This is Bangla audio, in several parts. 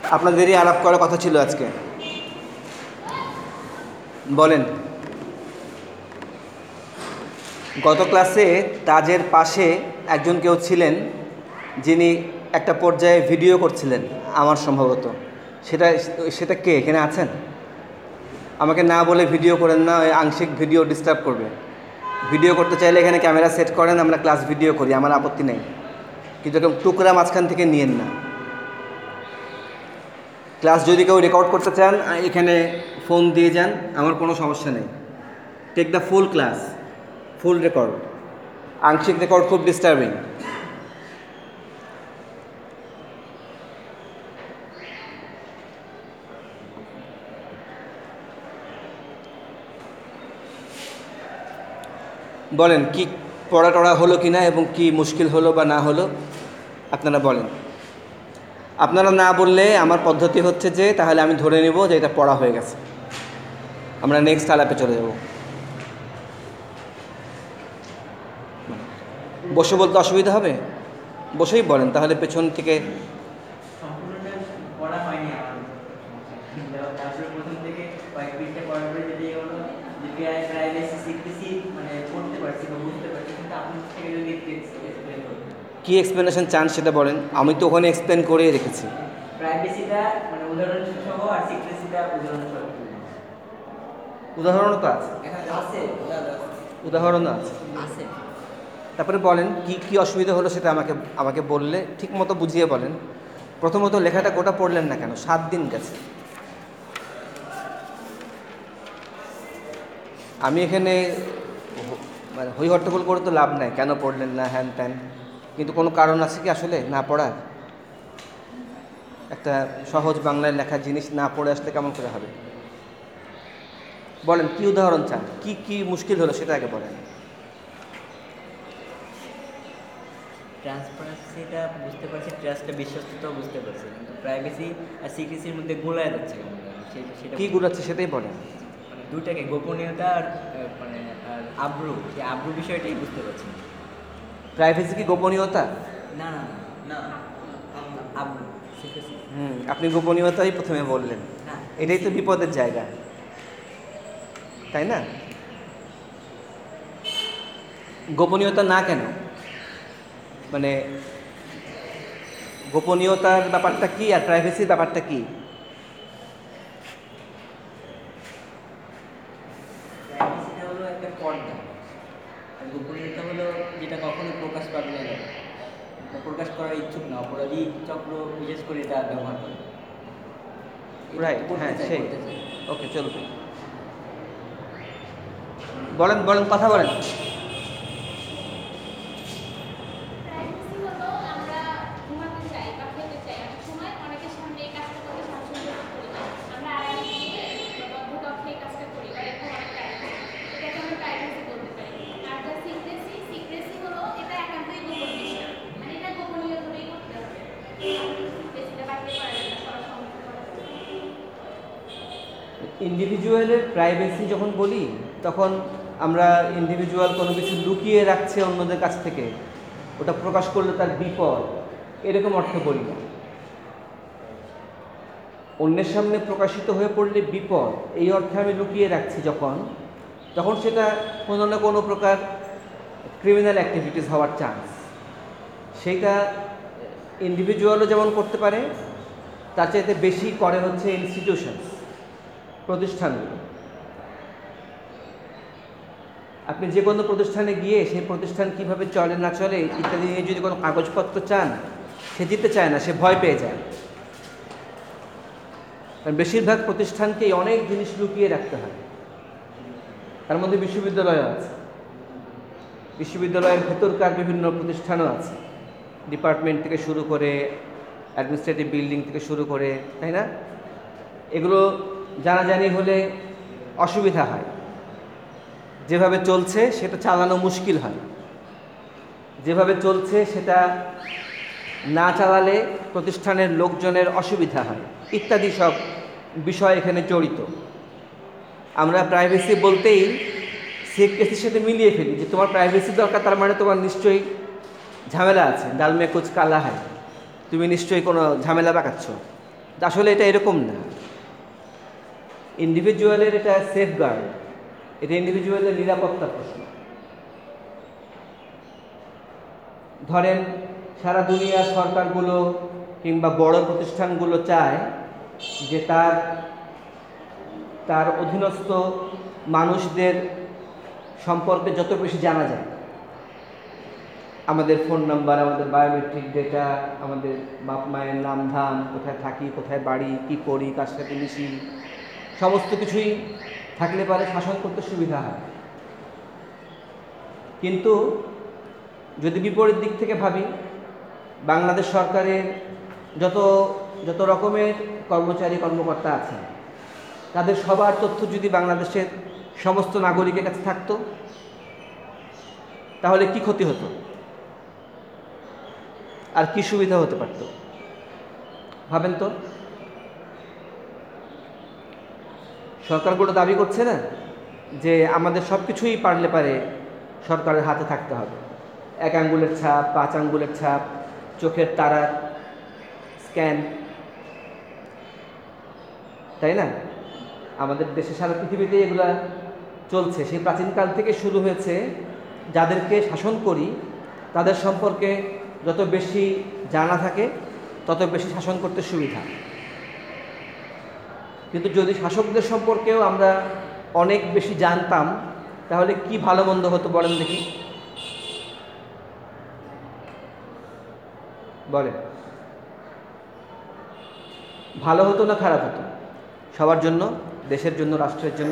আপনাদেরই আলাপ করার কথা ছিল আজকে। বলেন। গত ক্লাসে তাজের পাশে একজন কেউ ছিলেন যিনি একটা পর্যায়ে ভিডিও করছিলেন, আমার সম্ভবত। সেটা সেটা কে? এখানে আছেন? আমাকে না বলে ভিডিও করেন না, ওই আংশিক ভিডিও ডিস্টার্ব করবে। ভিডিও করতে চাইলে এখানে ক্যামেরা সেট করেন, আমরা ক্লাস ভিডিও করি, আমার আপত্তি নেই, কিন্তু এরকম টুকরা মাঝখান থেকে নিয়েন না। ক্লাস যদি কেউ রেকর্ড করতে চান এখানে ফোন দিয়ে যান, আমার কোনো সমস্যা নেই। Take the full class, full record. আংশিক রেকর্ড খুব ডিস্টার্বিং। বলেন কি পড়া টড়া হলো কি না, এবং কি মুশকিল হলো বা না হলো আপনারা বলেন। আপনারা না বললে আমার পদ্ধতি হচ্ছে যে তাহলে আমি ধরে নেব যে এটা পড়া হয়ে গেছে, আমরা নেক্সট আলাপে চলে যাব। বসে বলতে অসুবিধা হবে? বসেই বলেন, তাহলে পেছন থেকে। সম্পূর্ণটা পড়া হয়নি আমার। তারপরে প্রথম থেকে কয়েক পৃষ্ঠা পড়ার পরে যেটা হলো যে প্রাইভেসি সিক্রেসি মানে পড়তে পারছি বা বুঝতে পারছি, কিন্তু আপনার থেকে যদি একটু এক্সপ্লেন করতেন। কি এক্সপ্লেনেশন চান সেটা বলেন, আমি তো ওখানে এক্সপ্লেন করেই রেখেছি। প্রাইভেসিটা মানে উদাহরণ সহ আর সিক্রেসিটা উদাহরণ সহ। উদাহরণও তো আছে, আছে উদাহরণও আছে। আছে। তারপরে বলেন কি কি অসুবিধা হলো সেটা আমাকে আমাকে বললে ঠিক মতো বুঝিয়ে বলেন। প্রথমত লেখাটা গোটা পড়লেন না কেন? 7 দিন গেছে। আমি এখানে মানে হই হট্টগোল করে তো লাভ নাই, কেন পড়লেন না হ্যান ত্যান, কিন্তু কোনো কারণ আছে কি আসলে না পড়ার? একটা সহজ বাংলায় লেখা জিনিস না পড়ে আসলে কেমন করে হবে? বলেন কি উদাহরণ চান, কি কি মুশকিল হলো সেটা আগে বলেন। ট্রান্সপারেন্সিটা বুঝতে পারছি, ট্রাস্টটা বিশ্বস্ততাও বুঝতে পারছি, কিন্তু প্রাইভেসি আর সিক্রেসির মধ্যে গোলায় যাচ্ছে সেটা কি গুলাচ্ছে সেটাই বলেন। মানে দুটাকে গোপনীয়তা আর মানে আর আব্রু, সেই আব্রু বিষয়টাই বুঝতে পারছি না। প্রাইভেসি কি গোপনীয়তা? না না না না, আব্রু সিক্রেসি। আপনি গোপনীয়তাই প্রথমে বললেন, না, এটাই তো বিপদের জায়গা, তাই না? গোপনীয়তা না কেন, মানে গোপনীয়তার ব্যাপারটা কি আর প্রাইভেসির ব্যাপারটা কি? প্রাইভেসিটা হলো একটা পর্দা, আর গোপনীয়তা হলো যেটা কখনো প্রকাশ পাবে না, প্রকাশ করার ইচ্ছুক না, অপরাধী চক্র বিশেষ করে এটা ব্যবহার করে। রাইট, হ্যাঁ সেই। করতে চাই। ওকে চলবে, বলেন বলেন কথা বলেন। প্রাইভেসি হলো আমরা ঘুমাতে চাই বা খেতে চাই, অনেক সময় অনেকের সামনে এই কাজটা করতে স্বাচ্ছন্দ্য বোধ করি না, আমরা আড়ালে গিয়ে বা বদ্ধ কক্ষে এই কাজটা করি, বা এরকম অনেক প্রাইভেসি, এটাকে আমরা প্রাইভেসি বলতে পারি। আর যা সিক্রেসি, সিক্রেসি হলো এটা একান্তই গোপন বিষয়, মানে এটা গোপনীয়ভাবেই করতে হবে, সিক্রেসিটা বাড়িয়ে করা যাবে না, সবার সম্মুখে করা যাবে না। ইন্ডিভিজুয়ালের প্রাইভেসি যখন বলি তখন আমরা ইন্ডিভিজুয়াল কোনো কিছু লুকিয়ে রাখছে অন্যদের কাছ থেকে, ওটা প্রকাশ করলে তার বিপদ, এরকম অর্থ বলি না। অন্যের সামনে প্রকাশিত হয়ে পড়লে বিপদ, এই অর্থে আমি লুকিয়ে রাখছি যখন, তখন সেটা কোনো না কোনো প্রকার ক্রিমিনাল অ্যাক্টিভিটিস হওয়ার চান্স। সেইটা ইন্ডিভিজুয়ালও যেমন করতে পারে, তার চাইতে বেশি করে হচ্ছে ইনস্টিটিউশনস, প্রতিষ্ঠানগুলো। আপনি যে কোনো প্রতিষ্ঠানে গিয়ে সেই প্রতিষ্ঠান কিভাবে চলে না চলে ইত্যাদি নিয়ে যদি কোনো কাগজপত্র চান, সে দিতে চায় না, সে ভয় পেয়ে যায়। কারণ বেশিরভাগ প্রতিষ্ঠানকেই অনেক জিনিস লুকিয়ে রাখতে হয়। তার মধ্যে বিশ্ববিদ্যালয় আছে, বিশ্ববিদ্যালয়ের ভেতরকার বিভিন্ন প্রতিষ্ঠানও আছে, ডিপার্টমেন্ট থেকে শুরু করে অ্যাডমিনিস্ট্রেটিভ বিল্ডিং থেকে শুরু করে, তাই না? এগুলো জানাজানি হলে অসুবিধা হয়, যেভাবে চলছে সেটা চালানো মুশকিল হয়, যেভাবে চলছে সেটা না চালালে প্রতিষ্ঠানের লোকজনের অসুবিধা হয়, ইত্যাদি সব বিষয় এখানে জড়িত। আমরা প্রাইভেসি বলতেই সিক্রেসির সাথে মিলিয়ে ফেলি, যে তোমার প্রাইভেসি দরকার, তার মানে তোমার নিশ্চয়ই ঝামেলা আছে, ডাল মে কুচ কালা হয়, তুমি নিশ্চয়ই কোনো ঝামেলা পাকাচ্ছ। আসলে এটা এরকম না। ইন্ডিভিজুয়ালের এটা সেফগার্ড, এটা ইন্ডিভিজুয়ালের নিরাপত্তার প্রশ্ন। ধরেন সারা দুনিয়ার সরকারগুলো কিংবা বড় প্রতিষ্ঠানগুলো চায় যে তার অধীনস্থ মানুষদের সম্পর্কে যত বেশি জানা যায়, আমাদের ফোন নাম্বার, আমাদের বায়োমেট্রিক ডেটা, আমাদের বাপ মায়ের নাম ধাম, কোথায় থাকি, কোথায় বাড়ি, কী করি, কার সাথে মিশি, সমস্ত কিছুই থাকলে পারে শাসন করতে সুবিধা হয়। কিন্তু যদি বিপরীত দিক থেকে ভাবি, বাংলাদেশ সরকারের যত রকমের কর্মচারী কর্মকর্তা আছেন, তাদের সবার তথ্য যদি বাংলাদেশের সমস্ত নাগরিকের কাছে থাকতো, তাহলে কি ক্ষতি হতো আর কি সুবিধা হতে পারত? ভাবেন তো। সরকারগুলো দাবি করছে না যে আমাদের সব কিছুই পারলে পারে সরকারের হাতে থাকতে হবে। 1 আঙ্গুলের ছাপ, 5 আঙ্গুলের ছাপ, চোখের তারার স্ক্যান, তাই না? আমাদের দেশে সারা পৃথিবীতেই এগুলা চলছে। সেই প্রাচীনকাল থেকে শুরু হয়েছে। যাদেরকে শাসন করি তাদের সম্পর্কে যত বেশি জানা থাকে তত বেশি শাসন করতে সুবিধা। কিন্তু যদি শাসকদের সম্পর্কেও আমরা অনেক বেশি জানতাম, তাহলে কি ভালো মন্দ হতো বলেন দেখি? বলেন, ভালো হতো না খারাপ হতো? সবার জন্য, দেশের জন্য, রাষ্ট্রের জন্য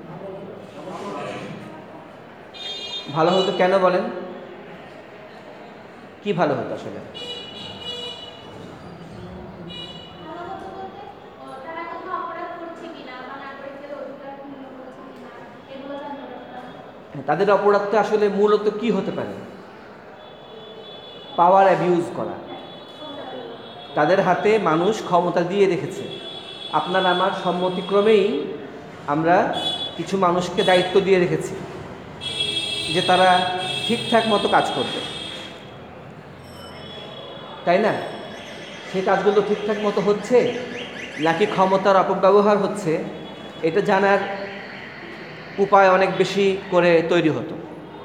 ভালো হতো। কেন বলেন? কি ভালো হতো আসলে? ভালো হতো বলতে তারা কোথাও অপরাধ করছে কিনা বা নাগরিকদের অধিকার ভঙ্গ করছে কিনা এগুলো জানতে পারতাম। তাদের অপরাধটা আসলে মূলত কি হতে পারে? পাওয়ার অ্যাবিউজ করা। তাদের হাতে মানুষ ক্ষমতা দিয়ে রেখেছে। আপনার আমার সম্মতিক্রমেই আমরা কিছু মানুষকে দায়িত্ব দিয়ে রেখেছি যে তারা ঠিকঠাক মতো কাজ করবে, তাই না? সেই কাজগুলো ঠিকঠাক মতো হচ্ছে নাকি ক্ষমতার অপব্যবহার হচ্ছে, এটা জানার উপায় অনেক বেশি করে তৈরি হতো।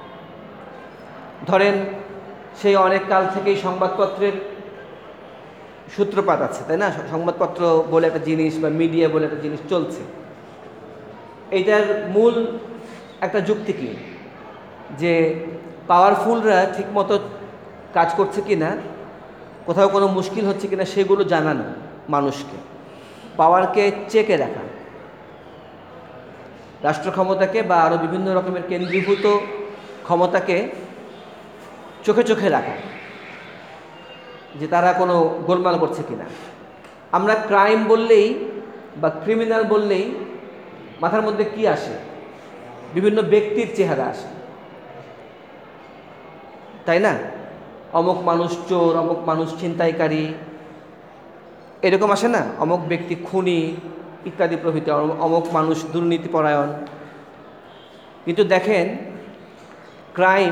ধরেন সেই অনেক কাল থেকেই সংবাদপত্রের সূত্রপাত আছে, তাই না? সংবাদপত্র বলে একটা জিনিস বা মিডিয়া বলে একটা জিনিস চলছে। এইটার মূল একটা যুক্তি কি? যে পাওয়ারফুলরা ঠিকমতো কাজ করছে কি না, কোথাও কোনো মুশকিল হচ্ছে কিনা সেগুলো জানানো মানুষকে, পাওয়ারকে চেকে রাখা, রাষ্ট্র ক্ষমতাকে বা আরও বিভিন্ন রকমের কেন্দ্রীভূত ক্ষমতাকে চোখে চোখে রাখা যে তারা কোনো গোলমাল করছে কিনা। আমরা ক্রাইম বললেই বা ক্রিমিনাল বললেই মাথার মধ্যে কি আসে? বিভিন্ন ব্যক্তির চেহারা আসে, তাই না? অমুক মানুষ চোর, অমুক মানুষ ছিনতাইকারী, এরকম আসে না? অমুক ব্যক্তি খুনি ইত্যাদি প্রভৃতি, অমুক মানুষ দুর্নীতিপরায়ণ। কিন্তু দেখেন, ক্রাইম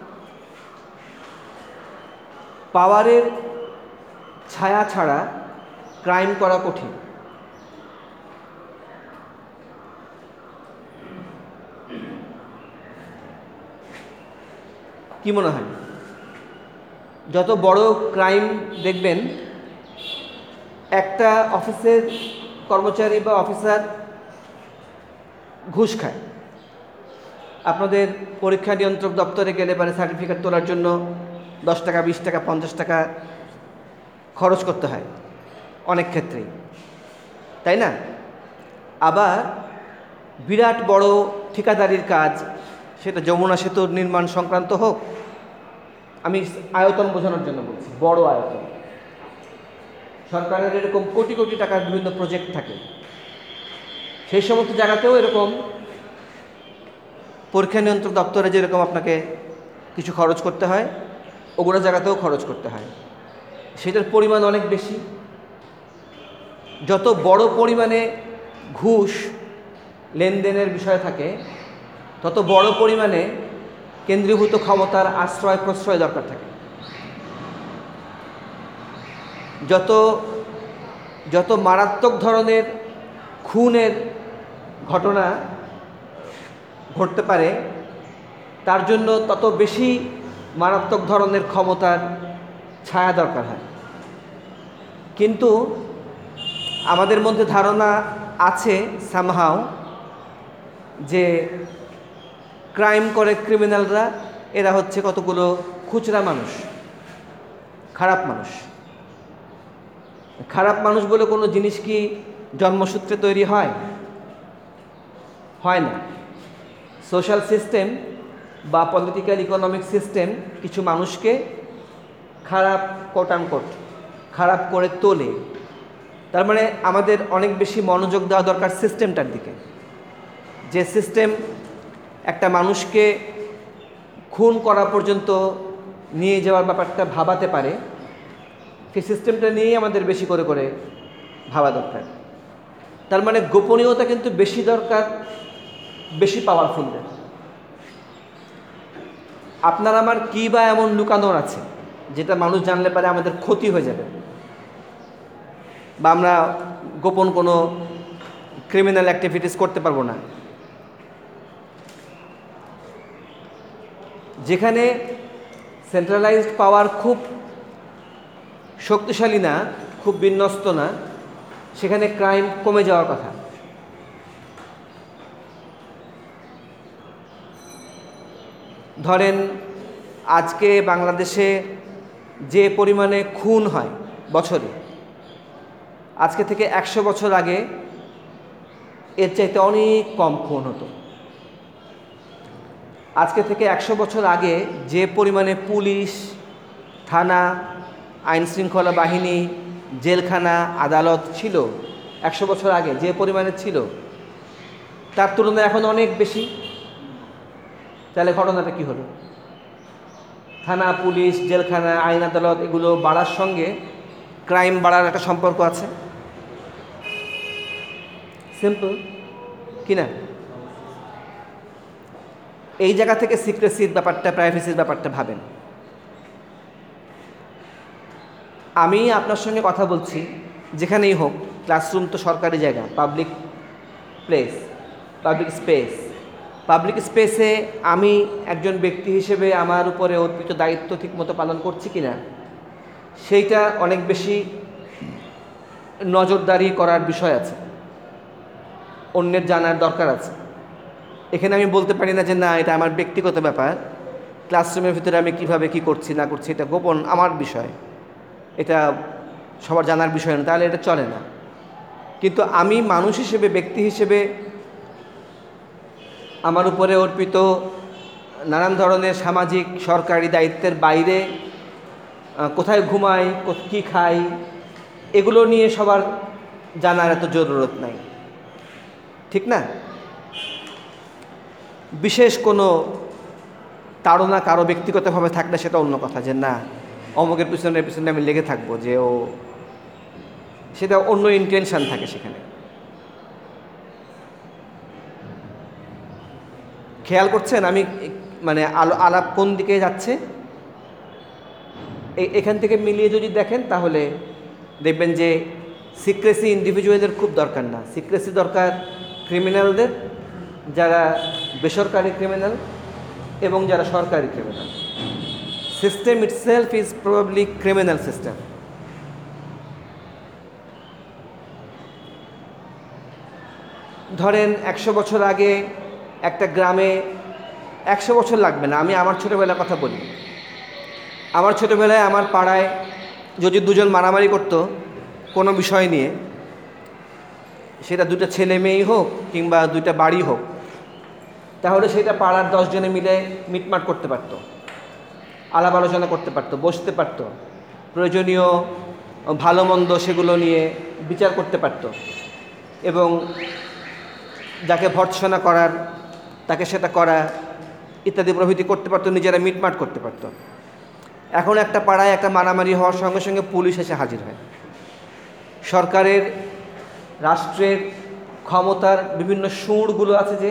পাওয়ারের ছায়া ছাড়া ক্রাইম করা কঠিন। কি মনে হয়? যত বড় ক্রাইম দেখবেন, একটা অফিসের কর্মচারী বা অফিসার ঘুষ খায়। আপনাদের পরীক্ষা নিয়ন্ত্রক দপ্তরে গেলে পারে সার্টিফিকেট তোলার জন্য 10 টাকা, 20 টাকা, 50 টাকা খরচ করতে হয় অনেক ক্ষেত্রেই, তাই না? আবার বিরাট বড় ঠিকাদারির কাজ, সেটা যমুনা সেতুর নির্মাণ সংক্রান্ত হোক, আমি আয়তন বোঝানোর জন্য বলছি, বড় আয়তন, সরকারের এরকম কোটি কোটি টাকার বিভিন্ন প্রজেক্ট থাকে, সেই সমস্ত জায়গাতেও এরকম পরীক্ষা নিয়ন্ত্রক দপ্তরে যেরকম আপনাকে কিছু খরচ করতে হয়, ওগুলো জায়গাতেও খরচ করতে হয়। সেটার পরিমাণ অনেক বেশি। যত বড় পরিমাণে ঘুষ লেনদেনের বিষয় থাকে, তত বড় পরিমাণে কেন্দ্রীভূত ক্ষমতার আশ্রয় প্রশ্রয় দরকার থাকে। যত যত মারাত্মক ধরনের খুনের ঘটনা ঘটতে পারে, তার জন্য তত বেশি মারাত্মক ধরনের ক্ষমতার ছায়া দরকার হয়। কিন্তু আমাদের মধ্যে ধারণা আছে সামহাও যে ক্রাইম করে ক্রিমিনালরা এরা হচ্ছে কতগুলো খুচরা মানুষ, খারাপ মানুষ। খারাপ মানুষ বলে কোনো জিনিস কি জন্মসূত্রে তৈরি হয়? হয় না। সোশ্যাল সিস্টেম বা পলিটিক্যাল ইকোনমিক সিস্টেম কিছু মানুষকে খারাপ কোট খারাপ করে তোলে। তার মানে আমাদের অনেক বেশি মনোযোগ দেওয়া দরকার সিস্টেমটার দিকে। যে সিস্টেম একটা মানুষকে খুন করা পর্যন্ত নিয়ে যাওয়ার ব্যাপারটা ভাবাতে পারে, সেই সিস্টেমটা নিয়েই আমাদের বেশি করে করে ভাবা দরকার। তার মানে গোপনীয়তা কিন্তু বেশি দরকার, বেশি পাওয়ারফুলদের। আপনার আমার কী বা এমন লুকানোর আছে যেটা মানুষ জানলে পারে আমাদের ক্ষতি হয়ে যাবে, বা আমরা গোপন কোনো ক্রিমিনাল অ্যাক্টিভিটিস করতে পারবো না। যেখানে সেন্ট্রালাইজড পাওয়ার খুব শক্তিশালী না, খুব বিন্যস্ত না, সেখানে ক্রাইম কমে যাওয়ার কথা। ধরেন আজকে বাংলাদেশে যে পরিমাণে খুন হয় বছরে, আজকে থেকে 100 বছর আগে এর চাইতে অনেক কম খুন হতো। আজকে থেকে 100 বছর আগে যে পরিমাণে পুলিশ, থানা, আইনশৃঙ্খলা বাহিনী, জেলখানা, আদালত ছিল 100 বছর আগে যে পরিমাণে ছিল, তার তুলনায় এখন অনেক বেশি। তাহলে ঘটনাটা কী হলো? থানা, পুলিশ, জেলখানা, আইন আদালত এগুলো বাড়ার সঙ্গে ক্রাইম বাড়ার একটা সম্পর্ক আছে। সিম্পল কি না? এই জায়গা থেকে সিক্রেসির ব্যাপারটা, প্রাইভেসির ব্যাপারটা ভাবেন। আমি আপনার সঙ্গে কথা বলছি যেখানেই হোক, ক্লাসরুম তো সরকারি জায়গা, public place, public space. Public স্পেসে আমি একজন ব্যক্তি হিসেবে আমার উপরে অর্পিত দায়িত্ব ঠিকমতো পালন করছি কি না, সেইটা অনেক বেশি নজরদারি করার বিষয় আছে, অন্যের জানার দরকার আছে। এখানে আমি বলতে পারি না যে না, এটা আমার ব্যক্তিগত ব্যাপার, ক্লাসরুমের ভিতরে আমি কিভাবে কি করছি না করছি এটা গোপন আমার বিষয়, এটা সবার জানার বিষয় না, তাহলে এটা চলে না। কিন্তু আমি মানুষ হিসেবে, ব্যক্তি হিসেবে আমার উপরে অর্পিত নানান ধরনের সামাজিক সরকারি দায়িত্বের বাইরে কোথায় ঘুমাই, কী খাই, এগুলো নিয়ে সবার জানার এত জরুরত নাই, ঠিক না? বিশেষ কোনো তাড়না কারো ব্যক্তিগতভাবে থাকলে সেটা অন্য কথা, যে না অমুকের পিছনে আমি লেগে থাকবো, যে ও, সেটা অন্য ইন্টেনশন থাকে সেখানে। খেয়াল করছেন আমি মানে আলাপ কোন দিকে যাচ্ছে? এখান থেকে মিলিয়ে যদি দেখেন তাহলে দেখবেন যে সিক্রেসি ইন্ডিভিজুয়ালদের খুব দরকার না, সিক্রেসি দরকার ক্রিমিনালদের, যারা বেসরকারি ক্রিমিনাল এবং যারা সরকারি criminal. System itself is probably criminal system. ধরেন 100 বছর আগে একটা গ্রামে, 100 বছর লাগবে না, আমি আমার ছোটোবেলার কথা বলি। আমার ছোটোবেলায় আমার পাড়ায় যদি দুজন মারামারি করতো কোনো বিষয় নিয়ে, সেটা দুটো ছেলে মেয়েই হোক কিংবা দুইটা বাড়ি হোক, তাহলে সেটা পাড়ার 10 জনে মিলে মিটমাট করতে পারত, আলাপ আলোচনা করতে পারত, বসতে পারত, প্রয়োজনীয় ভালো মন্দ সেগুলো নিয়ে বিচার করতে পারত, এবং যাকে ভর্ৎসনা করার তাকে সেটা করা ইত্যাদি প্রভৃতি করতে পারতো, নিজেরা মিটমাট করতে পারত। এখন একটা পাড়ায় একটা মারামারি হওয়ার সঙ্গে সঙ্গে পুলিশ এসে হাজির হয়। সরকারের, রাষ্ট্রের ক্ষমতার বিভিন্ন সুরগুলো আছে, যে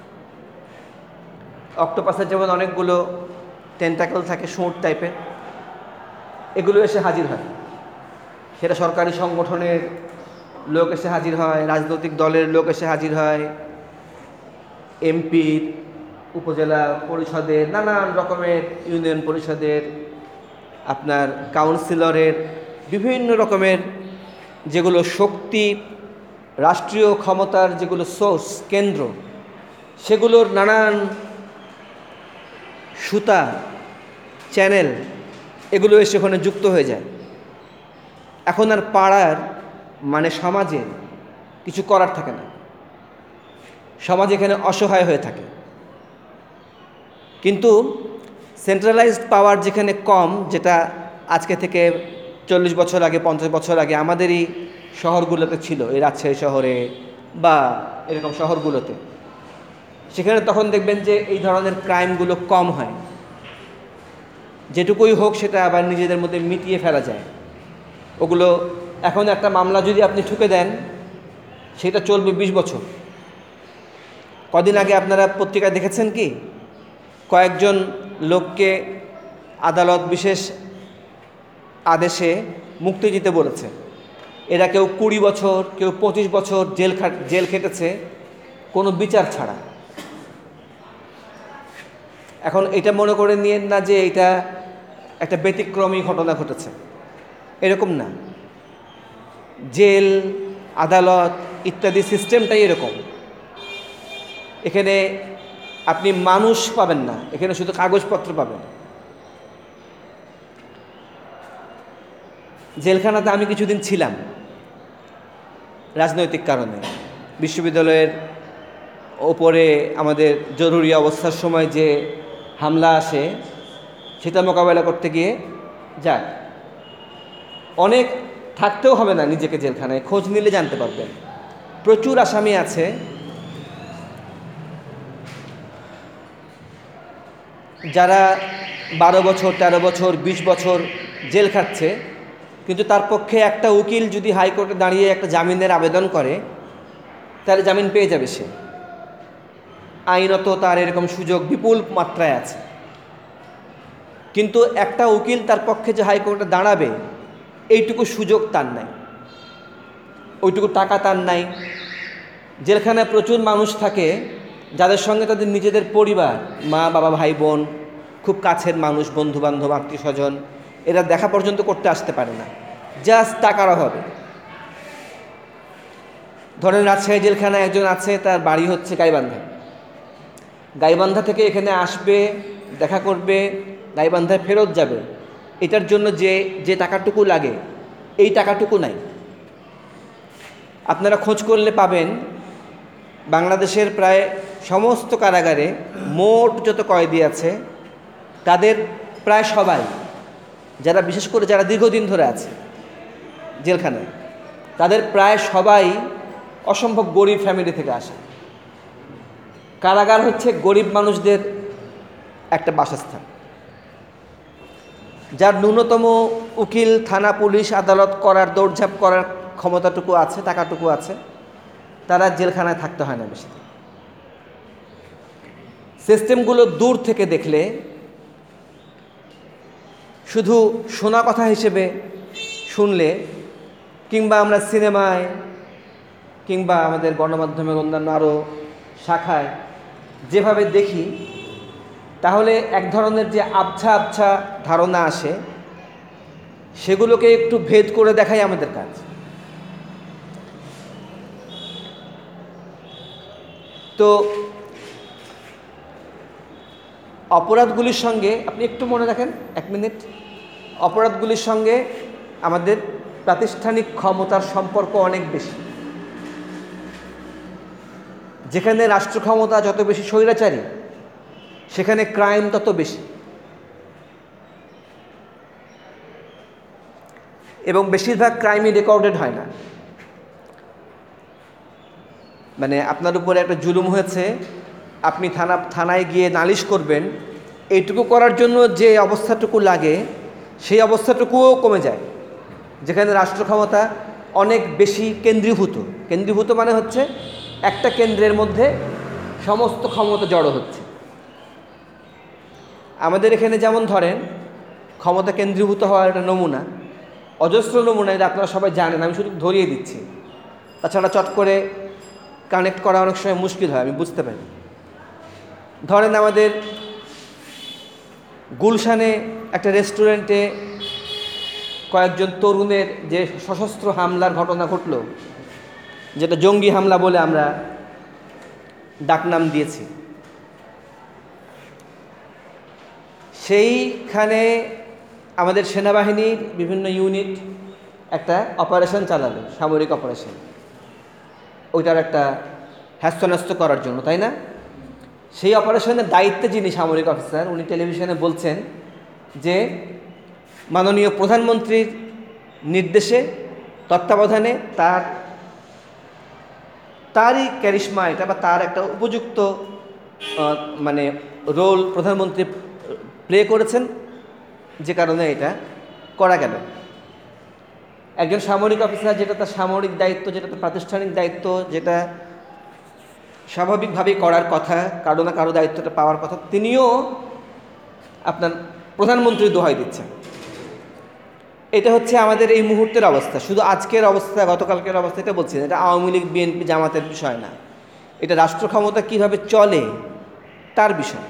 অক্টোপাসের যেমন অনেকগুলো টেন্টাকল থাকে, সুর টাইপের, এগুলো এসে হাজির হয়। সেটা সরকারি সংগঠনের লোক এসে হাজির হয়, রাজনৈতিক দলের লোক এসে হাজির হয়, এমপির, উপজেলা পরিষদের, নানান রকমের ইউনিয়ন পরিষদের, আপনার কাউন্সিলরের, বিভিন্ন রকমের যেগুলো শক্তি, রাষ্ট্রীয় ক্ষমতার যেগুলো সোর্স, কেন্দ্র, সেগুলোর নানান সুতা, চ্যানেল, এগুলো এসে ওখানে যুক্ত হয়ে যায়। এখন আর পাড়ার মানে সমাজে কিছু করার থাকে না, সমাজ এখানে অসহায় হয়ে থাকে। কিন্তু সেন্ট্রালাইজড পাওয়ার যেখানে কম, যেটা আজকে থেকে 40 বছর আগে, 50 বছর আগে আমাদেরই শহরগুলোতে ছিল, এই রাজশাহী শহরে বা এরকম শহরগুলোতে, সেখানে তখন দেখবেন যে এই ধরনের ক্রাইমগুলো কম হয়। যেটুকুই হোক সেটা আবার নিজেদের মধ্যে মিটিয়ে ফেলা যায়। ওগুলো এখন একটা মামলা যদি আপনি ঠুকে দেন, সেটা চলবে 20 বছর। কদিন আগে আপনারা পত্রিকায় দেখেছেন কি, কয়েকজন লোককে আদালত বিশেষ আদেশে মুক্তি দিতে বলেছে। এরা কেউ 20 বছর, কেউ 25 বছর জেল খেটেছে কোনো বিচার ছাড়া। এখন এটা মনে করে নিয়েন না যে এটা একটা ব্যতিক্রমী ঘটনা ঘটেছে, এরকম না। জেল, আদালত ইত্যাদি সিস্টেমটাই এরকম। এখানে আপনি মানুষ পাবেন না, এখানে শুধু কাগজপত্র পাবেন। জেলখানাতে আমি কিছুদিন ছিলাম রাজনৈতিক কারণে। বিশ্ববিদ্যালয়ের ওপরে আমাদের জরুরি অবস্থার সময় যে হামলা আসে, সেটা মোকাবেলা করতে গিয়ে যাক, অনেক থাকতেও হবে না নিজেকে জেলখানায়, খোঁজ নিলে জানতে পারবেন। প্রচুর আসামি আছে যারা 12 বছর, 13 বছর, 20 বছর জেল খাটছে, কিন্তু তার পক্ষে একটা উকিল যদি হাইকোর্টে দাঁড়িয়ে একটা জামিনের আবেদন করে, তাহলে জামিন পেয়ে যাবে সে। আইনত তার এরকম সুযোগ বিপুল মাত্রায় আছে। কিন্তু একটা উকিল তার পক্ষে যে হাইকোর্টে দাঁড়াবে, এইটুকু সুযোগ তার নাই, ওইটুকু টাকা তার নাই। জেলখানায় প্রচুর মানুষ থাকে যাদের সঙ্গে তাদের নিজেদের পরিবার, মা বাবা, ভাই বোন, খুব কাছের মানুষ, বন্ধুবান্ধব, আত্মীয় স্বজন, এরা দেখা পর্যন্ত করতে আসতে পারে না, জাস্ট টাকার অভাবে। ধরেন রাজশাহী জেলখানায় একজন আছে, তার বাড়ি হচ্ছে গাইবান্ধা। গাইবান্ধা থেকে এখানে আসবে, দেখা করবে, গাইবান্ধায় ফেরত যাবে, এটার জন্য যে টাকাটুকু লাগে, এই টাকাটুকু নাই। আপনারা খোঁজ করলে পাবেন, বাংলাদেশের প্রায় সমস্ত কারাগারে মোট যত কয়েদি আছে, তাদের প্রায় সবাই, যারা বিশেষ করে যারা দীর্ঘদিন ধরে আছে জেলখানায়, তাদের প্রায় সবাই অসম্ভব গরিব ফ্যামিলি থেকে আসে। কারাগার হচ্ছে গরিব মানুষদের একটা বাসস্থান। যার ন্যূনতম উকিল, থানা, পুলিশ, আদালত করার, দৌড়ঝাঁপ করার ক্ষমতাটুকু আছে, টাকাটুকু আছে, তারা জেলখানায় থাকতে হয় না বেশি। সিস্টেমগুলো দূর থেকে দেখলে শুধু শোনা কথা হিসেবে শুনলে, কিংবা আমরা সিনেমায় কিংবা আমাদের গণমাধ্যমের অন্যান্য আরও শাখায় যেভাবে দেখি, তাহলে এক ধরনের যে আবছা আবছা ধারণা আসে, সেগুলোকে একটু ভেদ করে দেখাই আমাদের কাজ। তো অপরাধগুলির সঙ্গে আপনি একটু মনে রাখেন, 1 মিনিট, অপরাধগুলির সঙ্গে আমাদের প্রাতিষ্ঠানিক ক্ষমতার সম্পর্ক অনেক বেশি। যেখানে রাষ্ট্র ক্ষমতা যত বেশি স্বৈরাচারী, সেখানে ক্রাইম তত বেশি। এবং বেশিরভাগ ক্রাইমই রেকর্ডেড হয় না। মানে আপনার উপরে একটা জুলুম হয়েছে, আপনি থানায় গিয়ে নালিশ করবেন, এইটুকু করার জন্য যে অবস্থাটুকু লাগে, সেই অবস্থাটুকুও কমে যায়। যেখানে রাষ্ট্র ক্ষমতা অনেক বেশি কেন্দ্রীভূত মানে হচ্ছে একটা কেন্দ্রের মধ্যে সমস্ত ক্ষমতা জড়ো হচ্ছে। আমাদের এখানে যেমন ধরেন ক্ষমতা কেন্দ্রীভূত হওয়ার একটা নমুনা, অজস্র নমুনা, এটা আপনারা সবাই জানেন, আমি শুধু ধরিয়ে দিচ্ছি। তাছাড়া চট করে কানেক্ট করা অনেক সময় মুশকিল হয়, আমি বুঝতে পারি। ধরেন আমাদের গুলশানে একটা রেস্টুরেন্টে কয়েকজন তরুণের যে সশস্ত্র হামলার ঘটনা ঘটল, যেটা জঙ্গি হামলা বলে আমরা ডাকনাম দিয়েছি, সেইখানে আমাদের সেনাবাহিনীর বিভিন্ন ইউনিট একটা অপারেশন চালালো, সামরিক অপারেশন, ওইটার একটা হ্যাস্ত করার জন্য, তাই না? সেই অপারেশনের দায়িত্বে যিনি সামরিক অফিসার, উনি টেলিভিশনে বলছেন যে মাননীয় প্রধানমন্ত্রীর নির্দেশে, তত্ত্বাবধানে তারই ক্যারিশমা এটা, বা তার একটা উপযুক্ত মানে রোল প্রধানমন্ত্রী প্লে করেছেন, যে কারণে এটা করা গেল। একজন সামরিক অফিসার, যেটা তার সামরিক দায়িত্ব, যেটা তার প্রাতিষ্ঠানিক দায়িত্ব, যেটা স্বাভাবিকভাবেই করার কথা, কারো না কারো দায়িত্বটা পাওয়ার কথা, তিনিও আপনার প্রধানমন্ত্রীর দোহাই দিচ্ছেন। এটা হচ্ছে আমাদের এই মুহূর্তের অবস্থা। শুধু আজকের অবস্থা, গতকালকের অবস্থা এটা বলছি না, এটা আওয়ামী লীগ, বিএনপি, জামাতের বিষয় না, এটা রাষ্ট্র ক্ষমতা কীভাবে চলে তার বিষয়।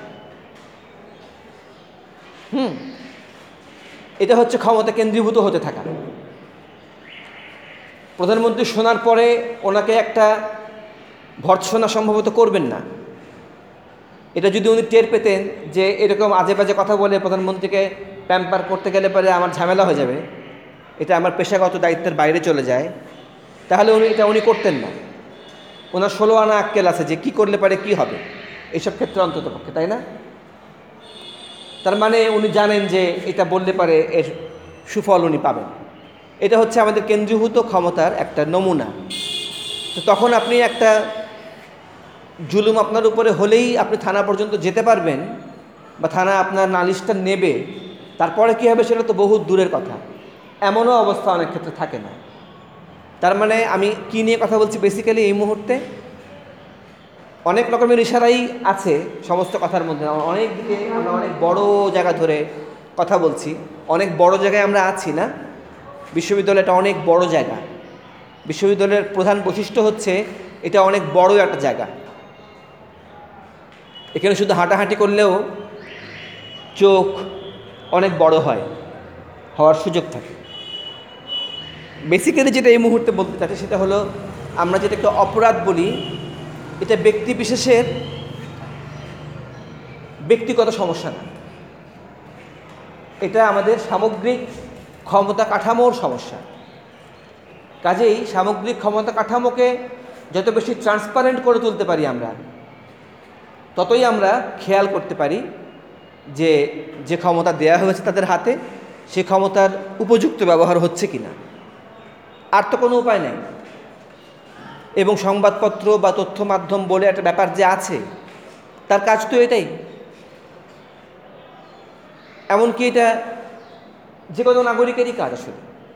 এটা হচ্ছে ক্ষমতা কেন্দ্রীভূত হতে থাকা। প্রধানমন্ত্রী শোনার পরে ওনাকে একটা ভর্ৎসনা সম্ভবত করবেন না। এটা যদি উনি টের পেতেন যে এরকম আজে বাজে কথা বলে প্রধানমন্ত্রীকে প্যাম্পার করতে গেলে পরে আমার ঝামেলা হয়ে যাবে, এটা আমার পেশাগত দায়িত্বের বাইরে চলে যায়, তাহলে উনি করতেন না। ওনার 16 আনা আক্কেল আছে যে কি করলে পারে কি হবে এইসব ক্ষেত্রে অন্ততপক্ষে, তাই না? তার মানে উনি জানেন যে এটা বললে পারে এর সুফল উনি পাবেন। এটা হচ্ছে আমাদের কেন্দ্রীভূত ক্ষমতার একটা নমুনা। তো তখন আপনি একটা জুলুম আপনার উপরে হলেই আপনি থানা পর্যন্ত যেতে পারবেন, বা থানা আপনার নালিশটা নেবে, তারপরে কী হবে সেটা তো বহু দূরের কথা। এমনও অবস্থা অনেক ক্ষেত্রে থাকে না। তার মানে আমি কী নিয়ে কথা বলছি বেসিক্যালি এই মুহূর্তে, অনেক রকমের ইশারাই আছে সমস্ত কথার মধ্যে। অনেক দিকে আমরা অনেক বড় জায়গা ধরে কথা বলছি, অনেক বড় জায়গায় আমরা আছি না। বিশ্ববিদ্যালয়টা অনেক বড় জায়গা। বিশ্ববিদ্যালয়ের প্রধান বৈশিষ্ট্য হচ্ছে এটা অনেক বড় একটা জায়গা। এখানে শুধু হাঁটাহাঁটি করলেও চোখ অনেক বড় হওয়ার সুযোগ থাকে। বেসিক্যালি যেটা এই মুহূর্তে বলতে চাচ্ছি সেটা হলো, আমরা যেটা একটা অপরাধ বলি, এটা ব্যক্তি বিশেষের ব্যক্তিগত সমস্যা না, এটা আমাদের সামগ্রিক ক্ষমতা কাঠামোর সমস্যা। কাজেই সামগ্রিক ক্ষমতা কাঠামোকে যত বেশি ট্রান্সপারেন্ট করে তুলতে পারি আমরা, ততই আমরা খেয়াল করতে পারি যে যে ক্ষমতা দেয়া হয়েছে তাদের হাতে, সে ক্ষমতার উপযুক্ত ব্যবহার হচ্ছে কি না। আর তো কোনো উপায় নেই। এবং সংবাদপত্র বা তথ্য মাধ্যম বলে একটা ব্যাপার যে আছে, তার কাজ তো এটাই। এমনকি এটা যে কোনো নাগরিকেরই কাজ আসলে।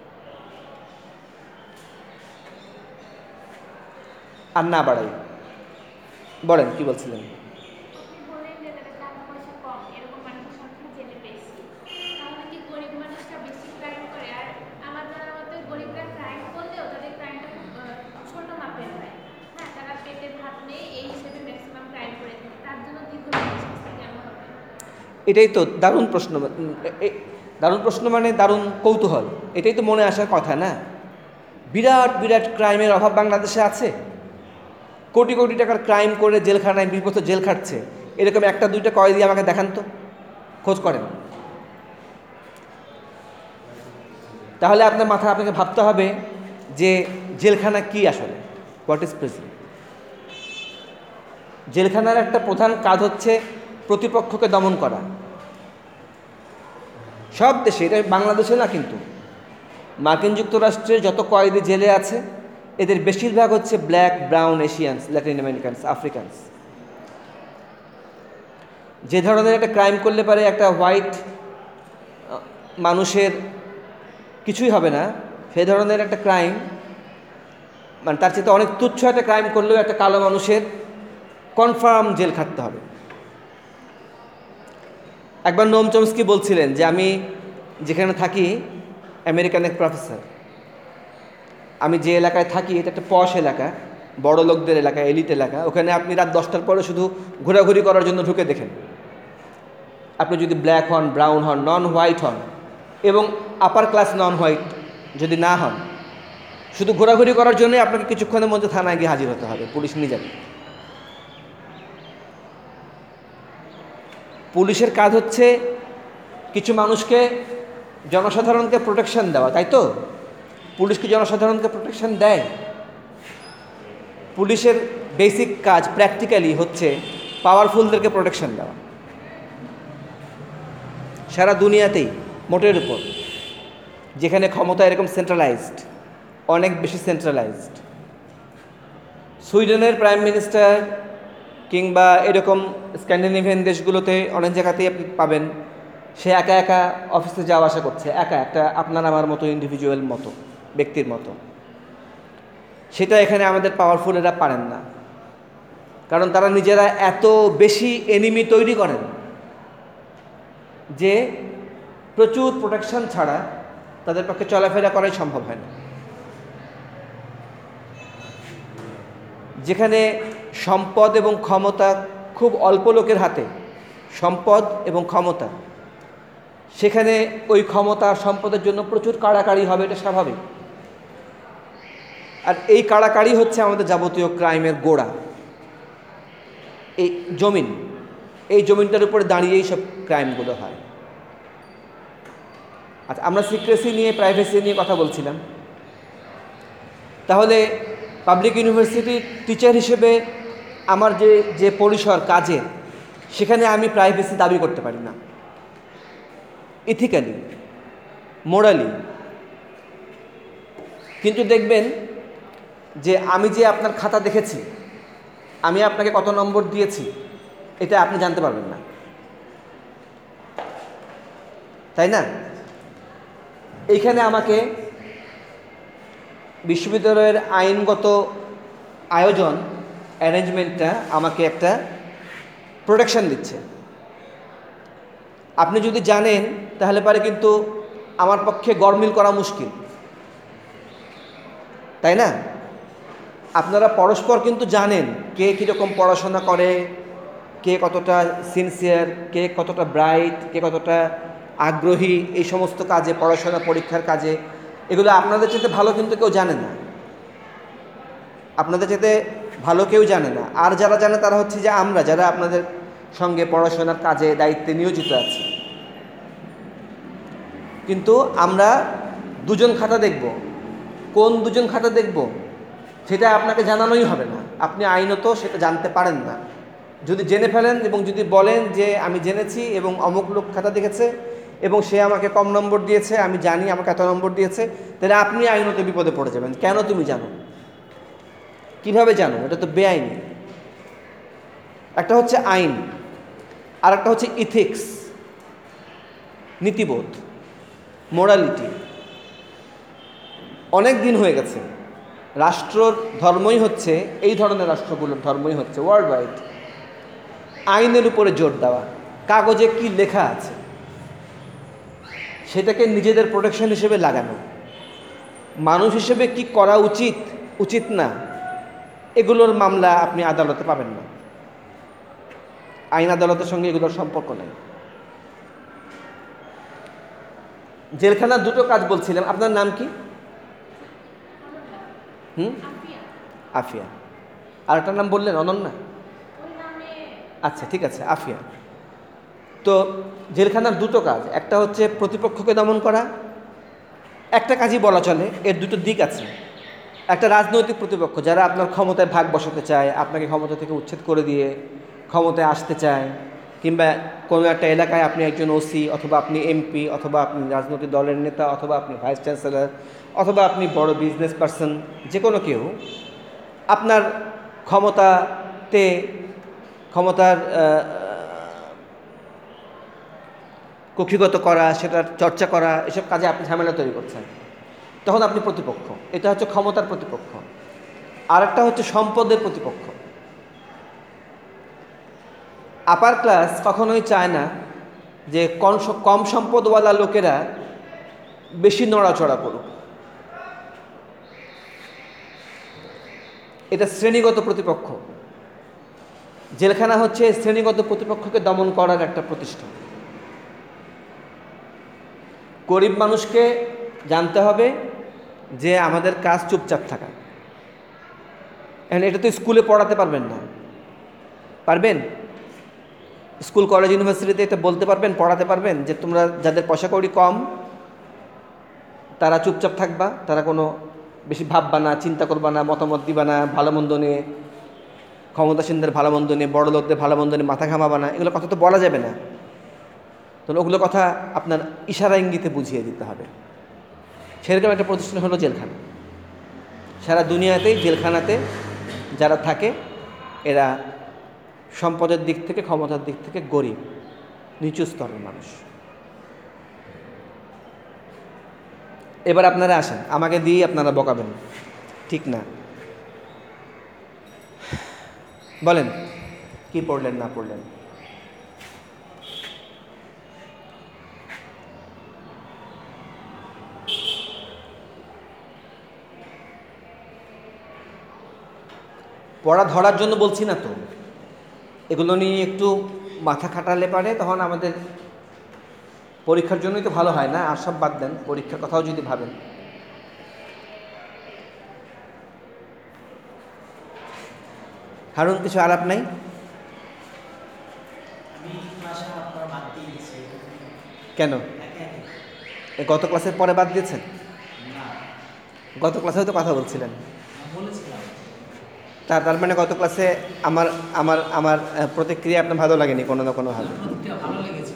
আর না বাড়াই, বলেন কি বলছিলেন? আপনি বললেন যে তাদের টাকা পয়সা কম, এরকম মানুষের সংখ্যা জেলে বেশি, তাহলে কি গরিব মানুষরা বেশি ক্রাইম করে? আর আমার জানার মতে গরিবরা ক্রাইম করলেও তাদের ক্রাইমটা খুব ছোট মাপের হয়। হ্যাঁ, তারা পেটে ভাত নেই এই হিসেবে ম্যাক্সিমাম ক্রাইম করে থাকে। তার জন্য দীর্ঘমেয়াদী শাস্তি কেমন হবে? এটাই তো দারুণ প্রশ্ন। দারুণ প্রশ্ন মানে দারুণ কৌতূহল। এটাই তো মনে আসার কথা না? বিরাট বিরাট ক্রাইমের অভাব বাংলাদেশে আছে। কোটি কোটি টাকার ক্রাইম করে জেলখানায় 20 বছর জেল খাটছে, এরকম একটা দুইটা কয়েদি আমাকে দেখান তো, খোঁজ করেন। তাহলে আপনাকে ভাবতে হবে যে জেলখানা কি আসলে, হোয়াট ইজ প্রিজন। জেলখানার একটা প্রধান কাজ হচ্ছে প্রতিপক্ষকে দমন করা। সব দেশে, এটা বাংলাদেশে না কিন্তু, মার্কিন যুক্তরাষ্ট্রের যত কয়েদি জেলে আছে এদের বেশিরভাগ হচ্ছে black, brown, Asians, Latin Americans, Africans. যে ধরনের একটা ক্রাইম করলে পারে একটা হোয়াইট মানুষের কিছুই হবে না, সেই ধরনের একটা ক্রাইম, মানে তার চেয়ে অনেক তুচ্ছ একটা ক্রাইম করলেও একটা কালো মানুষের কনফার্ম জেল খাটতে হবে। একবার নোম চমস্কি বলছিলেন যে আমি যেখানে থাকি, আমেরিকান এক প্রফেসর, আমি যে এলাকায় থাকি এটা একটা পশ এলাকা, বড় লোকদের এলাকা, এলিট এলাকা। ওখানে আপনি রাত 10টার পরে শুধু ঘোরাঘুরি করার জন্য ঢুকে দেখেন। আপনি যদি ব্ল্যাক হন, ব্রাউন হন, নন হোয়াইট হন, এবং আপার ক্লাস নন হোয়াইট যদি না হন, শুধু ঘোরাঘুরি করার জন্যই আপনাকে কিছুক্ষণের মধ্যে থানায় গিয়ে হাজির হতে হবে, পুলিশ নিয়ে যাবে। পুলিশের কাজ হচ্ছে কিছু মানুষকে, জনসাধারণকে প্রোটেকশন দেওয়া, তাই তো? পুলিশ কি জনসাধারণকে প্রোটেকশন দেয়? পুলিশের বেসিক কাজ প্র্যাকটিক্যালি হচ্ছে পাওয়ারফুলদেরকে প্রোটেকশন দেওয়া। সারা দুনিয়াতেই মোটের উপর যেখানে ক্ষমতা এরকম সেন্ট্রালাইজড, অনেক বেশি সেন্ট্রালাইজড, সুইডেনের প্রাইম মিনিস্টার কিংবা এরকম স্ক্যান্ডিনেভিয়ান দেশগুলোতে অনেক জায়গাতেই আপনি পাবেন সে একা একা অফিসে যাওয়া আসা করছে, একা একটা আপনার আমার মতো ইন্ডিভিজুয়াল মতো ব্যক্তির মতো। সেটা এখানে আমাদের পাওয়ারফুলেরা পারেন না, কারণ তারা নিজেরা এত বেশি এনিমি তৈরি করেন যে প্রচুর প্রোটেকশন ছাড়া তাদের পক্ষে চলাফেরা করাই সম্ভব হয় না। যেখানে সম্পদ এবং ক্ষমতা খুব অল্প লোকের হাতে, সম্পদ এবং ক্ষমতা, সেখানে ওই ক্ষমতা সম্পদের জন্য প্রচুর কাড়াকাড়ি হবে, এটা স্বাভাবিক। আর এই কাড়াকাড়ি হচ্ছে আমাদের যাবতীয় ক্রাইমের গোড়া। এই জমিন, এই জমিনটার উপরে দাঁড়িয়েই সব ক্রাইমগুলো হয়। আচ্ছা, আমরা সিক্রেসি নিয়ে, প্রাইভেসি নিয়ে কথা বলছিলাম। তাহলে পাবলিক ইউনিভার্সিটির টিচার হিসেবে আমার যে পরিসর কাজের, সেখানে আমি প্রাইভেসি দাবি করতে পারি না, ইথিক্যালি, মোরালি। কিন্তু দেখবেন যে আমি যে আপনার খাতা দেখেছি, আমি আপনাকে কত নম্বর দিয়েছি, এটা আপনি জানতে পারবেন না, তাই না? এইখানে আমাকে বিশ্ববিদ্যালয়ের আইনগত আয়োজন, অ্যারেঞ্জমেন্টটা আমাকে একটা প্রোটেকশন দিচ্ছে। আপনি যদি জানেন তাহলে পারে কিন্তু আমার পক্ষে গরমিল করা মুশকিল, তাই না? আপনারা পরস্পর কিন্তু জানেন কে কীরকম পড়াশোনা করে, কে কতটা সিনসিয়ার, কে কতটা ব্রাইট, কে কতটা আগ্রহী এই সমস্ত কাজে, পড়াশোনা, পরীক্ষার কাজে। এগুলো আপনাদের চাইতে ভালো কিন্তু কেউ জানে না, আপনাদের চাইতে ভালো কেউ জানে না। আর যারা জানে তারা হচ্ছে যে আমরা, যারা আপনাদের সঙ্গে পড়াশোনার কাজে, দায়িত্বে নিয়োজিত আছি। কিন্তু আমরা দুজন খাতা দেখব, কোন দুজন খাতা দেখব সেটা আপনাকে জানানোই হবে না, আপনি আইনত সেটা জানতে পারেন না। যদি জেনে ফেলেন এবং যদি বলেন যে আমি জেনেছি এবং অমুক লোক খাতা দেখেছে এবং সে আমাকে কম নম্বর দিয়েছে, আমি জানি আমাকে এত নম্বর দিয়েছে, তাহলে আপনি আইনত বিপদে পড়ে যাবেন। কেন তুমি জানো? কিভাবে জানো? এটা তো বেআইনি। একটা হচ্ছে আইন, আর একটা হচ্ছে ইথিক্স, নীতিবোধ, মোরালিটি। অনেক দিন হয়ে গেছে রাষ্ট্রর ধর্মই হচ্ছে, এই ধরনের রাষ্ট্রগুলোর ধর্মই হচ্ছে ওয়ার্ল্ড ওয়াইড আইনের উপরে জোর দেওয়া। কাগজে কি লেখা আছে সেটাকে নিজেদের প্রোটেকশন হিসেবে লাগানো। মানুষ হিসেবে কি করা উচিত, উচিত না, এগুলোর মামলা আপনি আদালতে পাবেন না। আইন আদালতের সঙ্গে এগুলোর সম্পর্ক নেই। জেলখানার দুটো কাজ বলছিলাম। আপনার নাম কি? আফিয়া। আর একটা নাম বললেন অনন্যা? আচ্ছা, ঠিক আছে, আফিয়া। তো জেলখানার দুটো কাজ, একটা হচ্ছে প্রতিপক্ষকে দমন করা, একটা কাজই বলা চলে, এর দুটো দিক আছে। একটা রাজনৈতিক প্রতিপক্ষ, যারা আপনার ক্ষমতায় ভাগ বসাতে চায়, আপনাকে ক্ষমতা থেকে উচ্ছেদ করে দিয়ে ক্ষমতায় আসতে চায়, কিংবা কোনো একটা এলাকায় আপনি একজন ওসি, অথবা আপনি এমপি, অথবা আপনি রাজনৈতিক দলের নেতা, অথবা আপনি ভাইস চ্যান্সেলর, অথবা আপনি বড় বিজনেস পারসন, যে কোনো কেউ আপনার ক্ষমতার কক্ষিগত করা, সেটার চর্চা করা, এসব কাজে আপনি ঝামেলা তৈরি করছেন, তখন আপনি প্রতিপক্ষ। এটা হচ্ছে ক্ষমতার প্রতিপক্ষ। আর একটা হচ্ছে সম্পদের প্রতিপক্ষ। আপার ক্লাস কখনোই চায় না যে কম সম্পদওয়ালা লোকেরা বেশি নড়াচড়া করুক। এটা শ্রেণীগত প্রতিপক্ষ। জেলখানা হচ্ছে শ্রেণীগত প্রতিপক্ষকে দমন করার একটা প্রতিষ্ঠান। গরিব মানুষকে জানতে হবে যে আমাদের কাজ চুপচাপ থাকা। এখন এটা তো স্কুলে পড়াতে পারবেন না, পারবেন? স্কুল কলেজ ইউনিভার্সিটিতে এটা বলতে পারবেন, পড়াতে পারবেন যে তোমরা যাদের পয়সা কড়ি কম তারা চুপচাপ থাকবা, তারা কোনো বেশি ভাববা না, চিন্তা করবা না, মতামত দিবা না, ভালো মন্দ নিয়ে, ক্ষমতাসীনদের ভালো মন্দ নিয়ে, বড় লোকদের ভালো মন্দ নিয়ে মাথা ঘামাবা না, এগুলো কথা তো বলা যাবে না। তাহলে ওগুলো কথা আপনার ইশারা ইঙ্গিতে বুঝিয়ে দিতে হবে। সেরকম একটা প্রতিষ্ঠান হলো জেলখানা। সারা দুনিয়াতেই জেলখানাতে যারা থাকে এরা সম্পদের দিক থেকে, ক্ষমতার দিক থেকে গরিব, নিচু স্তরের মানুষ। এবার আপনারা আসেন, আমাকে দিয়ে আপনারা বকাবেন, ঠিক না? বলেন কি পড়লেন না পড়লেন। পড়া ধরার জন্য বলছি না তো, এগুলো নিয়ে একটু মাথা খাটালে পারে তখন আমাদের পরীক্ষার জন্যই তো ভালো হয় না। আর সব বাদ দেন, পরীক্ষার কথাও যদি ভাবেন। হারুন, কিছু আলাপ নাই? কেন? গত ক্লাসের পরে বাদ দিয়েছেন? গত ক্লাসেও তো কথা বলছিলেন। তার মানে গত ক্লাসে আমার আমার আমার প্রতিক্রিয়া আপনার ভালো লাগেনি কোনো না কোনোভাবে? ভালো লেগেছে।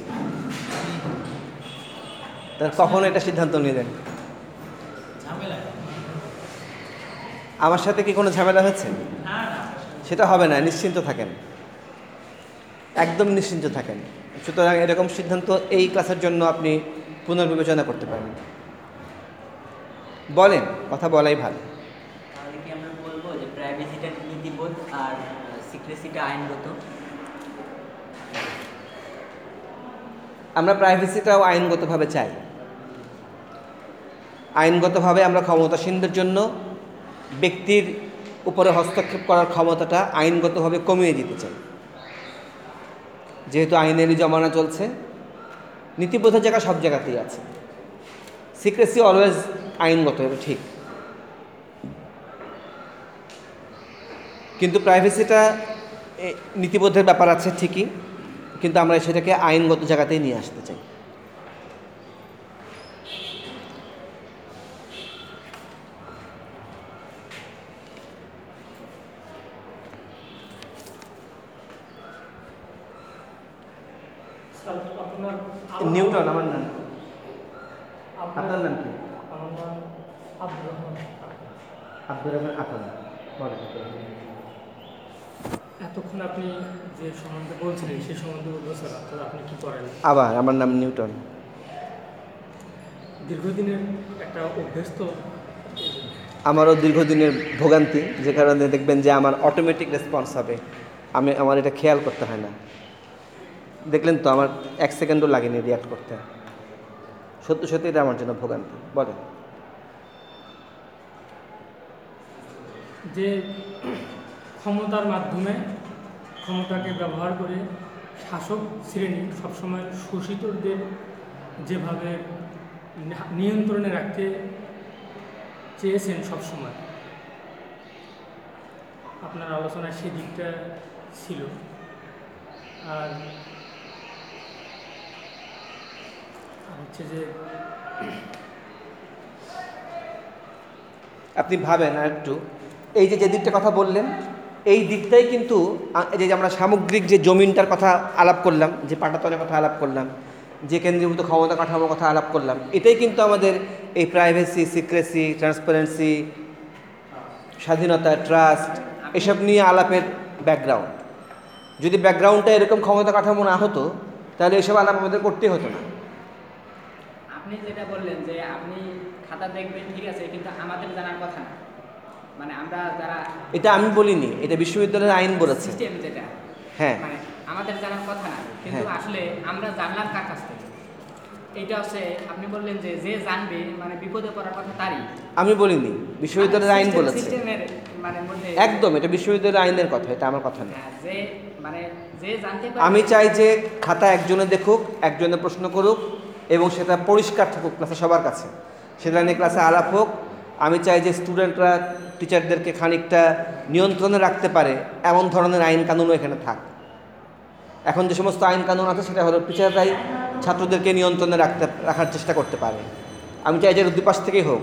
তাহলে কখন এটা সিদ্ধান্ত নিলেন? ঝামেলা? আমার সাথে কি কোনো ঝামেলা হচ্ছে? না না, সেটা হবে না, নিশ্চিন্ত থাকেন, একদম নিশ্চিন্ত থাকেন। সুতরাং এরকম সিদ্ধান্ত এই ক্লাসের জন্য আপনি পুনর্বিবেচনা করতে পারেন। বলেন, কথা বলাই ভালো। তাহলে কি আমরা বলবো যে প্রাইভেসিটা নীতিবোধ আর সিক্রেসিটা আইনগত? আমরা প্রাইভেসিটাও আইনগতভাবে চাই। আইনগতভাবে আমরা ক্ষমতাসীনদের জন্য ব্যক্তির উপরে হস্তক্ষেপ করার ক্ষমতাটা আইনগতভাবে কমিয়ে দিতে চাই। যেহেতু আইনেরই জমানা চলছে, নীতিবোধের জায়গা সব জায়গাতেই আছে। সিক্রেসি অলওয়েজ আইনগত, এটা ঠিক, কিন্তু প্রাইভেসিটা নীতিবোধের ব্যাপার আছে ঠিকই, কিন্তু আমরা সেটাকে আইনগত জায়গাতেই নিয়ে আসতে চাই। নিউটন আমার নাম। আপনার নাম কি? আব্দুর রহমান আপন। এতক্ষণ আপনি যে সম্বন্ধে বলছিলেন সেই সম্বন্ধে বলছেন, অর্থাৎ আপনি কি করেন? আবার আমার নাম নিউটন। দীর্ঘদিনের একটা অভ্যেস তো। আমারও দীর্ঘদিনের ভোগান্তি, যে কারণে দেখবেন যে আমার অটোমেটিক রেসপন্স হবে, আমার এটা খেয়াল করতে হয় না। দেখলেন তো আমার 1 সেকেন্ডও লাগেনি রিয়াক্ট করতে। সত্যি সত্যি এটা আমার জন্য ভোগান্তি। বলেন। যে ক্ষমতার মাধ্যমে, ক্ষমতাকে ব্যবহার করে শাসক শ্রেণী সবসময় শোষিতদের যেভাবে নিয়ন্ত্রণে রাখতে চেয়েছেন সবসময়, আপনার আলোচনায় সেই দিকটা ছিল। আর হচ্ছে যে আপনি ভাবেন আর একটু, এই যে দিকটা কথা বললেন, এই দিকটাই কিন্তু এই যে আমরা সামগ্রিক যে জমিনটার কথা আলাপ করলাম, যে পাটাতনের কথা আলাপ করলাম, যে কেন্দ্রীভূত ক্ষমতা কাঠামোর কথা আলাপ করলাম, এটাই কিন্তু আমাদের এই প্রাইভেসি, সিক্রেসি, ট্রান্সপারেন্সি, স্বাধীনতা, ট্রাস্ট, এসব নিয়ে আলাপের ব্যাকগ্রাউন্ড। যদি ব্যাকগ্রাউন্ডটা এরকম ক্ষমতা কাঠামো না হতো তাহলে এসব আলাপ আমাদের করতেই হতো না। আপনি যেটা বললেন যে আপনি খাতা দেখবেন, ঠিক আছে, কিন্তু আমাদের জানার কথা না। মানে আমরা যারা, এটা আমি বলিনি, এটা বিশ্ববিদ্যালয়ের আইন বলেছে। সিস্টেম যেটা, হ্যাঁ, মানে আমাদের জানার কথা না, কিন্তু হ্যাঁ। আসলে আমরা জানলাম কার কাছ থেকে? এইটা হচ্ছে আপনি বললেন যে যে জানবে মানে বিপদে পড়ার কথা তারই। আমি বলিনি, বিশ্ববিদ্যালয়ের আইন বলেছে। সিস্টেমের মানে মধ্যে একদম, এটা বিশ্ববিদ্যালয়ের আইনের কথা, এটা আমার কথা না। হ্যাঁ, যে মানে যে জানতে পারে আমি চাই যে খাতা একজনে দেখুক, একজনে প্রশ্ন করুক এবং সেটা পরিষ্কার থাকুক ক্লাসে সবার কাছে, সেটা নিয়ে ক্লাসে আলাপ হোক। আমি চাই যে স্টুডেন্টরা টিচারদেরকে খানিকটা নিয়ন্ত্রণে রাখতে পারে এমন ধরনের আইন কানুনও এখানে থাক। এখন যে সমস্ত আইন কানুন আছে সেটা হলো টিচাররাই ছাত্রদেরকে নিয়ন্ত্রণে রাখার চেষ্টা করতে পারে। আমি চাই যে দুই পাশ থেকেই হোক।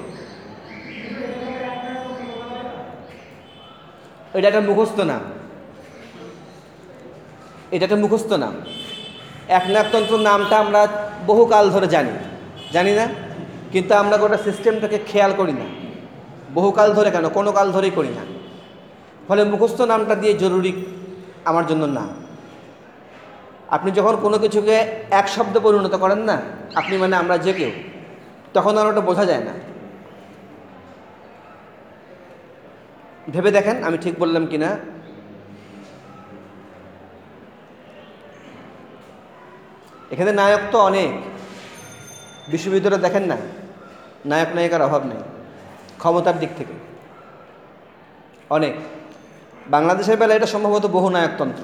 এটা একটা মুখস্থ নাম, এটা একটা মুখস্থ নাম। একনায়কতন্ত্র নামটা আমরা বহুকাল ধরে জানি না, কিন্তু আমরা গোটা সিস্টেমটাকে খেয়াল করি না। বহুকাল ধরে কেন, কোনো কাল ধরেই করি না। ফলে মুখস্থ নামটা দিয়ে জরুরি আমার জন্য না। আপনি যখন কোনো কিছুকে এক শব্দে পরিণত করেন না, আপনি মানে আমরা যে কেউ, তখন আর ওটা বোঝা যায় না। ভেবে দেখেন আমি ঠিক বললাম কিনা। এখানে নায়ক তো অনেক, বিশ্ববিদ্যালয়ে দেখেন না, নায়ক নায়িকার অভাব নেই ক্ষমতার দিক থেকে, অনেক। বাংলাদেশের বেলায় এটা সম্ভবত বহু নায়কতন্ত্র।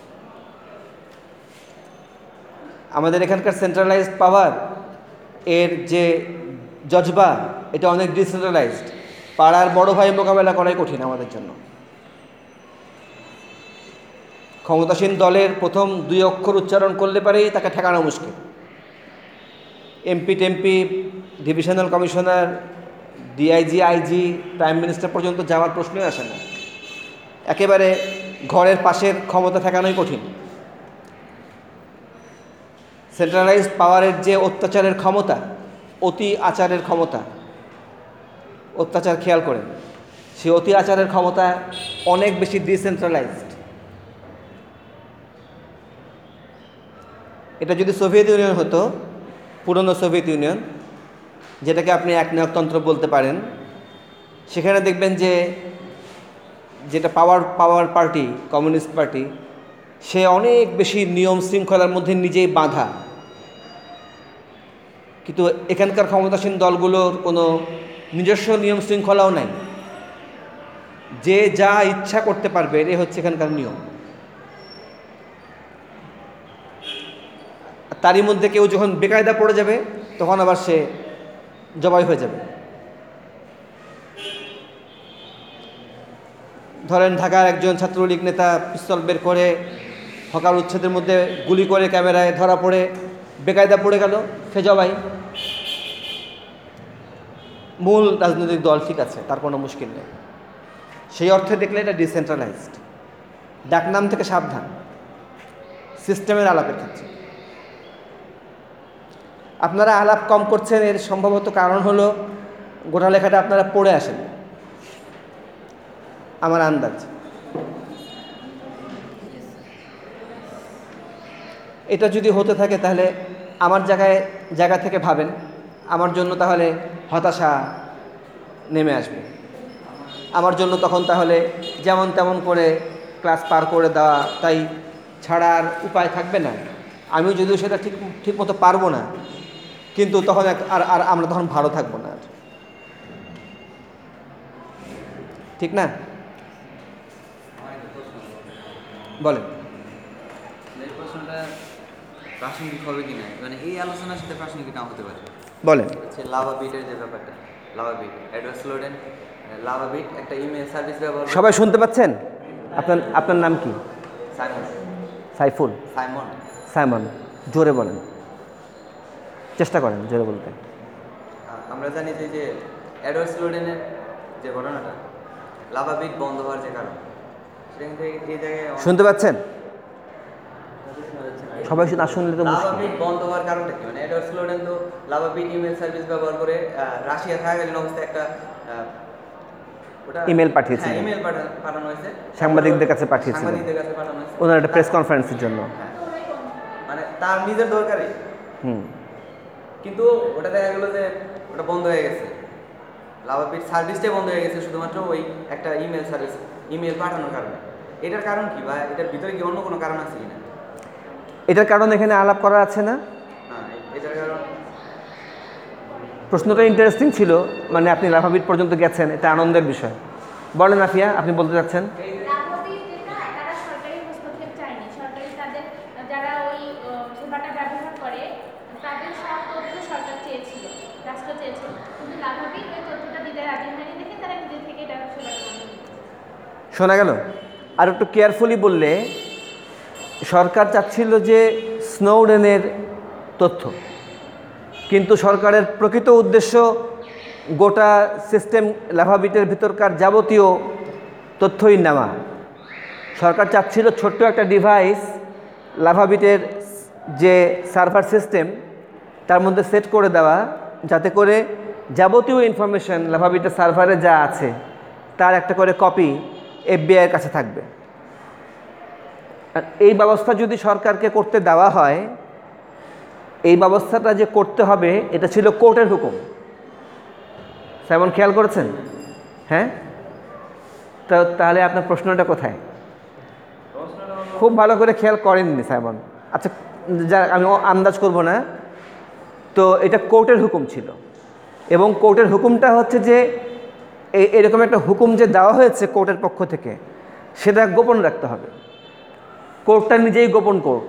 আমাদের এখানকার সেন্ট্রালাইজড পাওয়ার এর যে জজবা, এটা অনেক ডিসেন্ট্রালাইজড। পাড়ার বড় ভাই মোকাবেলা করাই কঠিন আমাদের জন্য। ক্ষমতাসীন দলের প্রথম 2 অক্ষর উচ্চারণ করলে পারেই তাকে ঠেকানো মুশকিল। এমপি টেমপি, divisional commissioner, DIG, IG, prime minister পর্যন্ত যাওয়ার প্রশ্নই আসে না। একেবারে ঘরের পাশের ক্ষমতা ঠেকানোই কঠিন। সেন্ট্রালাইজড পাওয়ারের যে অত্যাচারের ক্ষমতা, অতি আচারের ক্ষমতা, অত্যাচার খেয়াল করেন, সেই অতি আচারের ক্ষমতা অনেক বেশি ডিসেন্ট্রালাইজড। এটা যদি সোভিয়েত ইউনিয়ন হতো, পুরনো সোভিয়েত ইউনিয়ন, যেটাকে আপনি একনায়কতন্ত্র বলতে পারেন, সেখানে দেখবেন যে যেটা পাওয়ার পার্টি, কমিউনিস্ট পার্টি, সে অনেক বেশি নিয়ম শৃঙ্খলার মধ্যে নিজেই বাঁধা। কিন্তু এখানকার ক্ষমতাসীন দলগুলোর কোনো নিজস্ব নিয়ম শৃঙ্খলাও নাই। যে যা ইচ্ছা করতে পারবে, এটাই হচ্ছে এখানকার নিয়ম। তারই মধ্যে কেউ যখন বেকায়দা পড়ে যাবে, তখন আবার সে জবাই হয়ে যাবে। ধরেন ঢাকার একজন ছাত্রলীগ নেতা পিস্তল বের করে হকার উচ্ছেদের মধ্যে গুলি করে ক্যামেরায় ধরা পড়ে বেকায়দা পড়ে গেল, সে জবাই। মূল রাজনৈতিক দল ঠিক আছে, তার কোনো মুশকিল নেই। সেই অর্থে দেখলে এটা ডিসেন্ট্রালাইজড। ডাকনাম থেকে সাবধান সিস্টেমের আলাপের ক্ষেত্রে। আপনারা আলাপ কম করছেন, এর সম্ভবত কারণ হলো গোটা লেখাটা আপনারা পড়ে আসেন, আমার আন্দাজ। এটা যদি হতে থাকে তাহলে আমার জায়গা থেকে ভাবেন, আমার জন্য তাহলে হতাশা নেমে আসবে। আমার জন্য তখন তাহলে যেমন তেমন করে ক্লাস পার করে দেওয়া, তাই ছাড়ার উপায় থাকবে না। আমিও যদিও সেটা ঠিক মতো পারবো না, কিন্তু তখন আর আমরা তখন ভালো থাকবো না। ঠিক না? বলেন। এই প্রশ্নটা প্রাসঙ্গিক হবে কি না, মানে এই আলোচনার সাথে প্রাসঙ্গিক না হতে পারে। বলেন। হচ্ছে লাভা বিটের যে ব্যাপারটা, Lavabit, Edward Snowden Lavabit একটা ইমেল সার্ভিস ব্যবহার করে। সবাই শুনতে পাচ্ছেন? আপনার নাম কি? সাইমন। সাইফুল? সাইমন। সাইমন। জোরে বলেন, চেষ্টা করেন জোরে বলতে। আমরা জানি যে এডওয়ার্ড স্নোডেনের যে ঘটনাটা, লাভা বিট বন্ধ হওয়ার যে কারণ, সেখান থেকে এই জায়গায় শুনতে পাচ্ছেন? সবাই না শুনলে তো লাভা মুশকিল। বিট বন্ধ হওয়ার কারণটা কি? মানে এডওয়ার্ড স্নোডেন তো লাভা বিট ইমেল সার্ভিস ব্যবহার করে রাশিয়া থাকাকালীন অবস্থায় একটা ইমেল পাঠিয়েছিলেন। হ্যাঁ, ইমেল পাঠানো হয়েছে, সাংবাদিকদের কাছে পাঠিয়েছিলেন, সাংবাদিকদের কাছে পাঠানো হয়েছে ওনার একটা প্রেস কনফারেন্সের জন্য। হ্যাঁ, মানে তার নিজের দরকারে। কিন্তু ওটা দেখা গেলো যে ওটা বন্ধ হয়ে গেছে, লাভা বিট সার্ভিসটাই বন্ধ হয়ে গেছে শুধুমাত্র ওই একটা ইমেল সার্ভিস, ইমেল পাঠানোর কারণে। এটার কারণ কি, বা এটার ভিতরে কি অন্য কোনো কারণ আছে কিনা? এটার কারণ এখানে আলাপ করা আছে না? হ্যাঁ, এটার কারণ প্রশ্নটা ইন্টারেস্টিং ছিল, মানে আপনি লাভাবিট পর্যন্ত গেছেন, এটা আনন্দের বিষয়। বলেন আফিয়া, আপনি বলতে চাচ্ছেন? লাভবির যেটা তারা সরকারি হস্তক্ষেপ চায়নি, সরকারি তাদের যারা ওই সেবাটা ব্যবহার করে তাদের সব তথ্য সরকার চেয়েছিল, রাষ্ট্র চেয়েছিল, কিন্তু লাভবির ওই তথ্যটা দিতে রাজি হয়নি দেখে তারা নিজে থেকে এটা সেবাটা বন্ধ করে দিয়েছে। শোনা গেল? আর একটু কেয়ারফুলি বললে, সরকার চাচ্ছিল যে স্নোডেনের তথ্য, কিন্তু সরকারের প্রকৃত উদ্দেশ্য গোটা সিস্টেম লাভাবিটের ভিতরকার যাবতীয় তথ্যই নেওয়া। সরকার চাচ্ছিল ছোট্ট একটা ডিভাইস লাভাবিটের যে সার্ভার সিস্টেম তার মধ্যে সেট করে দেওয়া, যাতে করে যাবতীয় ইনফরমেশন লাভাবিটের সার্ভারে যা আছে তার একটা করে কপি এফবিআইয়ের কাছে থাকবে। আর এই ব্যবস্থা যদি সরকারকে করতে দেওয়া হয়, এই ব্যবস্থাটা যে করতে হবে এটা ছিল কোর্টের হুকুম। সাইমন খেয়াল করেছেন? হ্যাঁ, তাহলে আপনার প্রশ্নটা কোথায়? খুব ভালো করে খেয়াল করেননি সাইমন। আচ্ছা, যা আমি আন্দাজ করব না, তো এটা কোর্টের হুকুম ছিল, এবং কোর্টের হুকুমটা হচ্ছে যে এরকম একটা হুকুম যে দেওয়া হয়েছে কোর্টের পক্ষ থেকে, সেটা গোপন রাখতে হবে। কোর্টটা নিজেই গোপন কোর্ট,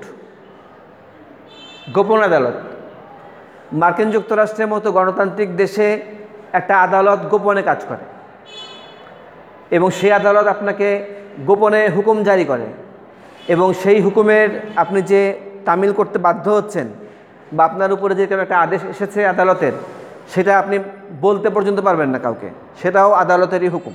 গোপন আদালত। মার্কিন যুক্তরাষ্ট্রের মতো গণতান্ত্রিক দেশে একটা আদালত গোপনে কাজ করে, এবং সেই আদালত আপনাকে গোপনে হুকুম জারি করে, এবং সেই হুকুমের আপনি যে তামিল করতে বাধ্য হচ্ছেন, বা আপনার উপরে যে একটা আদেশ এসেছে আদালতের, সেটা আপনি বলতে পর্যন্ত পারবেন না কাউকে, সেটাও আদালতেরই হুকুম।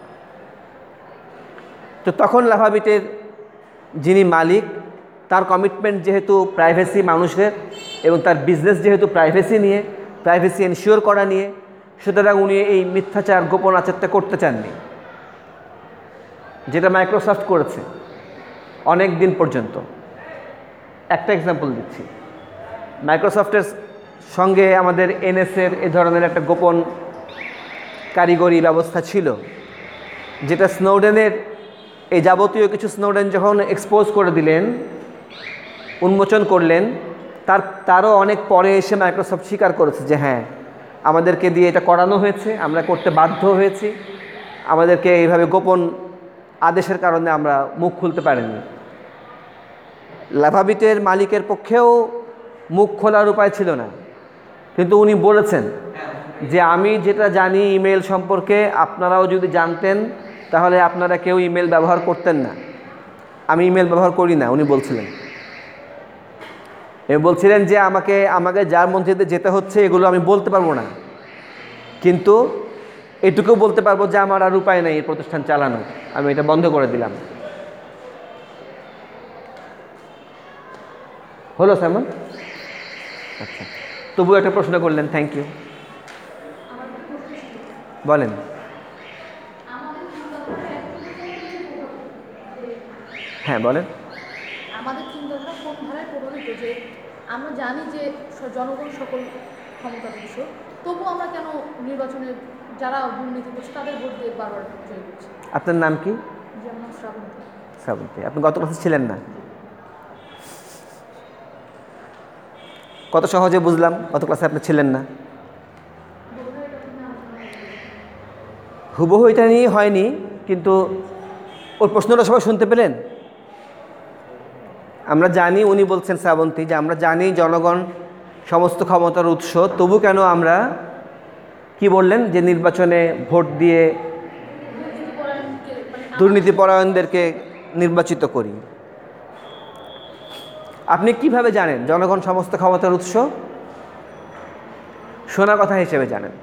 তো তখন লাভাবিটের যিনি মালিক, তার কমিটমেন্ট যেহেতু প্রাইভেসি মানুষের, এবং তার বিজনেস যেহেতু প্রাইভেসি নিয়ে, প্রাইভেসি এনশিওর করা নিয়ে, সুতরাং উনি এই মিথ্যাচার গোপন আচারটা করতে চাননি, যেটা মাইক্রোসফট করেছে অনেক দিন পর্যন্ত। একটা এক্সাম্পল দিচ্ছি, মাইক্রোসফটের সঙ্গে আমাদের এনএসের এ ধরনের একটা গোপন কারিগরি ব্যবস্থা ছিল, যেটা স্নোডেনের এই যাবতীয় কিছু স্নোডেন যখন এক্সপোজ করে দিলেন, উন্মোচন করলেন, তারও অনেক পরে এসে মাইক্রোসফট স্বীকার করেছে যে হ্যাঁ, আমাদেরকে দিয়ে এটা করানো হয়েছে, আমরা করতে বাধ্য হয়েছি, আমাদেরকে এইভাবে গোপন আদেশের কারণে আমরা মুখ খুলতে পারিনি। লাভাবিটের মালিকের পক্ষেও মুখ খোলার উপায় ছিল না, কিন্তু উনি বলেছেন যে আমি যেটা জানি ইমেল সম্পর্কে, আপনারাও যদি জানতেন তাহলে আপনারা কেউ ইমেল ব্যবহার করতেন না। আমি ইমেল ব্যবহার করি না, উনি বলছিলেন। বলছিলেন যে আমাকে যার মন্ত্রীতে যেতে হচ্ছে এগুলো আমি বলতে পারবো না, কিন্তু এটুকু বলতে পারবো যে আমার আর উপায় নেই এই প্রতিষ্ঠান চালানো, আমি এটা বন্ধ করে দিলাম। হলো সাইমন? আচ্ছা, তবুও একটা প্রশ্ন করলেন, থ্যাংক ইউ। বলেন। হ্যাঁ বলেন। আমাদের চিন্তাধারা কোন ধারায় প্রভাবিত যে আমরা জানি যে জনগণ সকল ক্ষমতার উৎস, তবু আমরা কেন নির্বাচনে যারা দুর্নীতি করছে তাদের ভোট দিয়ে বারবার জয় করছি? আপনার নাম কি? যেমন শ্রাবন্তী। শ্রাবন্তী, আপনি গত ক্লাসে ছিলেন না? কত সহজে বুঝলাম গত ক্লাসে আপনি ছিলেন না। হুবহু এটা নিয়ে হয়নি, কিন্তু ওর প্রশ্নটা সবাই শুনতে পেলেন? আমরা জানি, উনি বলছেন শ্রাবন্তী, যে আমরা জানি জনগণ সমস্ত ক্ষমতার উৎস, তবু কেন আমরা কি বললেন যে নির্বাচনে ভোট দিয়ে দুর্নীতিপরায়ণদেরকে নির্বাচিত করি। আপনি কিভাবে জানেন জনগণ সমস্ত ক্ষমতার উৎস? শোনা কথা হিসেবে জানেন।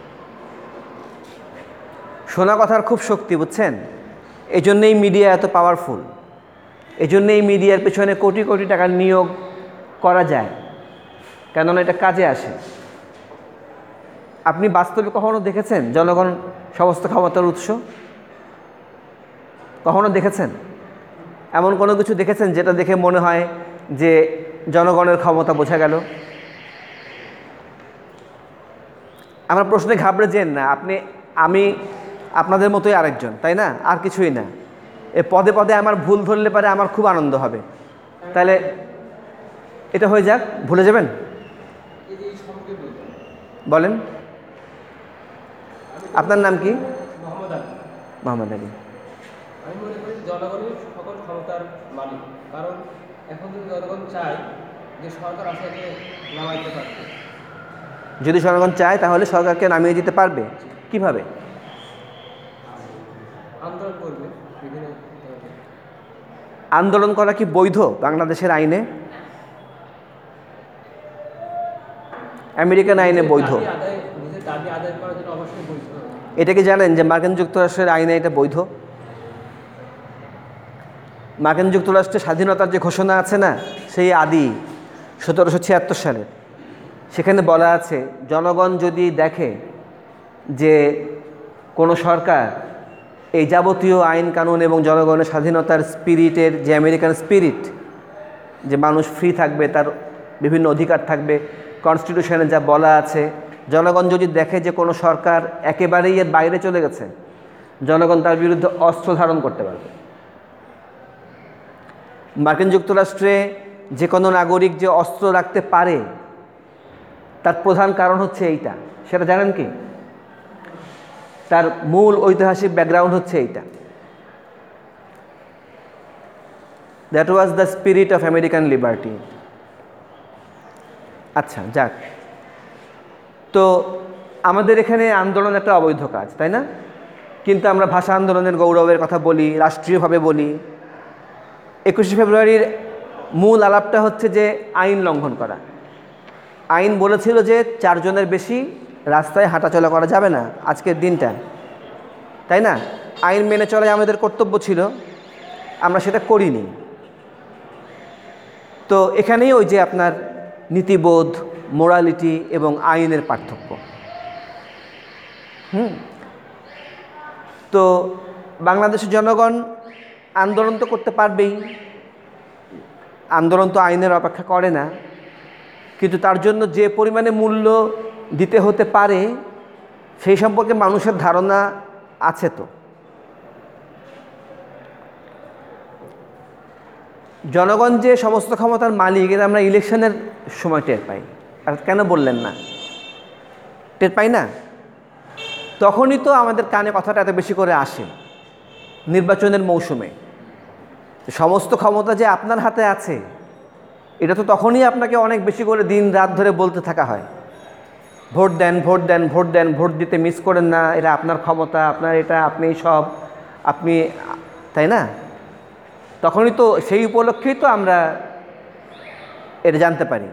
শোনা কথার খুব শক্তি, বুঝছেন? এই জন্যেই মিডিয়া এত পাওয়ারফুল, এই জন্যেই মিডিয়ার পেছনে কোটি কোটি টাকার নিয়োগ করা যায়, কেননা এটা কাজে আসে। আপনি বাস্তবে কখনো দেখেছেন জনগণ সমস্ত ক্ষমতার উৎস? কখনো দেখেছেন? এমন কোনো কিছু দেখেছেন যেটা দেখে মনে হয় যে জনগণের ক্ষমতা বোঝা গেল? আমরা প্রশ্নে ঘাবড়ে যেন না, আমি আপনাদের মতোই আরেকজন, তাই না? আর কিছুই না। এ পদে পদে আমার ভুল ধরলে পারে আমার খুব আনন্দ হবে। তাহলে এটা হয়ে যাক, ভুলে যাবেন। বলেন, আপনার নাম কি? মোহাম্মদ আলী। আমি মনে করি জনগণই সকল ক্ষমতার মালিক, কারণ এখন যদি জনগণ চায় যে সরকার আসলে নামাইতে পারবে, যদি জনগণ চায় তাহলে সরকারকে নামিয়ে দিতে পারবে। কিভাবে? আন্দোলন করবে বিভিন্ন ধরনের। আন্দোলন করা কি বৈধ বাংলাদেশের আইনে? আমেরিকান আইনে বৈধ। নিজের দাবি আদায় করার জন্য অবশ্যই বৈধ। এটা কি জানেন যে মার্কিন যুক্তরাষ্ট্রের আইনে এটা বৈধ? মার্কিন যুক্তরাষ্ট্রের স্বাধীনতার যে ঘোষণা আছে না, সেই আদি 1776 সালের, সেখানে বলা আছে জনগণ যদি দেখে যে কোনো সরকার এই যাবতীয় আইন কানুন এবং জনগণের স্বাধীনতার স্পিরিটের যে আমেরিকান স্পিরিট, যে মানুষ ফ্রি থাকবে, তার বিভিন্ন অধিকার থাকবে, কনস্টিটিউশনে যা বলা আছে, জনগণ যদি দেখে যে কোনো সরকার একেবারেই এর বাইরে চলে গেছে, জনগণ তার বিরুদ্ধে অস্ত্র ধারণ করতে পারবে। মার্কিন যুক্তরাষ্ট্রে যে কোনো নাগরিক যে অস্ত্র রাখতে পারে তার প্রধান কারণ হচ্ছে এইটা। সেটা জানেন কি? তার মূল ঐতিহাসিক ব্যাকগ্রাউন্ড হচ্ছে এইটা। That was the spirit of American liberty. আচ্ছা, যাক। তো আমাদের এখানে আন্দোলন একটা অবৈধ কাজ, তাই না? কিন্তু আমরা ভাষা আন্দোলনের গৌরবের কথা বলি, রাষ্ট্রীয়ভাবে বলি। 21শে ফেব্রুয়ারির মূল আলাপটা হচ্ছে যে আইন লঙ্ঘন করা। আইন বলেছিল যে 4 জনের বেশি রাস্তায় হাঁটাচলা করা যাবে না আজকের দিনটা, তাই না? আইন মেনে চলাই আমাদের কর্তব্য ছিল, আমরা সেটা করিনি। তো এখানেই ওই যে আপনার নীতিবোধ, মোরালিটি এবং আইনের পার্থক্য। তো বাংলাদেশের জনগণ আন্দোলন তো করতে পারবেই, আন্দোলন তো আইনের অপেক্ষা করে না, কিন্তু তার জন্য যে পরিমাণে মূল্য দিতে হতে পারে সেই সম্পর্কে মানুষের ধারণা আছে। তো জনগণ যে সমস্ত ক্ষমতার মালিক, এটা আমরা ইলেকশনের সময় টের পাই। আর কেন বললেন না? টের পাই না? তখনই তো আমাদের কানে কথাটা এত বেশি করে আসে, নির্বাচনের মৌসুমে। সমস্ত ক্ষমতা যে আপনার হাতে আছে এটা তো তখনই আপনাকে অনেক বেশি করে দিন রাত ধরে বলতে থাকা হয়, ভোট দেন, ভোট দেন, ভোট দেন, ভোট দিতে মিস করেন না, এটা আপনার ক্ষমতা, আপনার এটা, আপনিই সব, আপনি, তাই না? তখনই তো, সেই উপলক্ষেই তো আমরা এটা জানতে পারি।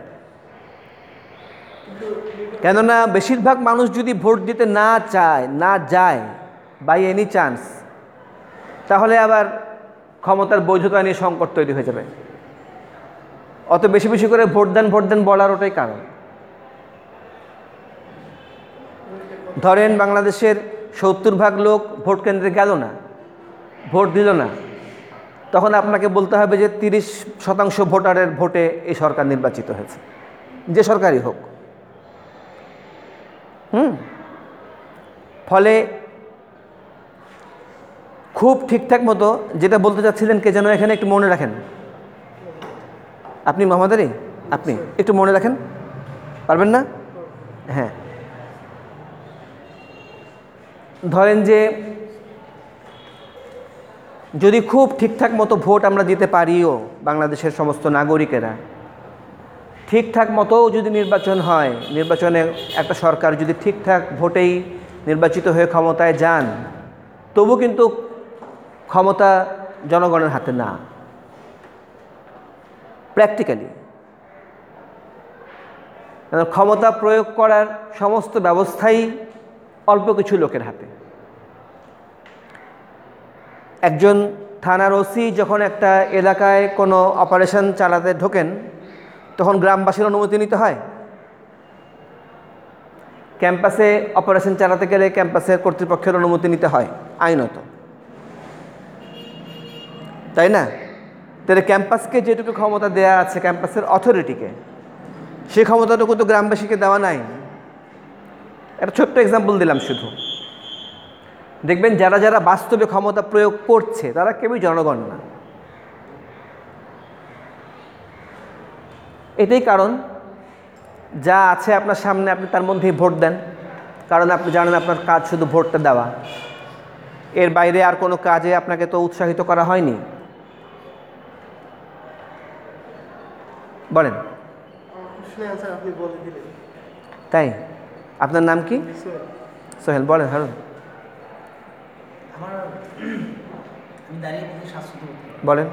কেননা বেশিরভাগ মানুষ যদি ভোট দিতে না চায়, না যায় বাই এনি চান্স, তাহলে আবার ক্ষমতার বৈধতা নিয়ে সংকট তৈরি হয়ে যাবে। অত বেশি বেশি করে ভোট দেন, ভোট দেন বলার ওটাই কারণ। ধরেন বাংলাদেশের 70% লোক ভোট কেন্দ্রে গেল না, ভোট দিল না, তখন আপনাকে বলতে হবে যে 30% ভোটারের ভোটে এই সরকার নির্বাচিত হয়েছে, যে সরকারই হোক। ফলে খুব ঠিকঠাক মতো, যেটা বলতে চাচ্ছিলেন কে যেন এখানে, একটু মনে রাখেন। আপনি মোহাম্মদ আলী, আপনি একটু মনে রাখেন, পারবেন না? হ্যাঁ, ধরেন যে যদি খুব ঠিকঠাক মতো ভোট আমরা দিতে পারিও, বাংলাদেশের সমস্ত নাগরিকেরা ঠিকঠাক মতো যদি নির্বাচন হয়, নির্বাচনে একটা সরকার যদি ঠিকঠাক ভোটেই নির্বাচিত হয়ে ক্ষমতায় যান, তবু কিন্তু ক্ষমতা জনগণের হাতে না। প্র্যাকটিক্যালি ক্ষমতা প্রয়োগ করার সমস্ত ব্যবস্থাই অল্প কিছু লোকের হাতে। একজন থানার ওসি যখন একটা এলাকায় কোনো অপারেশন চালাতে ঢোকেন, তখন গ্রামবাসীর অনুমতি নিতে হয়। ক্যাম্পাসে অপারেশন চালাতে গেলে ক্যাম্পাসের কর্তৃপক্ষের অনুমতি নিতে হয় আইনত, তাই না? তাহলে ক্যাম্পাসকে যেটুকু ক্ষমতা দেয়া আছে, ক্যাম্পাসের অথরিটিকে, সেই ক্ষমতাটুকু তো গ্রামবাসীকে দেওয়া নাই। একটা ছোট্ট এক্সাম্পল দিলাম শুধু। দেখবেন যারা যারা বাস্তবে ক্ষমতা প্রয়োগ করছে তারা কেউই জনগণ না। এটাই কারণ, যা আছে আপনার সামনে আপনি তার মধ্যেই ভোট দেন, কারণ আপনি জানেন আপনার কাজ শুধু ভোটটা দেওয়া। এর বাইরে আর কোনো কাজে আপনাকে তো উৎসাহিত করা হয়নি। বলেন। আপনি বলে দিলেন। তাই? আপনার নাম কি? সোহেল। বলেন হারুন। আমি দাঁড়িয়ে বলতে স্বাস্থ্য বলেন।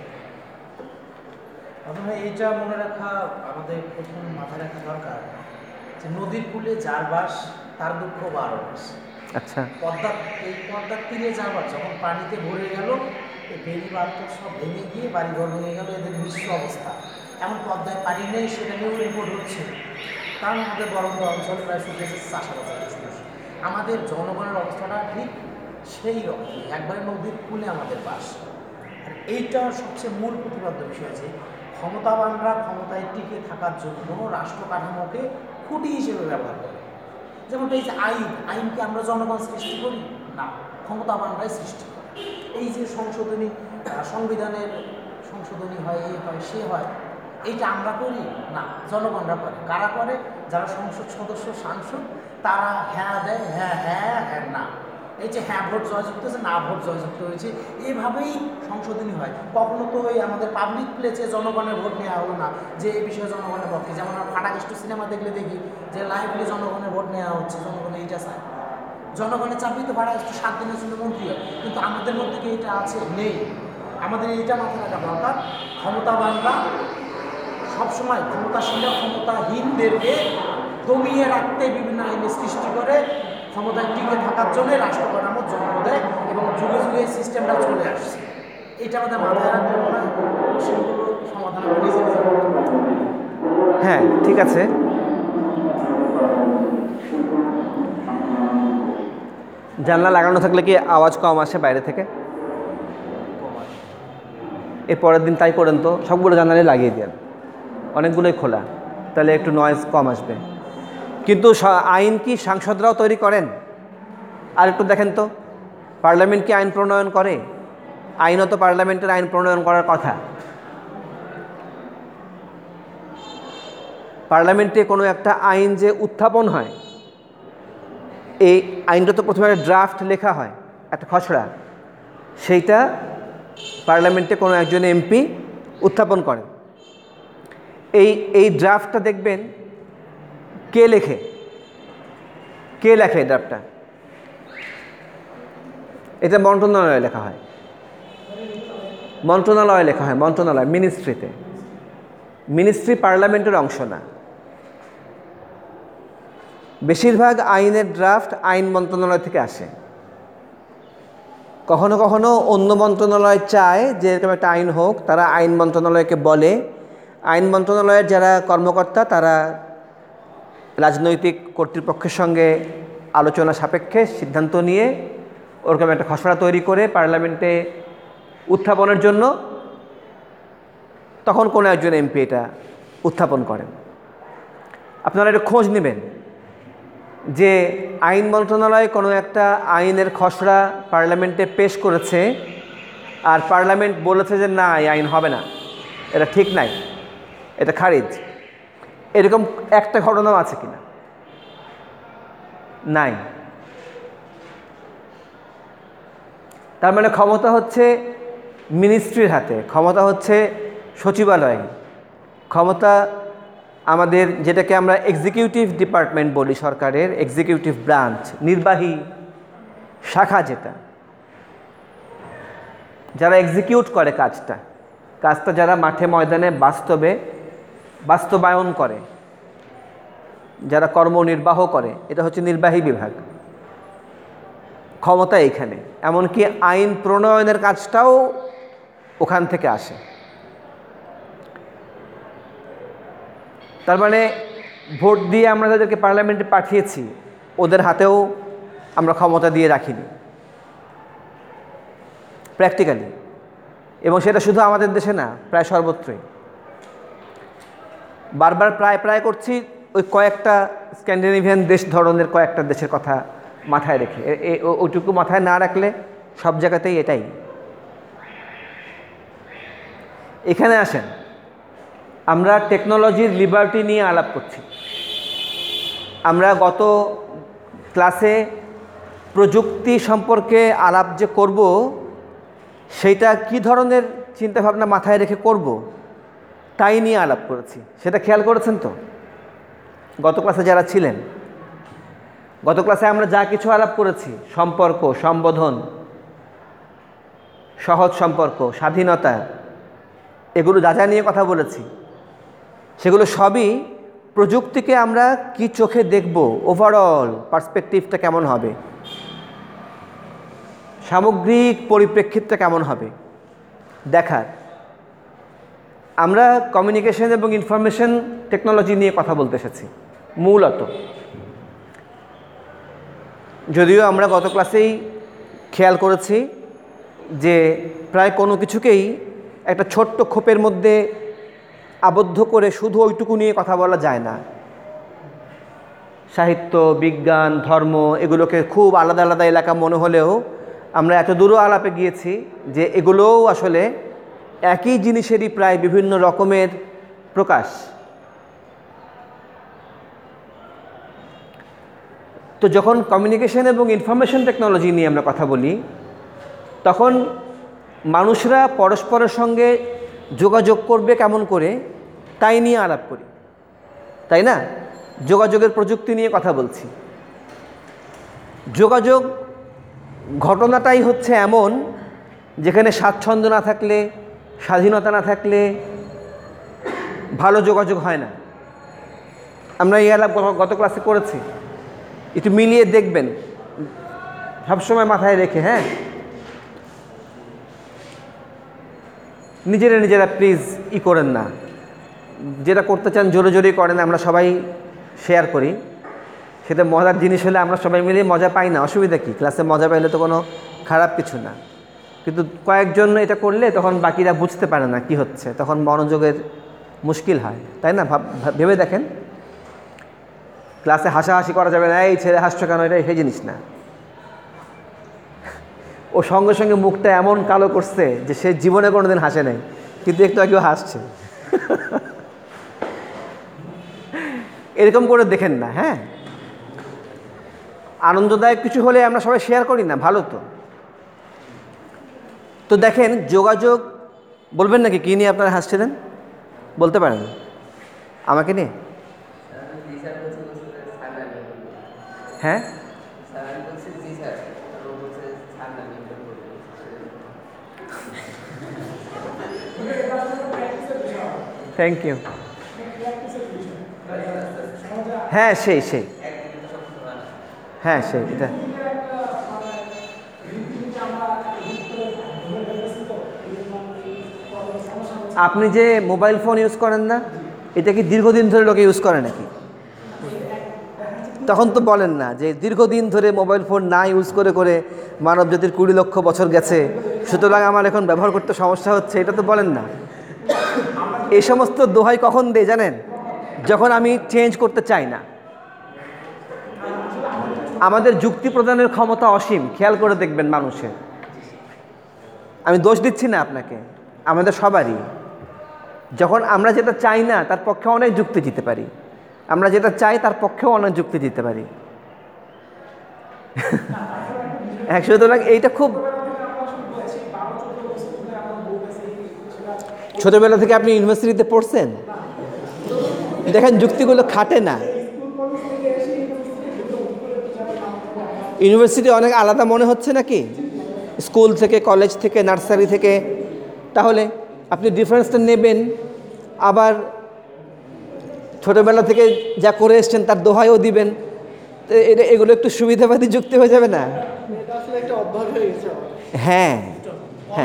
প্রথমে এইটা মনে রাখা আমাদের প্রথম মাথায় রাখা দরকার যে নদীর কূলে যার বাস তার দুঃখ 12 মাস। আচ্ছা। পদ্মার তীরে যাবার যখন পানিতে ভরে গেল, এই বেড়ি বাঁধ সব ভেঙে গিয়ে বাড়িঘর ভেঙে গেল, এদের নিঃস্ব অবস্থা। এখন পদ্মায় পানি নেই, সেটা নিয়েও রিপোর্ট হচ্ছে। কারণ আমাদের বরন্দ অঞ্চলে প্রায় শুকিয়েছে চাষাবাদ মানুষ। আমাদের জনগণের অবস্থাটা ঠিক সেই রকম, একবারে নদীর কূলে আমাদের বাস। আর এইটা সবচেয়ে মূল প্রতিপাদ্য বিষয় যে ক্ষমতাবানরা ক্ষমতায় টিকে থাকার জন্য রাষ্ট্র কাঠামোকে খুঁটি হিসেবে ব্যবহার করে। যেমন এই যে আইনকে আমরা জনগণ সৃষ্টি করি না, ক্ষমতাবানরাই সৃষ্টি করে। এই যে সংবিধানের সংশোধনী হয়, এই হয় সে হয়, এইটা আমরা করি না, জনগণরা করে। কারা করে? যারা সংসদ সদস্য সাংসদ, তারা হ্যাঁ দেয়, হ্যাঁ হ্যাঁ হ্যাঁ না, এই যে হ্যাঁ ভোট জয়যুক্ত হয়েছে, না ভোট জয়যুক্ত হয়েছে, এইভাবেই সংশোধনী হয়। কখনো তো ওই আমাদের পাবলিক প্লেসে জনগণের ভোট নেওয়া হলো না যে এই বিষয়ে জনগণের পক্ষে। যেমন আমরা ফাটাকেষ্ট সিনেমা দেখলে দেখি যে লাইভলি জনগণের ভোট নেওয়া হচ্ছে, জনগণ এইটা চায়। জনগণের চাপেই তো ফাটাকেষ্ট 7 দিনের জন্য মন্ত্রী হয়, কিন্তু আমাদের মধ্যে কি এটা আছে? নেই। আমাদের এইটা মাথায় রাখা দরকার, ক্ষমতাবানরা সবসময় ক্ষমতাশীল ক্ষমতাহীনদেরকে দমিয়ে রাখতে বিভিন্ন আইনের সৃষ্টি করে, ক্ষমতায় টিকে থাকার জন্য রাষ্ট্র কাঠামো জন্ম দেয় এবং যুগে যুগে এই সিস্টেমটা চলে আসছে। এটা আমাদের মাথায় রাখতে মনে হয় সেগুলো সমাধান আমরা নিজে নিজে করতে পারি। হ্যাঁ, ঠিক আছে। জানলা লাগানো থাকলে কি আওয়াজ কম আসে বাইরে থেকে? এর পরের দিন তাই করেন তো, সবগুলো জানালে লাগিয়ে দেন, অনেকগুলোই খোলা, তাহলে একটু নয়েজ কম আসবে। কিন্তু আইন কি সাংসদরাও তৈরি করেন? আর একটু দেখেন তো, পার্লামেন্ট কি আইন প্রণয়ন করে? আইনও তো পার্লামেন্টের আইন প্রণয়ন করার কথা। পার্লামেন্টে কোনো একটা আইন যে উত্থাপন হয়, এই আইনটা তো প্রথমে একটা ড্রাফট লেখা হয়, একটা খসড়া, সেইটা পার্লামেন্টে কোনো একজন এমপি উত্থাপন করেন। এই ড্রাফটটা দেখবেন কে লেখে এই ড্রাফটটা? এটা মন্ত্রণালয়ে লেখা হয়, মন্ত্রণালয়, মিনিস্ট্রিতে। মিনিস্ট্রি পার্লামেন্টের অংশ না। বেশিরভাগ আইনের ড্রাফট আইন মন্ত্রণালয় থেকে আসে। কখনো কখনো অন্য মন্ত্রণালয় চায় যে এরকম একটা আইন হোক, তারা আইন মন্ত্রণালয়কে বলে। আইন মন্ত্রণালয়ের যারা কর্মকর্তা, তারা রাজনৈতিক কর্তৃপক্ষের সঙ্গে আলোচনা সাপেক্ষে সিদ্ধান্ত নিয়ে ওরকম একটা খসড়া তৈরি করে পার্লামেন্টে উত্থাপনের জন্য তখন কোনো একজন এমপি এটা উত্থাপন করেন। আপনারা একটু খোঁজ নেবেন যে আইন মন্ত্রণালয় কোনো একটা আইনের খসড়া পার্লামেন্টে পেশ করেছে, আর পার্লামেন্ট বলেছে যে না, এই আইন হবে না, এটা ঠিক নাই, এটা খারিজ। এরকম একটা ঘটনাও আছে কিনা? নাই। তার মানে ক্ষমতা হচ্ছে মিনিস্ট্রির হাতে, ক্ষমতা হচ্ছে সচিবালয়ে, ক্ষমতা আমাদের যেটাকে আমরা এক্সিকিউটিভ ডিপার্টমেন্ট বলি, সরকারের এক্সিকিউটিভ ব্রাঞ্চ, নির্বাহী শাখা, যেটা যারা এক্সিকিউট করে কাজটা যারা মাঠে ময়দানে বাস্তবায়ন করে, যারা কর্মনির্বাহ করে, এটা হচ্ছে নির্বাহী বিভাগ। ক্ষমতা এইখানে, এমনকি আইন প্রণয়নের কাজটাও ওখান থেকে আসে। তার মানে ভোট দিয়ে আমরা যাদেরকে পার্লামেন্টে পাঠিয়েছি, ওদের হাতেও আমরা ক্ষমতা দিয়ে রাখিনি প্র্যাকটিক্যালি। এবং সেটা শুধু আমাদের দেশে না, প্রায় সর্বত্রই। বারবার প্রায় করছি, ওই কয়েকটা স্ক্যান্ডিনেভিয়ান দেশ ধরনের কয়েকটা দেশের কথা মাথায় রেখে। ওইটুকু মাথায় না রাখলে সব জায়গাতেই এটাই। এখানে আসেন, আমরা টেকনোলজির লিবার্টি নিয়ে আলাপ করছি। আমরা গত ক্লাসে প্রযুক্তি সম্পর্কে আলাপ যে করব সেইটা কি ধরনের চিন্তাভাবনা মাথায় রেখে করব তাই নিয়ে আলাপ করেছি। সেটা খেয়াল করেছেন তো গত ক্লাসে যারা ছিলেন? গত ক্লাসে আমরা যা কিছু আলাপ করেছি, সম্পর্ক, সম্বোধন, সহজ সম্পর্ক, স্বাধীনতা, এগুলো যা যা নিয়ে কথা বলেছি সেগুলো সবই প্রযুক্তিকে আমরা কি চোখে দেখব, ওভারঅল পার্সপেক্টিভটা কেমন হবে, সামগ্রিক পরিপ্রেক্ষিতটা কেমন হবে দেখার। আমরা কমিউনিকেশন এবং ইনফরমেশন টেকনোলজি নিয়ে কথা বলতে এসেছি মূলত। যদিও আমরা গত ক্লাসেই খেয়াল করেছি যে প্রায় কোনো কিছুকেই একটা ছোট্ট খোপের মধ্যে আবদ্ধ করে শুধু ওইটুকু নিয়ে কথা বলা যায় না। সাহিত্য, বিজ্ঞান, ধর্ম এগুলোকে খুব আলাদা আলাদা এলাকা মনে হলেও আমরা এত দূরও আলাপে গিয়েছি যে এগুলোও আসলে একই জিনিসেরই প্রায় বিভিন্ন রকমের প্রকাশ। তো যখন কমিউনিকেশন এবং ইনফরমেশন টেকনোলজি নিয়ে আমরা কথা বলি তখন মানুষরা পরস্পরের সঙ্গে যোগাযোগ করবে কেমন করে তাই নিয়ে আলাপ করি, তাই না? যোগাযোগের প্রযুক্তি নিয়ে কথা বলছি। যোগাযোগ ঘটনাটাই হচ্ছে এমন যেখানে স্বাচ্ছন্দ্য না থাকলে, স্বাধীনতা না থাকলে ভালো যোগাযোগ হয় না। আমরা এই আলাপ গত ক্লাসে করেছি, একটু মিলিয়ে দেখবেন সবসময় মাথায় রেখে। হ্যাঁ, নিজেরা প্লিজ করেন না, যেটা করতে চান জোরে জোরেই করেন, আমরা সবাই শেয়ার করি। সেটা মজার জিনিস হলে আমরা সবাই মিলে মজা পাই না, অসুবিধা কী? ক্লাসে মজা পাইলে তো কোনো খারাপ কিছু না, কিন্তু কয়েকজন এটা করলে তখন বাকিরা বুঝতে পারে না কি হচ্ছে, তখন মনোযোগের মুশকিল হয়, তাই না? ভেবে দেখেন, ক্লাসে হাসাহাসি করা যাবে না, এই ছেলে হাসছো কেন, এটা সেই জিনিস না। ও সঙ্গে সঙ্গে মুখটা এমন কালো করছে যে সে জীবনে কোনোদিন হাসে নাই, কিন্তু একটু আগেও হাসছে। এরকম করে দেখেন না। হ্যাঁ, আনন্দদায়ক কিছু হলে আমরা সবাই শেয়ার করি না, ভালো তো। তো দেখেন, যোগাযোগ বলবেন নাকি কী নিয়ে আপনারা হাসছিলেন? বলতে পারেন আমাকে নিয়ে। হ্যাঁ, থ্যাংক ইউ। হ্যাঁ, সেই হ্যাঁ, সেই এটা আপনি যে মোবাইল ফোন ইউজ করেন না, এটা কি দীর্ঘদিন ধরে লোকে ইউজ করে নাকি? তখন তো বলেন না যে দীর্ঘদিন ধরে মোবাইল ফোন না ইউজ করে করে মানবজাতির 20 লক্ষ বছর গেছে, সুতরাং আমার এখন ব্যবহার করতে সমস্যা হচ্ছে, এটা তো বলেন না। এই সমস্ত দোহাই কখন দেয় জানেন? যখন আমি চেঞ্জ করতে চাই না। আমাদের যুক্তি প্রদানের ক্ষমতা অসীম, খেয়াল করে দেখবেন মানুষের। আমি দোষ দিচ্ছি না আপনাকে, আমাদের সবারই। যখন আমরা যেটা চাই না তার পক্ষে অনেক যুক্তি দিতে পারি, আমরা যেটা চাই তার পক্ষেও অনেক যুক্তি দিতে পারি। সুতরাং এইটা খুব ছোটবেলা থেকে আপনি ইউনিভার্সিটিতে পড়ছেন, দেখেন যুক্তিগুলো খাটে না। ইউনিভার্সিটি অনেক আলাদা মনে হচ্ছে নাকি স্কুল থেকে, কলেজ থেকে, নার্সারি থেকে? তাহলে আপনি ডিফারেন্সটা নেবেন, আবার ছোটোবেলা থেকে যা করে এসছেন তার দোহাইও দিবেন। এগুলো একটু সুবিধাবাদী যুক্তি হয়ে যাবে না? হ্যাঁ, হ্যাঁ।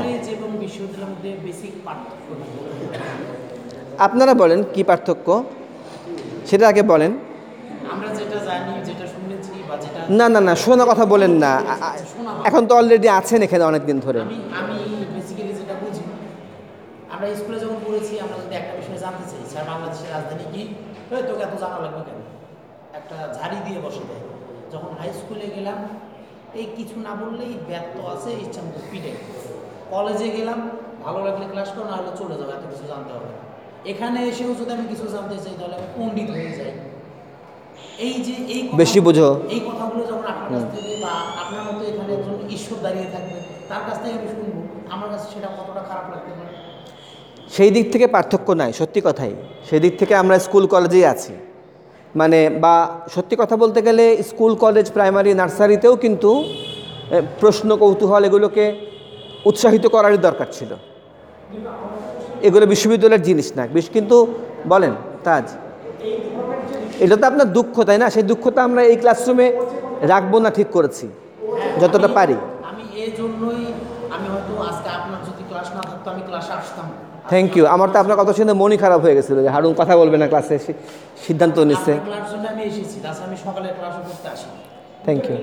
আপনারা বলেন কি পার্থক্য সেটা আগে বলেন। আমরা যেটা জানি, যেটা শুনেছি বা যেটা না শোনা কথা বলেন না, এখন তো অলরেডি আছেন এখানে অনেক দিন ধরে। আমি বেসিক্যালি যেটা বুঝি, আমরা স্কুলে যখন পড়েছি, আমরা যদি একটা বিষয় জানতে চাই, স্যার বাংলাদেশের রাজধানী কি, তোকে এত জানা লাগবে কেন, একটা ঝাড়ি দিয়ে বসে দেয়। যখন হাই স্কুলে গেলাম, এই কিছু না বললেই ব্যর্থ আছে, ইচ্ছা মতো পিটে। কলেজে গেলাম, ভালো লাগলে ক্লাস করো, না হলে চলে যাবো, এত কিছু জানতে হবে। এখানে এসেও যদি আমি কিছু জানতে চাই তাহলে আমি পণ্ডিত হয়ে যাই। এই যে এই বেশি বোঝো। এই কথাগুলো যখন আপনার কাছ থেকে বা আপনার মতো এখানে একজন ঈশ্বর দাঁড়িয়ে থাকবে তার কাছ থেকে আমি শুনবো, আমার কাছে সেটা কতটা খারাপ লাগতে পারে। সেই দিক থেকে পার্থক্য নাই, সত্যি কথাই। সেই দিক থেকে আমরা স্কুল কলেজেই আছি, মানে বা সত্যি কথা বলতে গেলে স্কুল কলেজ প্রাইমারি নার্সারিতেও কিন্তু প্রশ্ন কৌতূহল এগুলোকে উৎসাহিত করারই দরকার ছিল। এগুলো বিশ্ববিদ্যালয়ের জিনিস না কিন্তু বলেন তাজ, এটা তো আপনার দুঃখ তাই না? সেই দুঃখটা আমরা এই ক্লাসরুমে রাখবো না, ঠিক করেছি যতটা পারি। আমি এই জন্যই আমি হয়তো আজকে আপনার যদি ক্লাস না থাকতো আমি ক্লাসে আসতাম। Thank you. আমার তো আপনার কথা শুনে মনই খারাপ হয়ে গেছিলো যে হারুন কথা বলবে না ক্লাসে, সিদ্ধান্ত নিচ্ছে। ক্লাস জন্য আমি এসেছি, তাছাড়া আমি সকালে ক্লাসে করতে আসি। Thank you.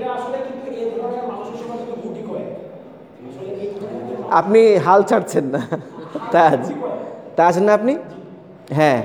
আপনি হাল ছাড়ছেন না তাজ, তাজ না আপনি? হ্যাঁ,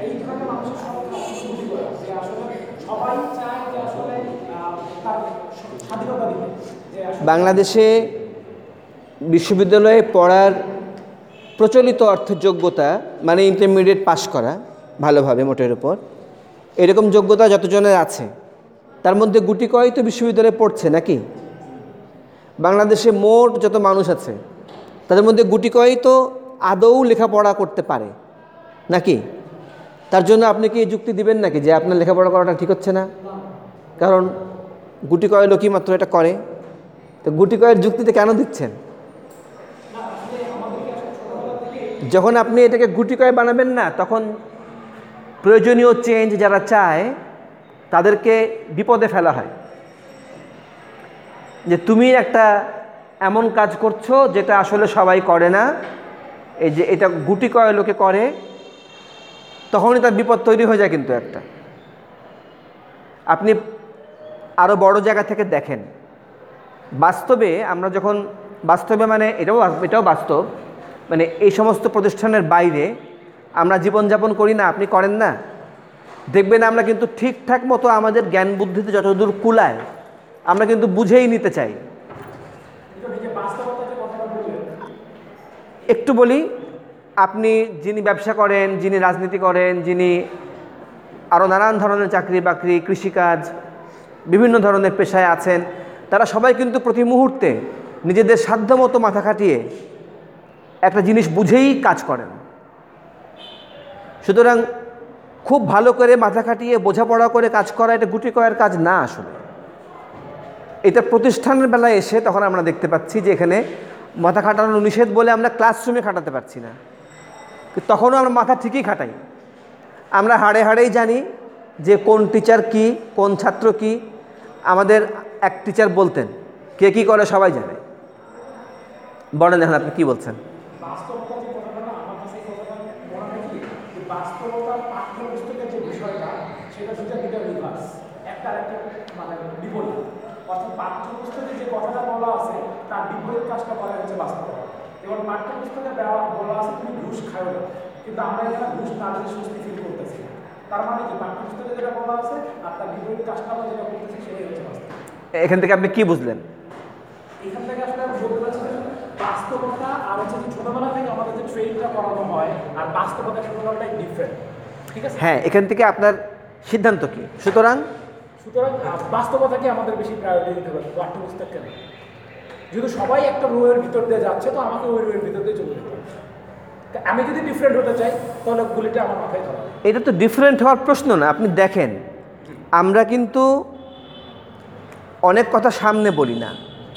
বাংলাদেশে বিশ্ববিদ্যালয়ে পড়ার প্রচলিত অর্থের যোগ্যতা মানে ইন্টারমিডিয়েট পাশ করা ভালোভাবে মোটের উপর, এরকম যোগ্যতা যতজনের আছে তার মধ্যে গুটি কয় তো বিশ্ববিদ্যালয়ে পড়ছে নাকি? বাংলাদেশে মোট যত মানুষ আছে তাদের মধ্যে গুটি কয় তো আদৌ লেখাপড়া করতে পারে নাকি? তার জন্য আপনি কি যুক্তি দিবেন নাকি যে আপনার লেখাপড়া করাটা ঠিক হচ্ছে না? কারণ গুটি কয় লোকই মাত্র এটা করে। তো গুটি কয়ের যুক্তিতে কেন দিচ্ছেন? যখন আপনি এটাকে গুটি কয় বানাবেন না, তখন প্রয়োজনীয় চেঞ্জ যারা চায় তাদেরকে বিপদে ফেলা হয় যে তুমি একটা এমন কাজ করছো যেটা আসলে সবাই করে না, এই যে এটা গুটি কয় লোকে করে, তখনই তার বিপদ তৈরি হয়ে যায়। কিন্তু একটা আপনি আরও বড় জায়গা থেকে দেখেন, বাস্তবে আমরা যখন বাস্তবে মানে এটাও বাস্তব, মানে এই সমস্ত প্রতিষ্ঠানের বাইরে আমরা জীবনযাপন করি না, আপনি করেন না, দেখবেন আমরা কিন্তু ঠিকঠাক মতো আমাদের জ্ঞান বুদ্ধিতে যতদূর কুলায় আমরা কিন্তু বুঝেই নিতে চাই। একটু বলি, আপনি যিনি ব্যবসা করেন, যিনি রাজনীতি করেন, যিনি আরও নানান ধরনের চাকরি বাকরি, কৃষিকাজ, বিভিন্ন ধরনের পেশায় আছেন, তারা সবাই কিন্তু প্রতি মুহূর্তে নিজেদের সাধ্যমতো মাথা খাটিয়ে একটা জিনিস বুঝেই কাজ করেন। সুতরাং খুব ভালো করে মাথা খাটিয়ে বোঝাপড়া করে কাজ করা এটা গুটি কয়ের কাজ না। আসলে এটা প্রতিষ্ঠানের বেলায় এসে তখন আমরা দেখতে পাচ্ছি যে এখানে মাথা খাটানো নিষেধ বলে আমরা ক্লাসরুমে খাটাতে পারছি না, তখনও আমরা মাথা ঠিকই খাটাই। আমরা হাড়ে হাড়েই জানি যে কোন টিচার কি, কোন ছাত্র কি। আমাদের এক টিচার বলতেন, কে কী করে সবাই জানে। বলেন এখন আপনি কী বলছেন? বাস্তবতা যে কথাটা না, আমার কাছে এই কথাটা মনে হয় কি যে বাস্তবতার পাঠ্যপুস্তকের যে বিষয়টা সেটা দুটা রিভার্স, একটা আরেকটা মানে বিপরীত। অর্থাৎ পাঠ্যপুস্তকে যে কথাটা বলা আছে তার বিপরীত কাজটা করা হচ্ছে বাস্তবতা। এবং পাঠ্যপুস্তকে বলা আছে তুমি ঘুষ খাও না, কিন্তু আমরা এখানে ঘুষ না দিলে স্বস্তি ফিল করতেছি না। তার মানে কি পাঠ্যপুস্তকে যেটা বলা আছে আর তার বিপরীত কাজটা আমরা যেটা করতেছি সেটাই হচ্ছে বাস্তব। এখান থেকে আপনি কি বুঝলেন? এখান থেকে আসলে আমি বলতে পারছি বাস্তবতা আর হচ্ছে যে ছোটবেলা থেকে আমাদের যে ট্রেনটা করানো হয় আর বাস্তবতা ছোটবেলাটাই ডিফারেন্ট, ঠিক আছে? হ্যাঁ, এখান থেকে আপনার সিদ্ধান্ত কি? সুতরাং বাস্তবতাকে আমাদের বেশি প্রায়োরিটি দিতে হবে পাঠ্যপুস্তককে না। যেহেতু সবাই একটা রোয়ের ভিতর দিয়ে যাচ্ছে, তো আমাকে ওই রোয়ের ভিতর দিয়ে চলে যেতে হবে। আমি যদি ডিফারেন্ট হতে চাই তাহলে গুলিটা আমার মাথায় ধরা। এটা তো ডিফারেন্ট হওয়ার প্রশ্ন না। আপনি দেখেন, আমরা কিন্তু অনেক কথা সামনে বলি না,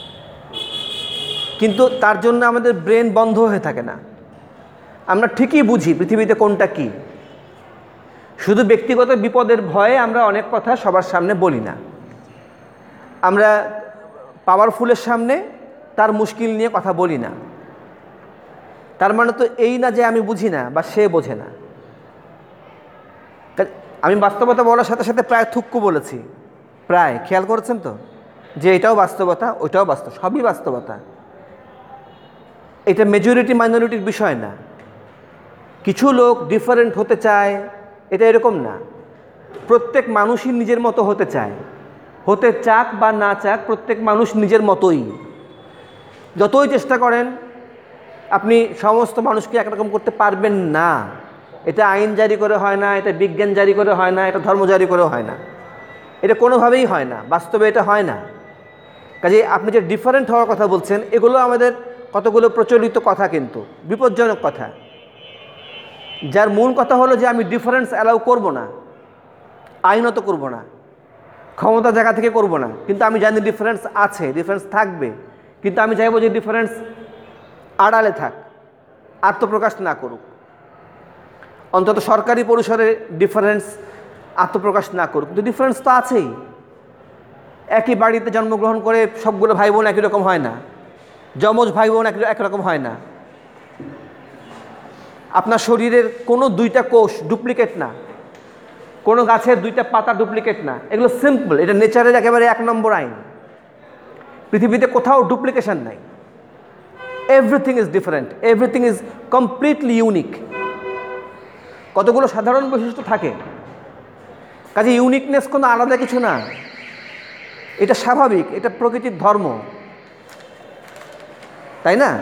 কিন্তু তার জন্য আমাদের ব্রেন বন্ধ হয়ে থাকে না। আমরা ঠিকই বুঝি পৃথিবীতে কোনটা কি। শুধু ব্যক্তিগত বিপদের ভয়ে আমরা অনেক কথা সবার সামনে বলি না। আমরা পাওয়ারফুলের সামনে তার মুশকিল নিয়ে কথা বলি না। তার মানে তো এই না যে আমি বুঝি না বা সে বোঝে না। আমি বাস্তবতা বলার সাথে সাথে প্রায় থুক্কু বলেছি, প্রায়। খেয়াল করেছেন তো যে এটাও বাস্তবতা, ওইটাও বাস্তব, সবই বাস্তবতা। এটা মেজরিটি মাইনরিটির বিষয় না। কিছু লোক ডিফারেন্ট হতে চায়, এটা এরকম না। প্রত্যেক মানুষই নিজের মতো হতে চায়, হতে চাক বা না চাক, প্রত্যেক মানুষ নিজের মতোই। যতই চেষ্টা করেন আপনি সমস্ত মানুষকে একরকম করতে পারবেন না। এটা আইন জারি করে হয় না, এটা বিজ্ঞান জারি করে হয় না, এটা ধর্ম জারি করে হয় না। এটা কোনোভাবেই হয় না, বাস্তবে এটা হয় না। কাজে আপনি যে ডিফারেন্ট হওয়ার কথা বলছেন, এগুলো আমাদের কতগুলো প্রচলিত কথা, কিন্তু বিপজ্জনক কথা। যার মূল কথা হলো যে আমি ডিফারেন্স অ্যালাউ করব না, আইনত করব না, ক্ষমতা জায়গা থেকে করব না, কিন্তু আমি জানি ডিফারেন্স আছে, ডিফারেন্স থাকবে, কিন্তু আমি চাইবো যে ডিফারেন্স আড়ালে থাক, আত্মপ্রকাশ না করুক, অন্তত সরকারি পরিসরে ডিফারেন্স আত্মপ্রকাশ না করুক। কিন্তু ডিফারেন্স তো আছেই। একই বাড়িতে জন্মগ্রহণ করে সবগুলো ভাই বোন একই রকম হয় না, যমজ ভাই বোন একরকম হয় না। আপনার শরীরের কোনো দুইটা কোষ ডুপ্লিকেট না, কোনো গাছের দুইটা পাতা ডুপ্লিকেট না, এগুলো সিম্পল, এটা নেচারের একেবারে 1 নম্বর আইন। পৃথিবীতে কোথাও ডুপ্লিকেশন নাই, everything is different, everything is completely unique. কতগুলো সাধারণ বৈশিষ্ট্য থাকে, কাজে ইউনিকনেস কোনো আলাদা কিছু না, এটা স্বাভাবিক, এটা প্রকৃতির ধর্ম, তাই না?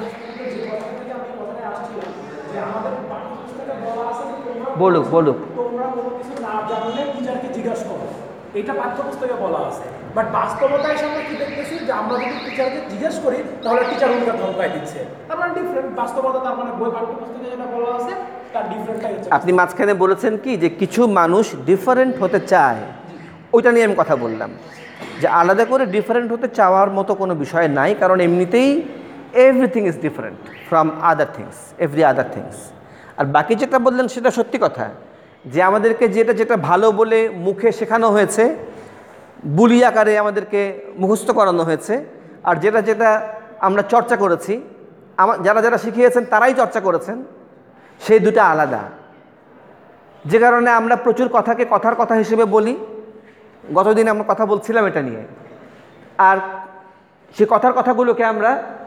বলুক বলুক। তোমরা কোনো কিছু না জানলে টিচারকে জিজ্ঞাসা করো, এটা পাঠ্যপুস্তকে বলা আছে। বাট বাস্তবতায় আমরা কি দেখতেছি যে আমরা যদি টিচারকে জিজ্ঞেস করি তাহলে টিচার উল্টা ধমকাই দিচ্ছে। তার মানে ডিফারেন্ট বাস্তবতা, তার মানে বই পাঠ্যপুস্তকে যেটা বলা আছে তার ডিফারেন্টটাই হচ্ছে। আপনি মাঝখানে বলেছেন কি যে কিছু মানুষ ডিফারেন্ট হতে চায়, ওইটা নিয়ে আমি কথা বললাম যে আলাদা করে ডিফারেন্ট হতে চাওয়ার মতো কোনো বিষয় নাই, কারণ এমনিতেই everything is different from other things, every other things. আর বাকি যেটা বললেন সেটা সত্যি কথা, যে আমাদেরকে যেটা যেটা ভালো বলে মুখে শেখানো হয়েছে, বুলি আকারে আমাদেরকে মুখস্থ করানো হয়েছে, আর যেটা যেটা আমরা চর্চা করেছি, যারা যারা শিখিয়েছেন তারাই চর্চা করেছেন, সেই দুটা আলাদা। যে কারণে আমরা প্রচুর কথাকে কথার কথা হিসেবে বলি। গতদিন আমরা কথা বলছিলাম এটা নিয়ে, আর সে কথার কথাগুলোকে আমরা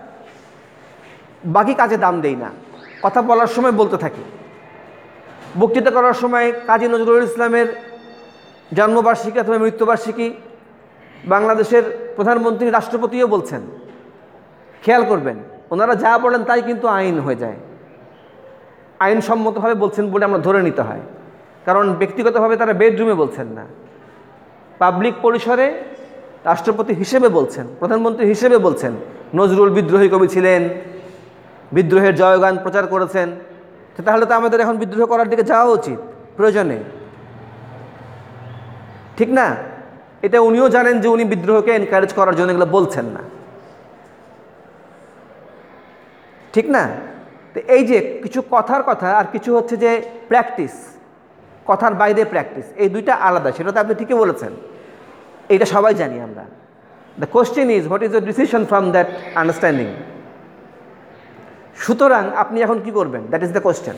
বাকি কাজে দাম দেই না, কথা বলার সময় বলতে থাকি। বক্তৃতা করার সময় কাজী নজরুল ইসলামের জন্মবার্ষিকী অথবা মৃত্যুবার্ষিকী বাংলাদেশের প্রধানমন্ত্রী, রাষ্ট্রপতিও বলছেন, খেয়াল করবেন ওনারা যা বলেন তাই কিন্তু আইন হয়ে যায়, আইনসম্মতভাবে বলছেন বলে আমরা ধরে নিতে হয়, কারণ ব্যক্তিগতভাবে তারা বেডরুমে বলছেন না, পাবলিক পরিসরে রাষ্ট্রপতি হিসেবে বলছেন, প্রধানমন্ত্রী হিসেবে বলছেন। নজরুল বিদ্রোহী কবি ছিলেন, বিদ্রোহের জয়গান প্রচার করেছেন, তাহলে তো আমাদের এখন বিদ্রোহ করার দিকে যাওয়া উচিত প্রয়োজনে, ঠিক না? এটা উনিও জানেন যে উনি বিদ্রোহকে এনকারেজ করার জন্য এগুলো বলছেন না, ঠিক না? তো এই যে কিছু কথার কথা আর কিছু হচ্ছে যে প্র্যাকটিস, কথার বাইরে প্র্যাকটিস, এই দুইটা আলাদা, সেটা তো আপনি ঠিকই বলেছেন, এইটা সবাই জানি আমরা। The question is what is the decision from that understanding. সুতরাং আপনি এখন কি করবেন, দ্যাট ইজ দ্য কোশ্চেন।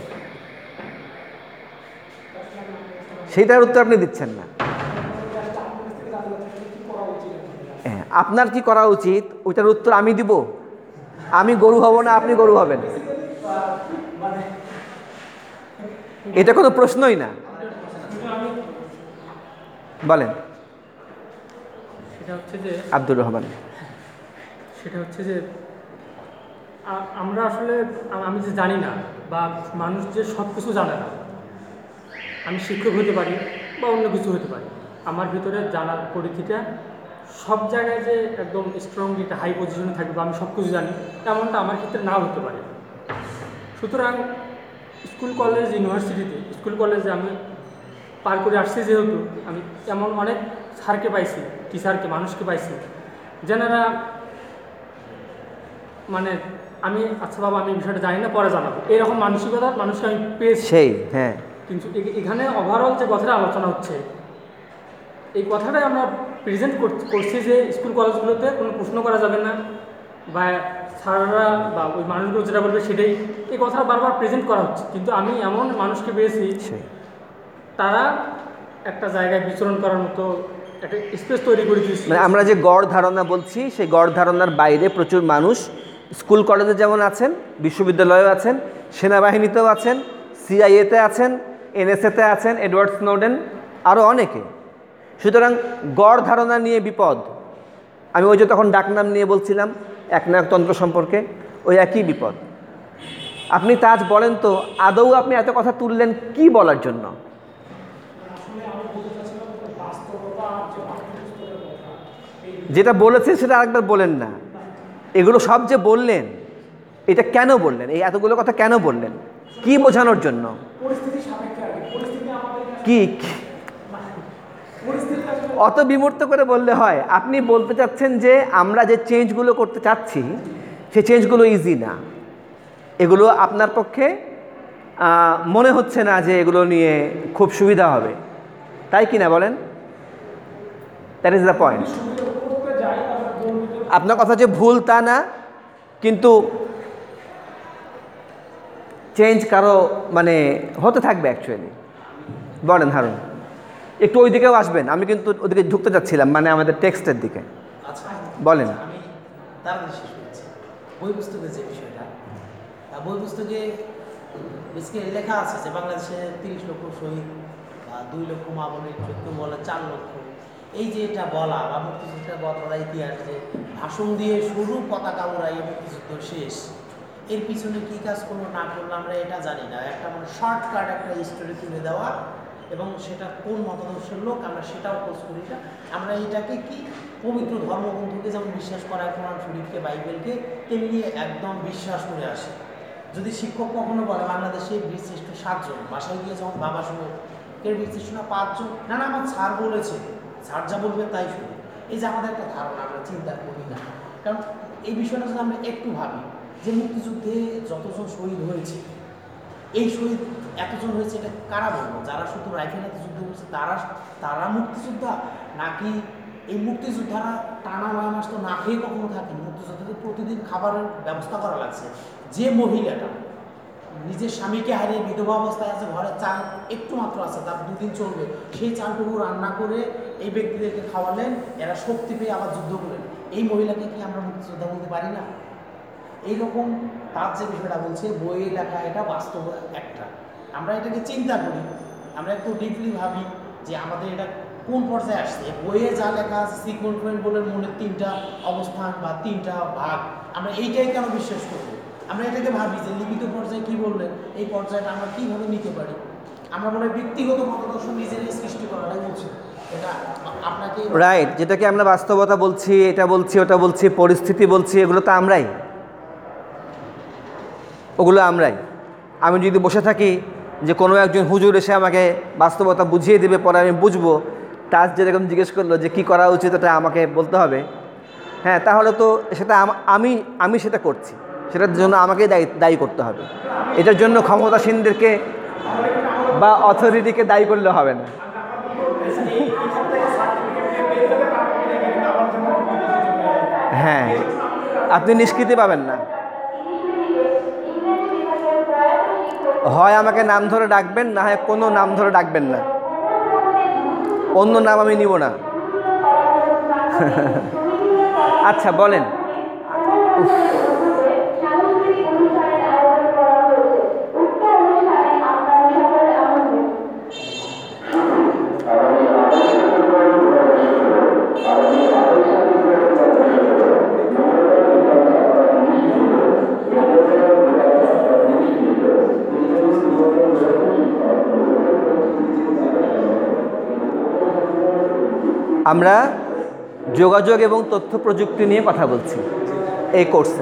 সেইটার উত্তর আপনি দিচ্ছেন না। হ্যাঁ, আপনার কি করা উচিত ওইটার উত্তর আমি দিব। আমি গরু হব না, আপনি গরু হবেন, এটা কোনো প্রশ্নই না। বলেন। সেটা হচ্ছে যে আব্দুর রহমান, সেটা হচ্ছে যে আমরা আসলে আমি যে জানি না, বা মানুষ যে সব কিছু জানে না, আমি শিক্ষক হতে পারি বা অন্য কিছু হতে পারি, আমার ভিতরে জানার পরিধিটা সব জায়গায় যে একদম স্ট্রংলি একটা হাই পজিশনে থাকবে বা আমি সব কিছু জানি, এমনটা আমার ক্ষেত্রে নাও হতে পারে। সুতরাং স্কুল কলেজ ইউনিভার্সিটিতে, স্কুল কলেজে আমি পার করে আসছি, যেহেতু আমি এমন অনেক স্যারকে পাইছি, টিচারকে, মানুষকে পাইছি, যেনারা মানে আমি আচ্ছা বাবা আমি বিষয়টা জানি না, পরে জানাবো, এরকম মানসিকতার মানুষকে আমি পেয়েছি। সেই হ্যাঁ, কিন্তু এখানে ওভারঅল যে কথাটা আলোচনা হচ্ছে, এই কথাটাই আমরা প্রেজেন্ট করছি যে স্কুল কলেজগুলোতে কোনো প্রশ্ন করা যাবে না, বা স্যাররা বা ওই মানুষগুলো যেটা বলবে সেটাই, এই কথাটা বারবার প্রেজেন্ট করা হচ্ছে। কিন্তু আমি এমন মানুষকে পেয়েছি তারা একটা জায়গায় বিচরণ করার মতো একটা স্পেস তৈরি করে দিয়েছে। মানে আমরা যে গড় ধারণা বলছি, সেই গড় ধারণার বাইরে প্রচুর মানুষ স্কুল কলেজে যেমন আছেন, বিশ্ববিদ্যালয়েও আছেন, সেনাবাহিনীতেও আছেন, সিআইএতে আছেন, এনএসএতে আছেন, এডওয়ার্ড স্নোডেন, আরও অনেকে। সুতরাং গড় ধারণা নিয়ে বিপদ। আমি ওই যে তখন ডাকনাম নিয়ে বলছিলাম একনায়কতন্ত্র সম্পর্কে, ওই একই বিপদ। আপনি তাজ বলেন তো, আদৌ আপনি এত কথা তুললেন কি বলার জন্য? আসলে আমি বলতে চাচ্ছিলাম বাস্তবতা যেটা বলেছেন সেটা আরেকবার বলেন না। এগুলো সব যে বললেন, এটা কেন বললেন? এই এতগুলো কথা কেন বললেন? কি বোঝানোর জন্য? পরিস্থিতি সাপেক্ষে আর কি, পরিস্থিতি আমাদের কি পরিস্থিতি আসলে অত বিমূর্ত করে বললে হয়? আপনি বলতে চাচ্ছেন যে আমরা যে চেঞ্জগুলো করতে চাচ্ছি সেই চেঞ্জগুলো ইজি না, এগুলো আপনার পক্ষে মনে হচ্ছে না যে এগুলো নিয়ে খুব সুবিধা হবে, তাই কি না বলেন? That is the point. সুবিধা করতে যাই তাহলে বন্ধুদের আপনার কথা যে ভুল তা না, কিন্তু চেঞ্জ কারো মানে হতে থাকবে অ্যাকচুয়ালি। বলেন হারুন, একটু ওই দিকেও আসবেন, আমি কিন্তু ওদিকে ঢুকতে যাচ্ছিলাম, মানে আমাদের টেক্সটের দিকে। আচ্ছা বলেন। আমি তাড়াতাড়ি শেষ করছি। বই পুস্তকের যে বিষয়টা, বই পুস্তকে বেসিক্যালি লেখা আছে যে বাংলাদেশে 30 লক্ষ শহীদ বা 2 লক্ষ মা বোনের, কেউ বলে 4 লক্ষ। এই যে এটা বলা বা মুক্তিযুদ্ধের বদলা ইতিহাস, যে ভাষণ দিয়ে শুরু, পতাকা উড়াই, মুক্তিযুদ্ধ শেষ, এর পিছনে কী কাজ করলো না করলো আমরা এটা জানি না। একটা মানে শর্টকাট একটা স্টোরি তুলে দেওয়া, এবং সেটা কোন মতাদর্শের লোক আমরা সেটাও খোঁজ করি না। আমরা এটাকে কি পবিত্র ধর্মগ্রন্থকে যেমন বিশ্বাস করা হয়, কোরআন শরীফকে, বাইবেলকে, তেমনি একদম বিশ্বাস করে আসে। যদি শিক্ষক কখনো বলে বাংলাদেশে বীরশ্রেষ্ঠ 7 জন, বাসায় গিয়ে যখন বাবা শুনে কে বীরশ্রেষ্ঠ না 5 জন, না না আমার স্যার বলেছে, স্যার যা বলবে তাই শুনে। এই যে আমাদের একটা ধারণা, আমরা চিন্তা করি না। কারণ এই বিষয়টা যদি আমরা একটু ভাবি যে মুক্তিযুদ্ধে যতজন শহীদ হয়েছে, এই শহীদ এতজন হয়েছে এটা কারা বলবো? যারা শুধু রাইফেলাতে যুদ্ধ করছে তারা মুক্তিযোদ্ধা, নাকি এই মুক্তিযোদ্ধারা টানা 9 মাস তো না খেয়ে কখনো থাকেন? মুক্তিযোদ্ধাদের প্রতিদিন খাবারের ব্যবস্থা করা লাগছে। যে মহিলাটা নিজের স্বামীকে হারিয়ে বিধবা অবস্থায় আছে, ঘরে চাল একটু মাত্র আছে, তার 2 দিন চলবে, সেই চালটুকু রান্না করে এই ব্যক্তিদেরকে খাওয়ালেন, এরা শক্তি পেয়ে আবার যুদ্ধ করলেন। এই মহিলাকে কি আমরা মুক্তিযোদ্ধা বলতে পারি না? এইরকম তার যে বিষয়টা বলছে বইয়ে লেখা, এটা বাস্তব একটা। আমরা এটাকে চিন্তা করি, আমরা একটু ডিপলি ভাবি যে আমাদের এটা কোন পর্যায়ে আসছে। বইয়ে যা লেখা আছে সিকোয়েন্স বলে মনের 3টা অবস্থান বা 3টা ভাগ, আমরা এইটাই কেন বিশ্বাস করবো? আমরা এটাকে ভাবি যে লিখিত পর্যায়ে কি বললেন, এই পর্যায়টা আমরা কীভাবে নিতে পারি। আমরা মনে হয় ব্যক্তিগত মতাদর্শ নিজেরাই সৃষ্টি করাটাই বলছি। এটা আপনাকে রাইট, যেটাকে আমরা বাস্তবতা বলছি, এটা বলছি, ওটা বলছি, পরিস্থিতি বলছি, এগুলো তো আমরাই, ওগুলো আমরাই। আমি যদি বসে থাকি যে কোনো একজন হুজুর এসে আমাকে বাস্তবতা বুঝিয়ে দেবে, পরে আমি বুঝবো, তার যেরকম জিজ্ঞেস করলো যে কি করা উচিত এটা আমাকে বলতে হবে, হ্যাঁ, তাহলে তো সেটা আমি সেটা করছি, সেটার জন্য আমাকে দায়ী করতে হবে। এটার জন্য ক্ষমতাসীনদেরকে বা অথরিটিকে দায়ী করলে হবে না। হ্যাঁ, আপনি নিষ্কৃতি পাবেন না। হয় আমাকে নাম ধরে ডাকবেন, না হয় কোনো নাম ধরে ডাকবেন না, অন্য নাম আমি নিব না। আচ্ছা বলেন। আমরা যোগাযোগ এবং তথ্য প্রযুক্তি নিয়ে কথা বলছি এই কোর্সে।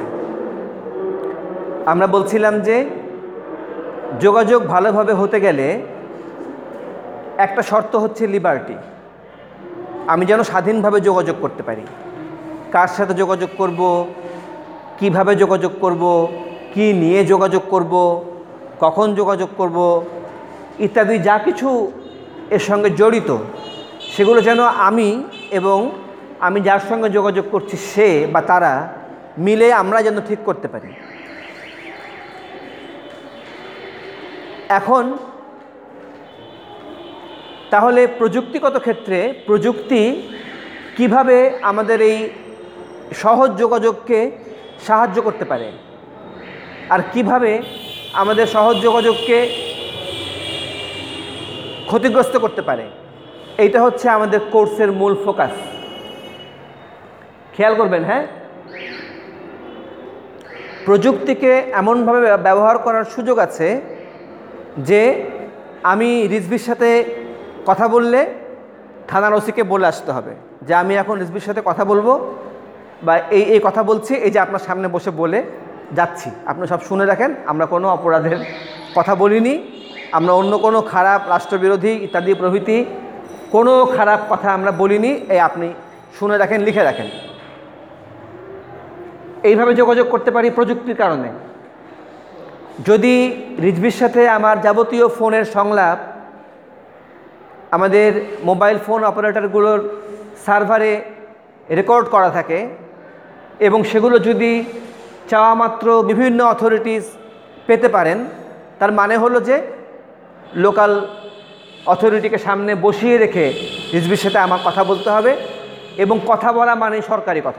আমরা বলছিলাম যে যোগাযোগ ভালোভাবে হতে গেলে একটা শর্ত হচ্ছে লিবার্টি। আমি যেন স্বাধীনভাবে যোগাযোগ করতে পারি। কার সাথে যোগাযোগ করব, কিভাবে যোগাযোগ করব, কি নিয়ে যোগাযোগ করব, কখন যোগাযোগ করব, ইত্যাদি যা কিছু এর সঙ্গে জড়িত, সেগুলো যেন আমি এবং আমি যার সঙ্গে যোগাযোগ করছি সে বা তারা মিলে আমরা যেন ঠিক করতে পারি। এখন তাহলে প্রযুক্তিগত ক্ষেত্রে প্রযুক্তি কিভাবে আমাদের এই সহজ যোগাযোগকে সাহায্য করতে পারে, আর কিভাবে আমাদের সহজ যোগাযোগকে ক্ষতিগ্রস্ত করতে পারে, এইটা হচ্ছে আমাদের কোর্সের মূল ফোকাস। খেয়াল করবেন, হ্যাঁ, প্রযুক্তিকে এমনভাবে ব্যবহার করার সুযোগ আছে যে আমি রিজভির সাথে কথা বললে থানার ওসিকে বলে আসতে হবে যে আমি এখন রিজভির সাথে কথা বলবো বা এই কথা বলছি, এই যে আপনার সামনে বসে বলে যাচ্ছি, আপনি সব শুনে রাখেন, আমরা কোনো অপরাধের কথা বলিনি, আমরা অন্য কোনো খারাপ রাষ্ট্রবিরোধী ইত্যাদি প্রভৃতি কোনো খারাপ কথা আমরা বলিনি, এই আপনি শুনে রাখেন, লিখে রাখেন। এইভাবে যোগাযোগ করতে পারি প্রযুক্তির কারণে। যদি রিজভির সাথে আমার যাবতীয় ফোনের সংলাপ আমাদের মোবাইল ফোন অপারেটরগুলোর সার্ভারে রেকর্ড করা থাকে এবং সেগুলো যদি চাওয়া মাত্র বিভিন্ন অথরিটিস পেতে পারেন, তার মানে হলো যে লোকাল অথরিটিকে সামনে বসিয়ে রেখে রিজভির সাথে আমার কথা বলতে হবে এবং কথা বলা মানে সরকারি কথা।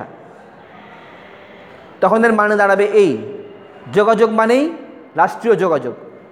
তখন এর মানে দাঁড়াবে এই যোগাযোগ মানেই রাষ্ট্রীয় যোগাযোগ।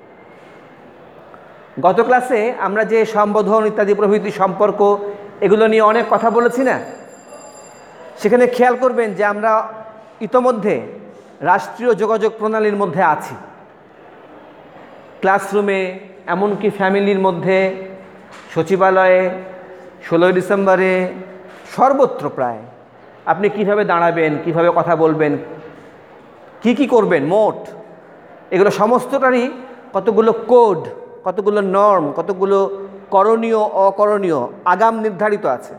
গত ক্লাসে আমরা যে সম্বোধন ইত্যাদি প্রভৃতি সম্পর্ক এগুলো নিয়ে অনেক কথা বলেছি না, সেখানে খেয়াল করবেন যে আমরা ইতোমধ্যে রাষ্ট্রীয় যোগাযোগ প্রণালীর মধ্যে আছি। ক্লাসরুমে, এমনকি ফ্যামিলির মধ্যে, সচিবালয়ে, 16ই ডিসেম্বরে, সর্বত্র প্রায় আপনি কিভাবে দাঁড়াবেন, কিভাবে কথা বলবেন, কি করবেন, মোট এগুলো সমস্তটারই কতগুলো কোড, কতগুলো নর্ম, কতগুলো করণীয় অকরণীয় আগাম নির্ধারিত আছে।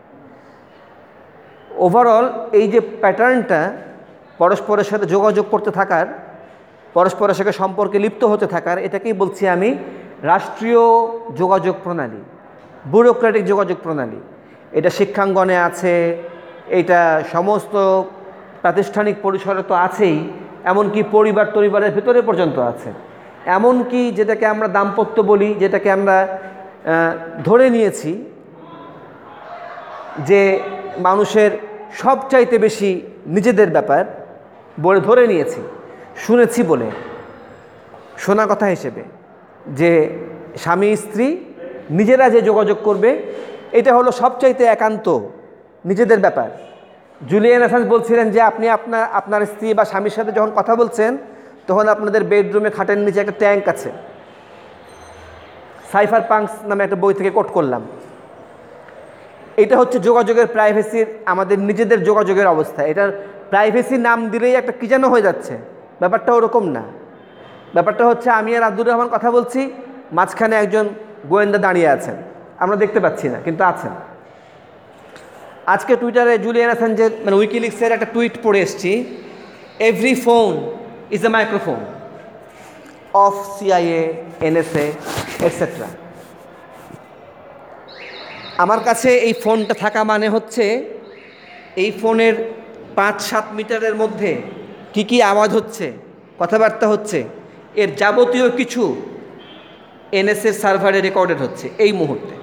ওভারঅল এই যে প্যাটার্নটা পরস্পরের সাথে যোগাযোগ করতে থাকার, পরস্পরের সাথে সম্পর্কে লিপ্ত হতে থাকার, এটাকেই বলছি আমি রাষ্ট্রীয় যোগাযোগ প্রণালী, ব্যুরোক্রেটিক যোগাযোগ প্রণালী। এটা শিক্ষাঙ্গনে আছে, এটা সমস্ত প্রাতিষ্ঠানিক পরিসরে তো আছেই, এমনকি পরিবারের ভিতরে পর্যন্ত আছে। এমনকি যেটাকে আমরা দাম্পত্য বলি, যেটাকে আমরা ধরে নিয়েছি যে মানুষের সবচাইতে বেশি নিজেদের ব্যাপার বলে ধরে নিয়েছি, শুনেছি বলে, শোনা কথা হিসেবে, যে স্বামী স্ত্রী নিজেরা যে যোগাযোগ করবে এটা হলো সবচাইতে একান্ত নিজেদের ব্যাপার। জুলিয়ান অ্যাসাঞ্জ বলছিলেন যে আপনি আপনার স্ত্রী বা স্বামীর সাথে যখন কথা বলছেন তখন আপনাদের বেডরুমে খাটের নিচে একটা ট্যাঙ্ক আছে। সাইফার পাঙ্কস নামে একটা বই থেকে কোট করলাম। এটা হচ্ছে যোগাযোগের প্রাইভেসির, আমাদের নিজেদের যোগাযোগের অবস্থা। এটার প্রাইভেসি নাম দিলেই একটা কী যেন হয়ে যাচ্ছে, ব্যাপারটা ওরকম না। ব্যাপারটা হচ্ছে আমি আর আব্দুর রহমান কথা বলছি, মাঝখানে একজন গোয়েন্দা দাঁড়িয়ে আছেন, আমরা দেখতে পাচ্ছি না কিন্তু আছেন। আজকে টুইটারে জুলিয়ান অ্যাসাঞ্জের মানে উইকিলিক্সের একটা টুইট পড়ে এসেছি, every phone is a microphone of CIA, NSA etcetera. আমার কাছে এই ফোনটা থাকা মানে হচ্ছে এই ফোনের 5-7 মিটারের মধ্যে কি আওয়াজ হচ্ছে, কথাবার্তা হচ্ছে, এর যাবতীয় কিছু NSA সার্ভারে রেকর্ডেড হচ্ছে এই মুহূর্তে।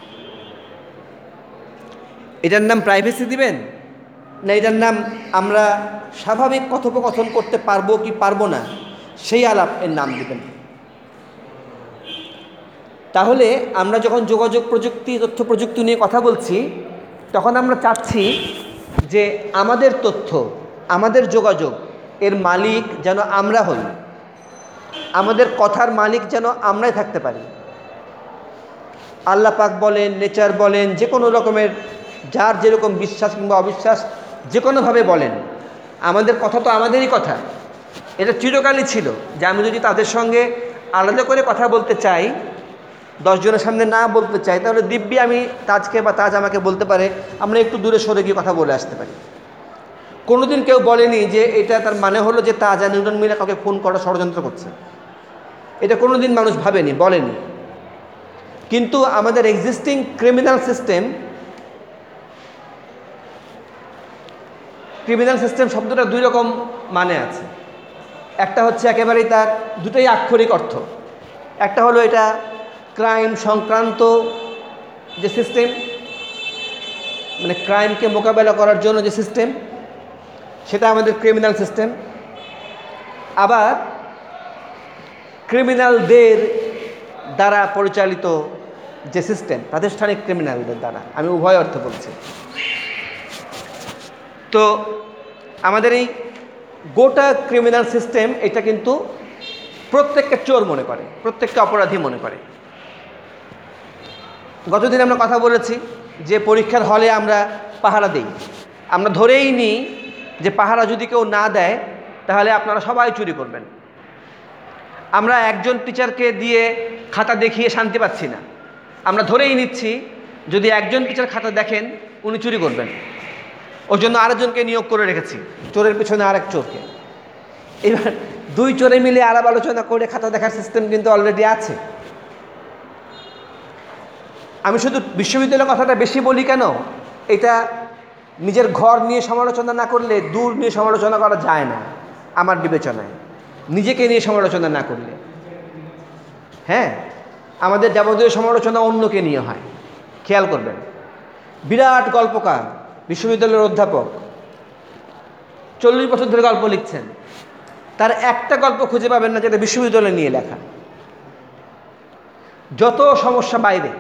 এটার নাম প্রাইভেসি দিবেন না এটার নাম আমরা স্বাভাবিক কথোপকথন করতে পারবো কি পারবো না সেই আলাপ এর নাম দিবেন? তাহলে আমরা যখন যোগাযোগ প্রযুক্তি, তথ্য প্রযুক্তি নিয়ে কথা বলছি তখন আমরা চাচ্ছি যে আমাদের তথ্য, আমাদের যোগাযোগ এর মালিক যেন আমরা হই, আমাদের কথার মালিক যেন আমরাই থাকতে পারি। আল্লাহ পাক বলেন, নেচার বলেন, যে কোনো রকমের যার যেরকম বিশ্বাস কিংবা অবিশ্বাস যে কোনোভাবে বলেন, আমাদের কথা তো আমাদেরই কথা। এটা চিরকালই ছিল যে আমি যদি তাদের সঙ্গে আলাদা করে কথা বলতে চাই, 10 জনের সামনে না বলতে চাই, তাহলে দিব্যি আমি তাজকে বা তাজ আমাকে বলতে পারে, আমরা একটু দূরে সরে গিয়ে কথা বলে আসতে পারি। কোনোদিন কেউ বলেনি যে এটা তার মানে হলো যে তাজ আর নিউটন মিলে কাউকে খুন করার ষড়যন্ত্র করছে। এটা কোনোদিন মানুষ ভাবেনি, বলেনি। কিন্তু আমাদের এক্সিস্টিং ক্রিমিনাল সিস্টেম শব্দটা 2 রকম মানে আছে। একটা হচ্ছে একেবারেই তার দুটোই আক্ষরিক অর্থ। একটা হলো এটা ক্রাইম সংক্রান্ত যে সিস্টেম, মানে ক্রাইমকে মোকাবেলা করার জন্য যে সিস্টেম, সেটা আমাদের ক্রিমিনাল সিস্টেম। আবার ক্রিমিনালদের দ্বারা পরিচালিত যে সিস্টেম, প্রাতিষ্ঠানিক ক্রিমিনালদের দ্বারা, আমি উভয় অর্থ বলছি। তো আমাদের এই গোটা ক্রিমিনাল সিস্টেম এটা কিন্তু প্রত্যেককে চোর মনে করে, প্রত্যেককে অপরাধী মনে করে। গতদিন আমরা কথা বলেছি যে পরীক্ষার হলে আমরা পাহারা দিই, আমরা ধরেই নিই যে পাহারা যদি কেউ না দেয় তাহলে আপনারা সবাই চুরি করবেন। আমরা একজন টিচারকে দিয়ে খাতা দেখিয়ে শান্তি পাচ্ছি না, আমরা ধরেই নিচ্ছি যদি একজন টিচার খাতা দেখেন উনি চুরি করবেন, ওর জন্য আরেকজনকে নিয়োগ করে রেখেছি, চোরের পিছনে আরেক চোরকে। এবার দুই চোরে মিলে আলাপ আলোচনা করে খাতা দেখার সিস্টেম কিন্তু অলরেডি আছে। আমি শুধু বিশ্ববিদ্যালয়ের কথাটা বেশি বলি কেন, এটা নিজের ঘর নিয়ে সমালোচনা না করলে দূর নিয়ে সমালোচনা করা যায় না আমার বিবেচনায়, নিজেকে নিয়ে সমালোচনা না করলে। হ্যাঁ, আমাদের যাবতীয় সমালোচনা অন্যকে নিয়ে হয়, খেয়াল করবেন। বিরাট গল্পকার, বিশ্ববিদ্যালয়ের অধ্যাপক, 40 বছর ধরে গল্প লিখছেন, তার একটা গল্প খুঁজে পাবেন না যেটা বিশ্ববিদ্যালয় নিয়ে লেখা। যত সমস্যা বাইরে।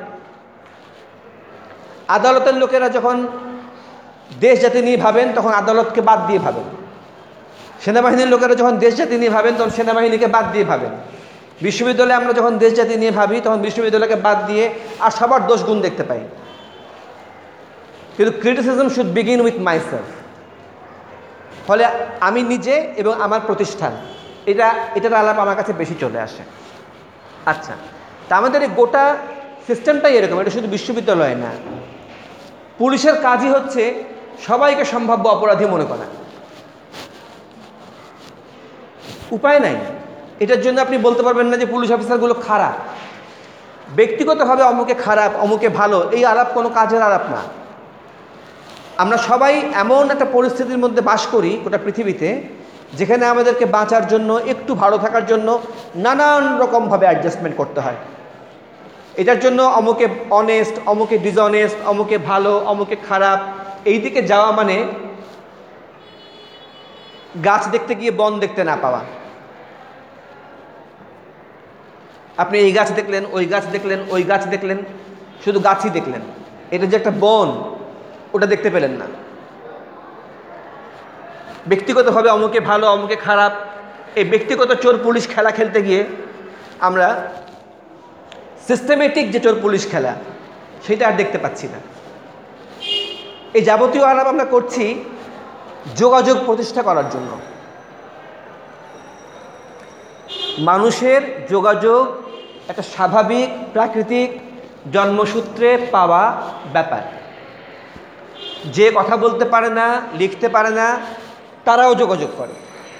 আদালতের লোকেরা যখন দেশ জাতি নিয়ে ভাবেন তখন আদালতকে বাদ দিয়ে ভাবেন, সেনাবাহিনীর লোকেরা যখন দেশ জাতি নিয়ে ভাবেন তখন সেনাবাহিনীকে বাদ দিয়ে ভাবেন। বিশ্ববিদ্যালয়ে আমরা যখন দেশ জাতি নিয়ে ভাবি তখন বিশ্ববিদ্যালয়কে বাদ দিয়ে আর সবার দোষ গুণ দেখতে পাই। কিন্তু criticism should begin with myself. ফলে আমি নিজে এবং আমার প্রতিষ্ঠান, এটার আলাপ আমার কাছে বেশি চলে আসে। আচ্ছা, তা আমাদের এই গোটা সিস্টেমটাই এরকম, এটা শুধু বিশ্ববিদ্যালয়ে না। পুলিশের কাজই হচ্ছে সবাইকে সম্ভাব্য অপরাধী মনে করা। উপায় নাই, এটার জন্য আপনি বলতে পারবেন না যে পুলিশ অফিসারগুলো খারাপ, ব্যক্তিগতভাবে অমুকে খারাপ অমুকে ভালো, এই আলাপ কোনো কাজের আলাপ না। আমরা সবাই এমন একটা পরিস্থিতির মধ্যে বাস করি গোটা পৃথিবীতে, যেখানে আমাদেরকে বাঁচার জন্য, একটু ভালো থাকার জন্য নানান রকমভাবে অ্যাডজাস্টমেন্ট করতে হয়। এটার জন্য অমুকে অনেস্ট, অমুকে ডিসঅনেস্ট, অমুকে ভালো অমুকে খারাপ, এই দিকে যাওয়া মানে গাছ দেখতে গিয়ে বন দেখতে না পাওয়া। আপনি এই গাছ দেখলেন, ওই গাছ দেখলেন, ওই গাছ দেখলেন, শুধু গাছই দেখলেন, এটা যে একটা বন ওটা দেখতে পেলেন না। ব্যক্তিগতভাবে অমুকে ভালো অমুকে খারাপ, এই ব্যক্তিগত চোর পুলিশ খেলা খেলতে গিয়ে আমরা সিস্টেমেটিক যে চোর পুলিশ খেলা সেটা আর দেখতে পাচ্ছি না। এই যাবতীয় আলাপ আমরা করছি যোগাযোগ প্রতিষ্ঠা করার জন্য। মানুষের যোগাযোগ একটা স্বাভাবিক প্রাকৃতিক জন্মসূত্রে পাওয়া ব্যাপার। যে কথা বলতে পারে না, লিখতে পারে না, তারাও যোগাযোগ করে।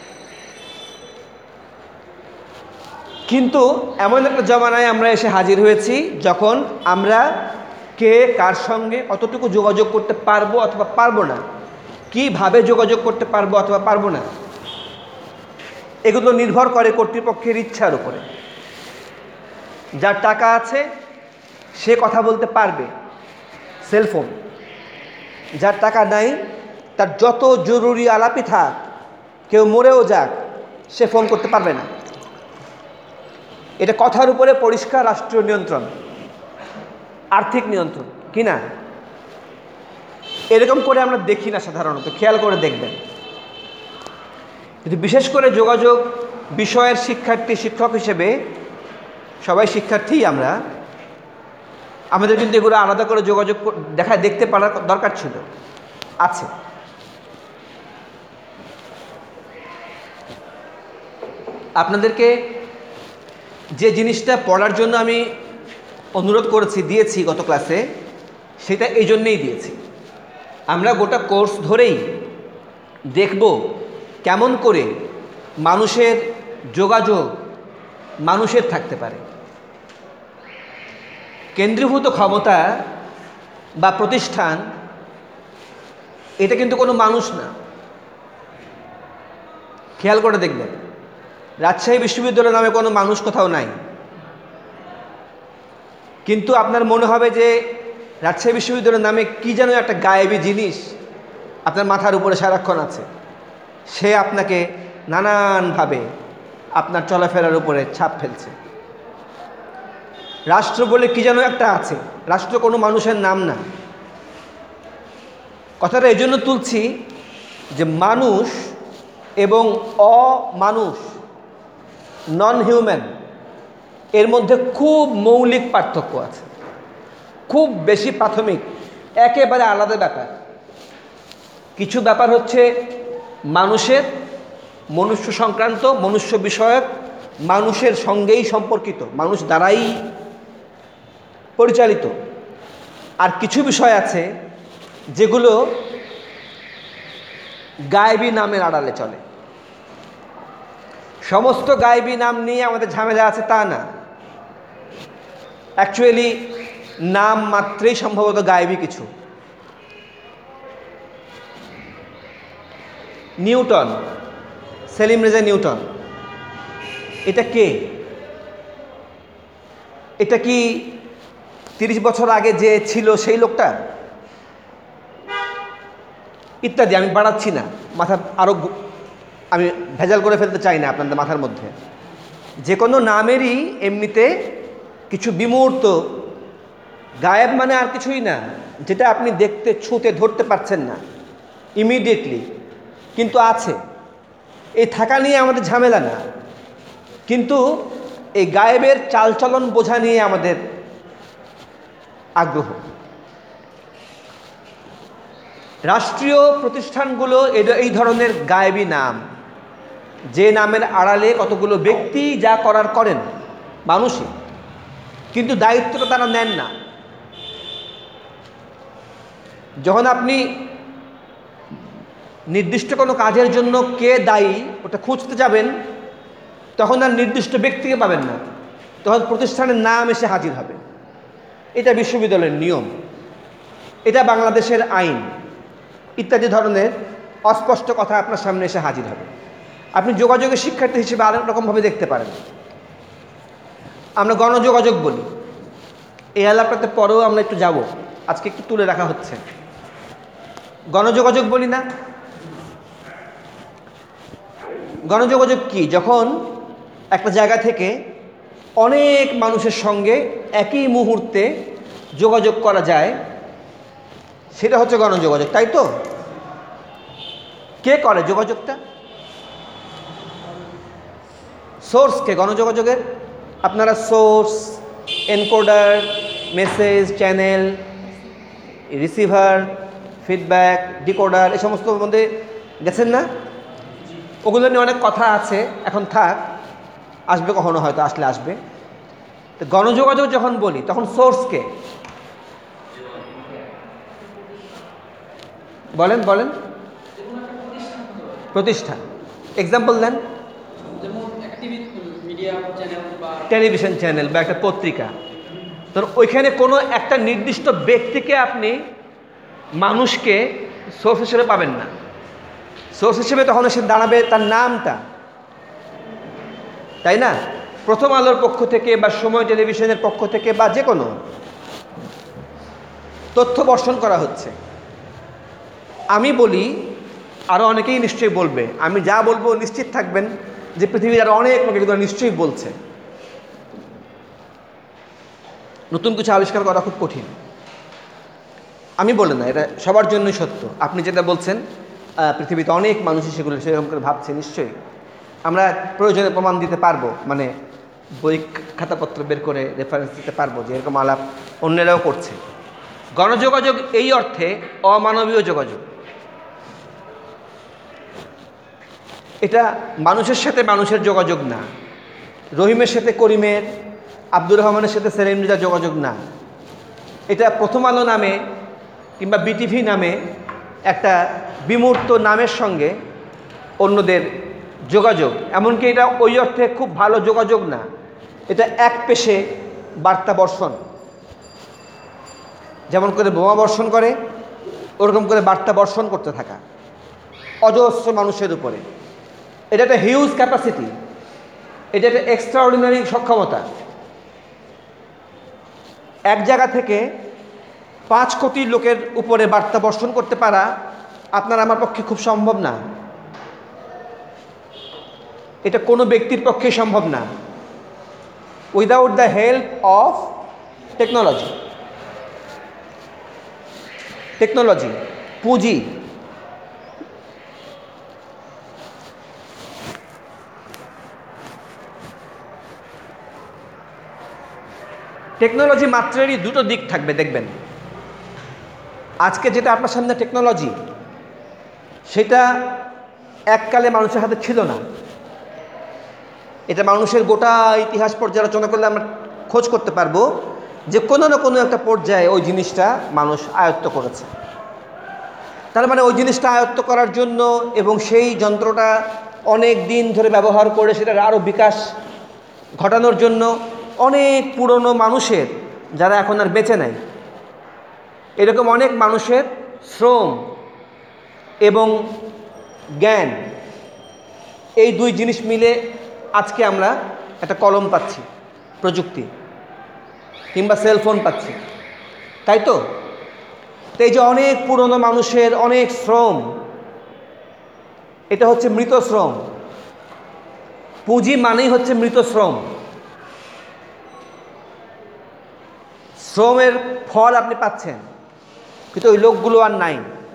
কিন্তু এমন একটা জমানায় আমরা এসে হাজির হয়েছি যখন আমরা কে কার সঙ্গে কতটুকু যোগাযোগ করতে পারবো অথবা পারবো না, কিভাবে যোগাযোগ করতে পারবো অথবা পারবো না, এগুলো নির্ভর করে কর্তৃপক্ষের ইচ্ছার উপরে। যার টাকা আছে সে কথা বলতে পারবে, সেলফোন। যার টাকা নাই, তার যত জরুরি আলাপই থাক, কেউ মরেও যাক, সে ফোন করতে পারবে না। এটা কথার উপরে পরিষ্কার রাষ্ট্রীয় নিয়ন্ত্রণ, আর্থিক নিয়ন্ত্রণ, কি না? এরকম করে আমরা দেখি না সাধারণত, খেয়াল করে দেখবেন। কিন্তু বিশেষ করে যোগাযোগ বিষয়ের শিক্ষার্থী, শিক্ষক হিসেবে সবাই শিক্ষার্থীই আমরা, আমাদের কিন্তু এগুলো আলাদা করে যোগাযোগ দেখতে পারার দরকার ছিল, আছে। আপনাদেরকে যে জিনিসটা পড়ার জন্য আমি অনুরোধ করেছি, দিয়েছি গত ক্লাসে, সেটা এই জন্যেই দিয়েছি। আমরা গোটা কোর্স ধরেই দেখব কেমন করে মানুষের যোগাযোগ মানুষের থাকতে পারে। কেন্দ্রীভূত ক্ষমতা বা প্রতিষ্ঠান এটা কিন্তু কোনো মানুষ না। খেয়াল করে দেখবেন, রাজশাহী বিশ্ববিদ্যালয় নামে কোনো মানুষ কোথাও নাই। কিন্তু আপনার মনে হবে যে রাজশাহী বিশ্ববিদ্যালয়ের নামে কি যেন একটা গায়েবী জিনিস আপনার মাথার উপরে সারাক্ষণ আছে, সে আপনাকে নানানভাবে আপনার চলাফেরার উপরে ছাপ ফেলছে। রাষ্ট্র বলে কি যেন একটা আছে, রাষ্ট্র কোনো মানুষের নাম না। কথাটা এই জন্য তুলছি যে মানুষ এবং অমানুষ, নন হিউম্যান, এর মধ্যে খুব মৌলিক পার্থক্য আছে, খুব বেশি প্রাথমিক একেবারে আলাদা ব্যাপার। কিছু ব্যাপার হচ্ছে মানুষের, মনুষ্য সংক্রান্ত, মনুষ্য বিষয়ক, মানুষের সঙ্গেই সম্পর্কিত, মানুষ দ্বারাই পরিচালিত। আর কিছু বিষয় আছে যেগুলো গায়েবী নামের আড়ালে চলে। সমস্ত গায়েবী নাম নিয়ে আমাদের ঝামেলা আছে তা না, অ্যাকচুয়ালি নাম মাত্রেই সম্ভবত গায়েবী কিছু। নিউটন, সেলিম রেজা নিউটন, এটা কে? এটা কি 30 বছর আগে যে ছিল সেই লোকটা? ইত্যাদি। আমি বাড়াচ্ছি না, মাথা আরও আমি ভেজাল করে ফেলতে চাই না আপনাদের মাথার মধ্যে। যে কোনো নামেরই এমনিতে কিছু বিমূর্ত, গায়েব মানে আর কিছুই না, যেটা আপনি দেখতে, ছুঁতে, ধরতে পারছেন না ইমিডিয়েটলি, কিন্তু আছে। এই থাকা নিয়ে আমাদের ঝামেলা না, কিন্তু এই গায়েবের চালচলন বোঝা নিয়ে আমাদের আগ্রহ। রাষ্ট্রীয় প্রতিষ্ঠানগুলো এই ধরনের গায়েবী নাম, যে নামের আড়ালে কতগুলো ব্যক্তি যা করার করেন, মানুষই, কিন্তু দায়িত্বটা তারা নেন না। যখন আপনি নির্দিষ্ট কোনো কাজের জন্য কে দায়ী ওটা খুঁজতে যাবেন, তখন আর নির্দিষ্ট ব্যক্তিকে পাবেন না, তখন প্রতিষ্ঠানের নাম এসে হাজির হবে। এটা বিশ্ববিদ্যালয়ের নিয়ম, এটা বাংলাদেশের আইন, ইত্যাদি ধরনের অস্পষ্ট কথা আপনার সামনে এসে হাজির হবে। আপনি যোগাযোগের শিক্ষার্থী হিসেবে আরেক রকমভাবে দেখতে পারেন। আমরা গণযোগাযোগ বলি, এই আলাপটাতে পরেও আমরা একটু যাব, আজকে একটু তুলে রাখা হচ্ছে। গণযোগাযোগ বলি না? গণযোগাযোগ কি? যখন একটা জায়গা থেকে অনেক মানুষের সঙ্গে একই মুহূর্তে যোগাযোগ করা যায়, সেটা হচ্ছে গণযোগাযোগ, তাই তো? কে করে যোগাযোগটা? সোর্স কে গণযোগাযোগের? আপনারা source, encoder, message, channel, receiver, feedback, decoder, এই সমস্ত মধ্যে গেছেন না? ওগুলো নিয়ে অনেক কথা আছে, এখন থাক, আসবে কখনো, হয়তো আসলে আসবে। তো গণযোগাযোগ যখন বলি তখন সোর্সকে বলেন, বলেন। প্রতিষ্ঠান, এক্সাম্পল দেন। টেলিভিশন চ্যানেল বা একটা পত্রিকা, তো ওইখানে কোনো একটা নির্দিষ্ট ব্যক্তিকে আপনি, মানুষকে সোর্স হিসেবে পাবেন না। সোর্স হিসেবে তখন এসে দাঁড়াবে তার নামটা, তাই না? প্রথম আলোর পক্ষ থেকে বা সময় টেলিভিশনের পক্ষ থেকে বা যে কোনো তথ্য বর্ষণ করা হচ্ছে। আমি বলি, আরও অনেকেই নিশ্চয়ই বলবে, আমি যা বলবো নিশ্চিত থাকবেন যে পৃথিবীর আরও অনেক লোক এগুলো নিশ্চয়ই বলছে। নতুন কিছু আবিষ্কার করা খুব কঠিন, আমি বলি না, এটা সবার জন্যই সত্য। আপনি যেটা বলছেন, পৃথিবীতে অনেক মানুষই সেগুলো সেরকম করে ভাবছে, নিশ্চয়ই আমরা প্রয়োজনে প্রমাণ দিতে পারবো, মানে বই খাতাপত্র বের করে রেফারেন্স দিতে পারবো যে এরকম আলাপ অন্যেরাও করছে। গণযোগাযোগ এই অর্থে অমানবীয় যোগাযোগ। এটা মানুষের সাথে মানুষের যোগাযোগ না, রহিমের সাথে করিমের, আব্দুর রহমানের সাথে সেলিম রেজার যোগাযোগ না। এটা প্রথম আলো নামে কিংবা বিটিভি নামে একটা বিমূর্ত নামের সঙ্গে অন্যদের যোগাযোগ। এমনকি এটা ওই অর্থে খুব ভালো যোগাযোগ না, এটা এক পেশে বার্তা বর্ষণ। যেমন করে বোমা বর্ষণ করে, ওরকম করে বার্তা বর্ষণ করতে থাকা অজস্র মানুষের উপরে। এটা একটা হিউজ ক্যাপাসিটি, এটা একটা এক্সট্রাঅর্ডিনারি সক্ষমতা। এক জায়গা থেকে 5 কোটি লোকের উপরে বার্তা বর্ষণ করতে পারা আপনার আমার পক্ষে খুব সম্ভব না, এটা কোনো ব্যক্তির পক্ষে সম্ভব না, without the help of technology. Technology, পুঁজি। টেকনোলজি মাত্রেরই দুটো দিক থাকবে, দেখবেন। আজকে যেটা আপনার সামনে টেকনোলজি, সেটা এককালে মানুষের হাতে ছিল না। এটা মানুষের গোটা ইতিহাস পর্যালোচনা করলে আমরা খোঁজ করতে পারবো যে কোনো না কোনো একটা পর্যায়ে ওই জিনিসটা মানুষ আয়ত্ত করেছে। তার মানে ওই জিনিসটা আয়ত্ত করার জন্য এবং সেই যন্ত্রটা অনেক দিন ধরে ব্যবহার করে সেটার আরও বিকাশ ঘটানোর জন্য অনেক পুরনো মানুষের, যারা এখন আর বেঁচে নাই, এরকম অনেক মানুষের শ্রম এবং জ্ঞান, এই দুই জিনিস মিলে আজকে আমরা একটা কলম পাচ্ছি, প্রযুক্তি, কিংবা সেলফোন পাচ্ছি, তাই তো? এই যে অনেক পুরনো মানুষের অনেক শ্রম, এটা হচ্ছে মৃত শ্রম। পুঁজি মানেই হচ্ছে মৃত শ্রম। শ্রমের ফল আপনি পাচ্ছেন, কিন্তু ওই লোকগুলো আর নাই।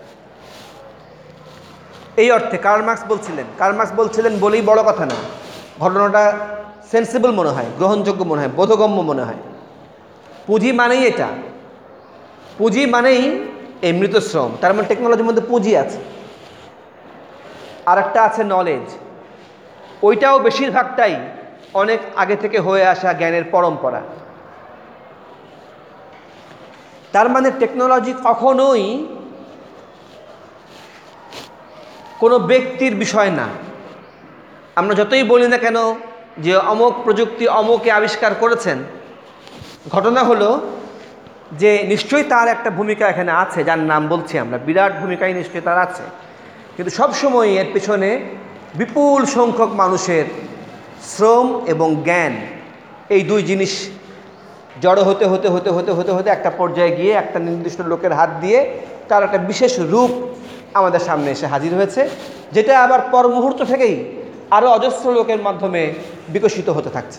এই অর্থে কার্ল মার্কস বলছিলেন বলেই বড় কথা না, ঘটনাটা সেন্সিবল মনে হয়, গ্রহণযোগ্য মনে হয়, বোধগম্য মনে হয়। পুঁজি মানেই এটা, পুঁজি মানেই এই মৃত শ্রম। তার মানে টেকনোলজির মধ্যে পুঁজি আছে। আর একটা আছে নলেজ, ওইটাও বেশিরভাগটাই অনেক আগে থেকে হয়ে আসা জ্ঞানের পরম্পরা। তার মানে টেকনোলজি কখনোই কোনো ব্যক্তির বিষয় না। আমরা যতই বলি না কেন যে অমুক প্রযুক্তি অমুকে আবিষ্কার করেছেন, ঘটনা হলো যে নিশ্চয়ই তার একটা ভূমিকা এখানে আছে, যার নাম বলছি আমরা, বিরাট ভূমিকাই নিশ্চয়ই তার আছে। কিন্তু সবসময় এর পেছনে বিপুল সংখ্যক মানুষের শ্রম এবং জ্ঞান, এই দুই জিনিস জড়ো হতে হতে হতে হতে হতে হতে একটা পর্যায়ে গিয়ে একটা নির্দিষ্ট লোকের হাত দিয়ে তার একটা বিশেষ রূপ আমাদের সামনে এসে হাজির হয়েছে, যেটা আবার পর মুহূর্ত থেকেই আরও অজস্র লোকের মাধ্যমে বিকশিত হতে থাকছে।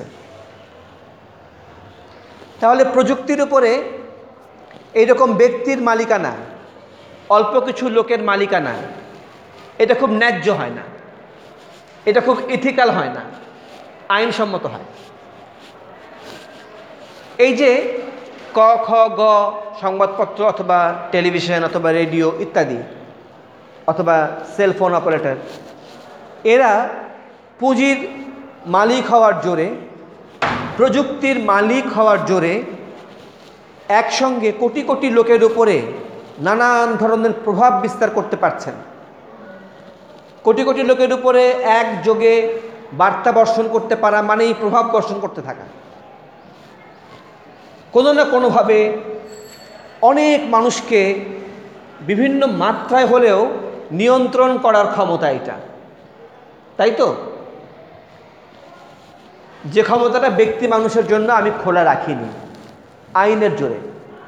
তাহলে প্রযুক্তির উপরে এইরকম ব্যক্তির মালিকানা, অল্প কিছু লোকের মালিকানা, এটা খুব ন্যায্য হয় না, এটা খুব ইথিক্যাল হয় না, আইনসম্মত হয়। এই যে ক খ গ সংবাদপত্র অথবা টেলিভিশন অথবা রেডিও ইত্যাদি অথবা সেলফোন অপারেটর, এরা পুঁজির মালিক হওয়ার জোরে, প্রযুক্তির মালিক হওয়ার জোরে একসঙ্গে কোটি কোটি লোকের উপরে নানান ধরনের প্রভাব বিস্তার করতে পারছেন। কোটি কোটি লোকের উপরে একযোগে বার্তা বর্ষণ করতে পারা মানেই প্রভাব বর্ষণ করতে থাকা। কোনো না কোনোভাবে অনেক মানুষকে বিভিন্ন মাত্রায় হলেও নিয়ন্ত্রণ করার ক্ষমতা এটা, তাই তো? যে ক্ষমতাটা ব্যক্তি মানুষের জন্য আমি খোলা রাখিনি আইনের জোরে।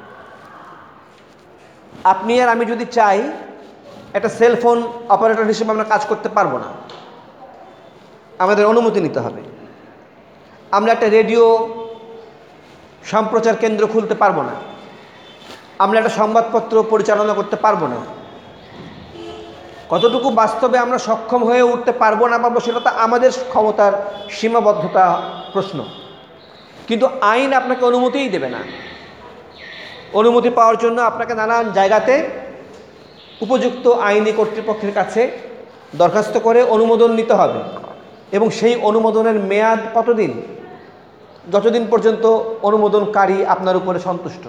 আপনি আর আমি যদি চাই, একটা সেলফোন অপারেটর হিসেবে আমরা কাজ করতে পারবো না, আমাদের অনুমতি নিতে হবে। আমরা একটা রেডিও সম্প্রচার কেন্দ্র খুলতে পারবো না, আমরা একটা সংবাদপত্র পরিচালনা করতে পারবো না। কতটুকু বাস্তবে আমরা সক্ষম হয়ে উঠতে পারবো না পারবো সেটা তো আমাদের ক্ষমতার সীমাবদ্ধতা প্রশ্ন, কিন্তু আইন আপনাকে অনুমতিই দেবে না। অনুমতি পাওয়ার জন্য আপনাকে নানান জায়গাতে উপযুক্ত আইনি কর্তৃপক্ষের কাছে দরখাস্ত করে অনুমোদন নিতে হবে, এবং সেই অনুমোদনের মেয়াদ কতদিন? যতদিন পর্যন্ত অনুমোদনকারী আপনার উপরে সন্তুষ্ট।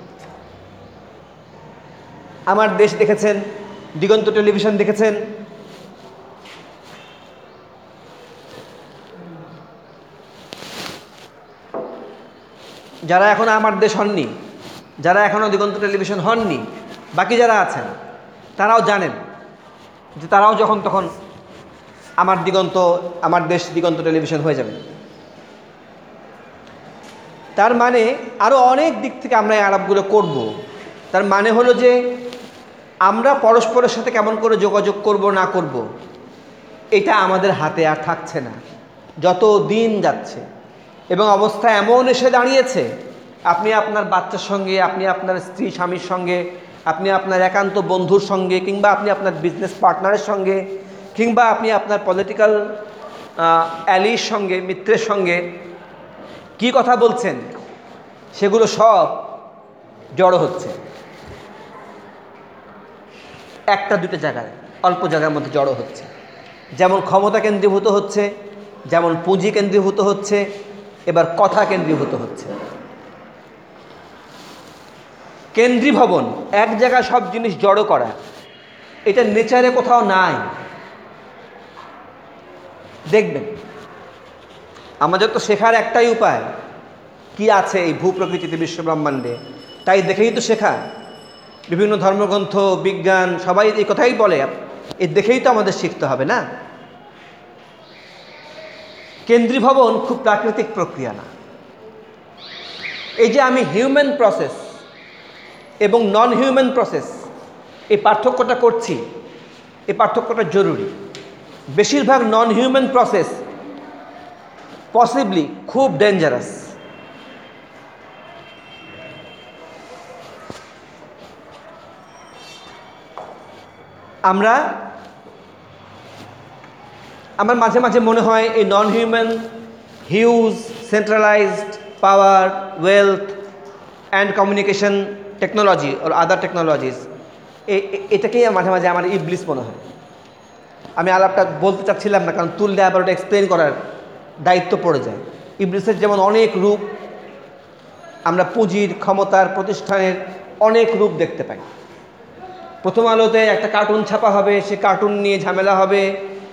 আমার দেশ দেখেছেন, দিগন্ত টেলিভিশন দেখেছেন, যারা এখনো আমার দেশ হননি, যারা এখনো দিগন্ত টেলিভিশন হননি, বাকি যারা আছেন তারাও জানেন যে তারাও যখন তখন আমার দেশ দিগন্ত টেলিভিশন হয়ে যাবে। তার মানে আরও অনেক দিক থেকে আমরা এই আলাপগুলো করব। তার মানে হলো যে আমরা পরস্পরের সাথে কেমন করে যোগাযোগ করব না করব, এটা আমাদের হাতে আর থাকছে না যত দিন যাচ্ছে। এবং অবস্থা এমন এসে দাঁড়িয়েছে, আপনি আপনার বাচ্চার সঙ্গে, আপনি আপনার স্ত্রী স্বামীর সঙ্গে, আপনি আপনার একান্ত বন্ধুর সঙ্গে, কিংবা আপনি আপনার বিজনেস পার্টনারের সঙ্গে, কিংবা আপনি আপনার পলিটিক্যাল অ্যালির সঙ্গে, মিত্রের সঙ্গে কি কথা বলছেন, সেগুলো সব জড়ো হচ্ছে। একটা দুটো জায়গায় অল্প জায়গার মধ্যে জড়ো হচ্ছে। যেমন ক্ষমতা কেন্দ্রীভূত হচ্ছে, যেমন পুঁজি কেন্দ্রীভূত হচ্ছে, এবার কথা কেন্দ্রীভূত হচ্ছে। কেন্দ্রীভবন, এক জায়গায় সব জিনিস জড়ো করা, এটা নেচারে কোথাও নাই। দেখবেন আমাদের তো শেখার একটাই উপায়, কি আছে এই ভূপ্রকৃতিতে, বিশ্বব্রহ্মাণ্ডে, তাই দেখেই তো শেখা। বিভিন্ন ধর্মগ্রন্থ, বিজ্ঞান, সবাই এই কথাই বলে, এ দেখেই তো আমাদের শিখতে হবে না। কেন্দ্রীভবন খুব প্রাকৃতিক প্রক্রিয়া না। এই যে আমি হিউম্যান প্রসেস এবং নন হিউম্যান প্রসেস, এই পার্থক্যটা করছি, এই পার্থক্যটা জরুরি। বেশিরভাগ নন হিউম্যান প্রসেস পসিবলি খুব ডেঞ্জারাস। আমার মাঝে মাঝে মনে হয় এই non human huge centralised power, wealth and communication technology আর আদার টেকনোলজিস, এটাকেই মাঝে মাঝে আমার ইবলিস মনে হয়। আমি আলাপটা বলতে চাচ্ছিলাম না, কারণ তুললে আবার ওটা এক্সপ্লেন করার দায়িত্ব পড়ে যায়। ইবলিসের যেমন অনেক রূপ, আমরা পুঁজির, ক্ষমতার, প্রতিষ্ঠানের অনেক রূপ দেখতে পাই। প্রথম আলোতে একটা কার্টুন ছাপা হবে, সে কার্টুন নিয়ে ঝামেলা হবে।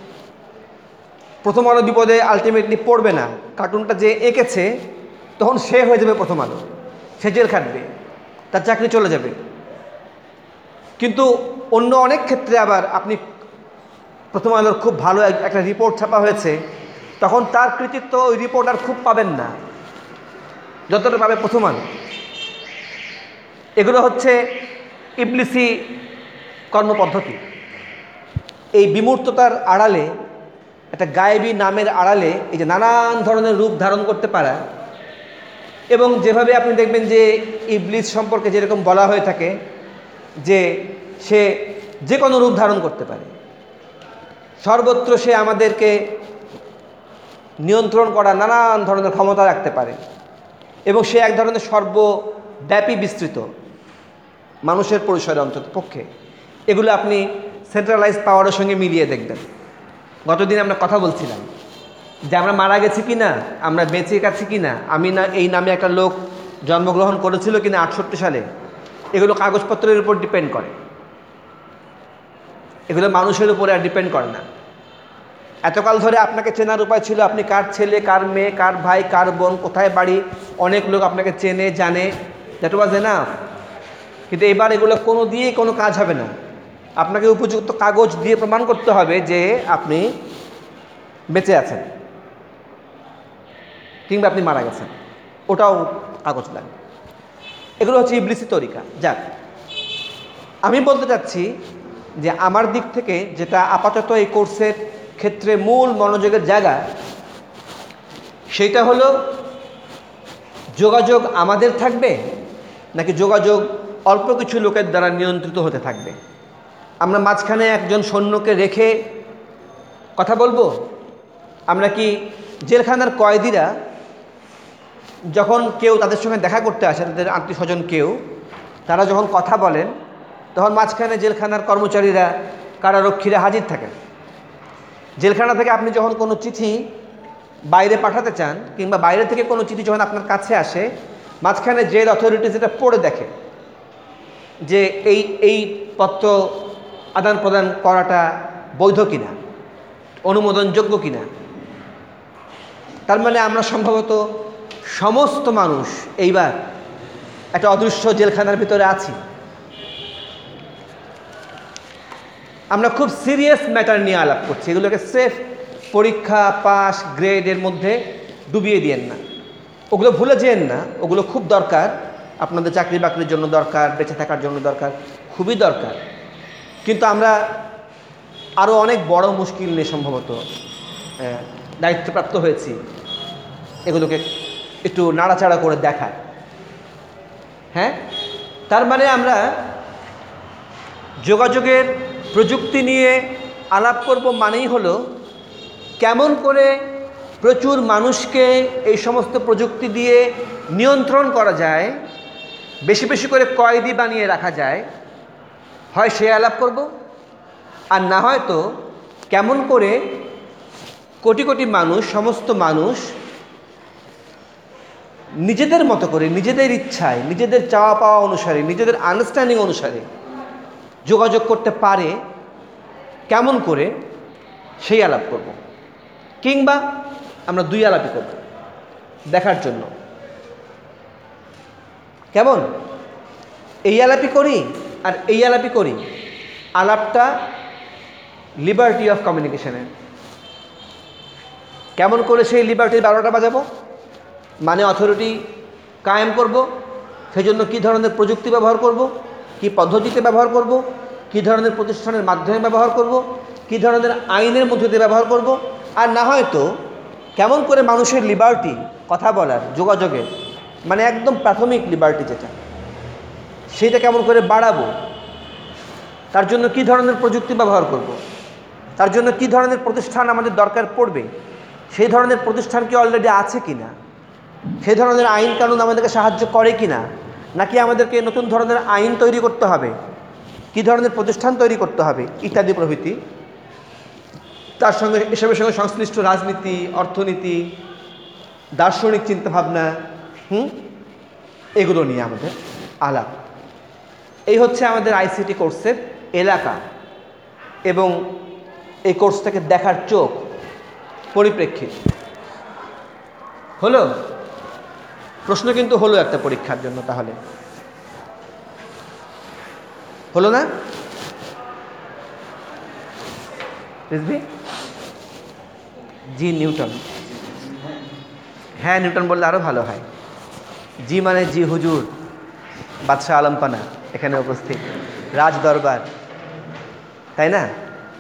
প্রথম আলো বিপদে আলটিমেটলি পড়বে না, কার্টুনটা যে এঁকেছে তখন সে হয়ে যাবে প্রথম আলো, সে জেল খাটবে, তার চাকরি চলে যাবে। কিন্তু অন্য অনেক ক্ষেত্রে আবার আপনি প্রথম আলোর খুব ভালো একটা রিপোর্ট ছাপা হয়েছে, তখন তার কৃতিত্ব ওই রিপোর্ট আর খুব পাবেন না যতটা পাবে প্রথম আলো। এগুলো হচ্ছে ইবলিসি কর্মপদ্ধতি। এই বিমূর্ততার আড়ালে, একটা গায়েবী নামের আড়ালে এই যে নানান ধরনের রূপ ধারণ করতে পারা, এবং যেভাবে আপনি দেখবেন যে ইবলিস সম্পর্কে যেরকম বলা হয়ে থাকে যে সে যে কোনো রূপ ধারণ করতে পারে, সর্বত্র সে আমাদেরকে নিয়ন্ত্রণ করা নানান ধরনের ক্ষমতা রাখতে পারে, এবং সে এক ধরনের সর্বব্যাপী বিস্তৃত মানুষের পরিসরে অন্তত পক্ষে। এগুলো আপনি সেন্ট্রালাইজ পাওয়ারের সঙ্গে মিলিয়ে দেখবেন। গতদিন আমরা কথা বলছিলাম যে আমরা মারা গেছি কি না, আমরা বেঁচে গেছি কি না, আমি না এই নামে একটা লোক জন্মগ্রহণ করেছিল কিনা 68 সালে, এগুলো কাগজপত্রের উপর ডিপেন্ড করে, এগুলো মানুষের উপরে আর ডিপেন্ড করে না। এতকাল ধরে আপনাকে চেনার উপায় ছিল আপনি কার ছেলে, কার মেয়ে, কার ভাই, কার বোন, কোথায় বাড়ি, অনেক লোক আপনাকে চেনে জানে, দ্যাট ওয়াজ এনাফ। কিন্তু এবার এগুলো কোনো দিয়েই কোনো কাজ হবে না। আপনাকে উপযুক্ত কাগজ দিয়ে প্রমাণ করতে হবে যে আপনি বেঁচে আছেন কিংবা আপনি মারা গেছেন, ওটাও কাগজ লাগবে। এগুলো হচ্ছে ইবলিসি তরিকা। যাক, আমি বলতে চাচ্ছি যে আমার দিক থেকে যেটা আপাতত এই কোর্সের ক্ষেত্রে মূল মনোযোগের জায়গা, সেইটা হলো যোগাযোগ আমাদের থাকবে নাকি যোগাযোগ অল্প কিছু লোকের দ্বারা নিয়ন্ত্রিত হতে থাকবে। আমরা মাঝখানে একজন সৈন্যকে রেখে কথা বলবো? আমরা কি জেলখানার কয়েদিরা যখন কেউ তাদের সঙ্গে দেখা করতে আসে, তাদের আত্মীয় স্বজন কেউ, তারা যখন কথা বলেন তখন মাঝখানে জেলখানার কর্মচারীরা, কারারক্ষীরা হাজির থাকেন। জেলখানা থেকে আপনি যখন কোনো চিঠি বাইরে পাঠাতে চান কিংবা বাইরে থেকে কোনো চিঠি যখন আপনার কাছে আসে, মাঝখানে জেল অথরিটিজ এটা পড়ে দেখে যে এই পত্র আদান প্রদান করাটা বৈধ কিনা, অনুমোদনযোগ্য কিনা। তার মানে আমরা সম্ভবত সমস্ত মানুষ এইবার একটা অদৃশ্য জেলখানার ভিতরে আছি। আমরা খুব সিরিয়াস ম্যাটার নিয়ে আলাপ করছি, এগুলোকে সেফ পরীক্ষা পাস গ্রেডের মধ্যে ডুবিয়ে দিয়েন না, ওগুলো ভুলে যেন না। ওগুলো খুব দরকার, আপনাদের চাকরি বাকরির জন্য দরকার, বেঁচে থাকার জন্য দরকার, খুবই দরকার। কিন্তু আমরা আরও অনেক বড় মুশকিল নিয়ে সম্ভবত দায়িত্বপ্রাপ্ত হয়েছি এগুলোকে একটু নাড়াচাড়া করে দেখার। হ্যাঁ, তার মানে আমরা যোগাযোগের প্রযুক্তি নিয়ে আলাপ করব মানেই হলো কেমন করে প্রচুর মানুষকে এই সমস্ত প্রযুক্তি দিয়ে নিয়ন্ত্রণ করা যায়, বেশি বেশি করে কয়েদি বানিয়ে রাখা যায়, হয় সে আলাপ করব, আর না হয়তো কেমন করে কোটি কোটি মানুষ, সমস্ত মানুষ নিজেদের মতো করে, নিজেদের ইচ্ছায়, নিজেদের চাওয়া পাওয়া অনুসারে, নিজেদের আন্ডারস্ট্যান্ডিং অনুসারে যোগাযোগ করতে পারে, কেমন করে সেই আলাপ করব। কিংবা আমরা দুই আলাপই করব দেখার জন্য। কেমন এই আলাপই করি আর এই আলাপই করি, আলাপটা লিবার্টি অফ কমিউনিকেশনের। কেমন করে সেই লিবার্টির 12টা বাজাবো, মানে অথরিটি কায়েম করব, সেজন্য কী ধরনের প্রযুক্তি ব্যবহার করব, কী পদ্ধতিতে ব্যবহার করব, কী ধরনের প্রতিষ্ঠানের মাধ্যমে ব্যবহার করব, কী ধরনের আইনের মধ্যে দিয়ে ব্যবহার করব, আর না হয়তো কেমন করে মানুষের লিবার্টি, কথা বলার, যোগাযোগের, মানে একদম প্রাথমিক লিবার্টি যেটা, সেইটা কেমন করে বাড়াবো, তার জন্য কী ধরনের প্রযুক্তি ব্যবহার করব, তার জন্য কী ধরনের প্রতিষ্ঠান আমাদের দরকার পড়বে, সেই ধরনের প্রতিষ্ঠান কি অলরেডি আছে কি না, সেই ধরনের আইন কানুন আমাদেরকে সাহায্য করে কি না, নাকি আমাদেরকে নতুন ধরনের আইন তৈরি করতে হবে, কী ধরনের প্রতিষ্ঠান তৈরি করতে হবে, ইত্যাদি প্রভৃতি। তার সঙ্গে এসবের সঙ্গে সংশ্লিষ্ট রাজনীতি, অর্থনীতি, দার্শনিক চিন্তাভাবনা, এগুলো নিয়ে আমাদের আলাপ। এই হচ্ছে আমাদের আইসিটি কোর্সের এলাকা এবং এই কোর্সটাকে দেখার চোখ, পরিপ্রেক্ষিত। হলো প্রশ্ন কিন্তু হলো একটা পরীক্ষার জন্য, তাহলে হলো না রিজভি? জি নিউটন, হ্যাঁ নিউটন বললে আরও ভালো হয়। জি মানে জি হুজুর, বাদশাহ আলমপানা এখানে উপস্থিত, রাজ দরবার, তাই না?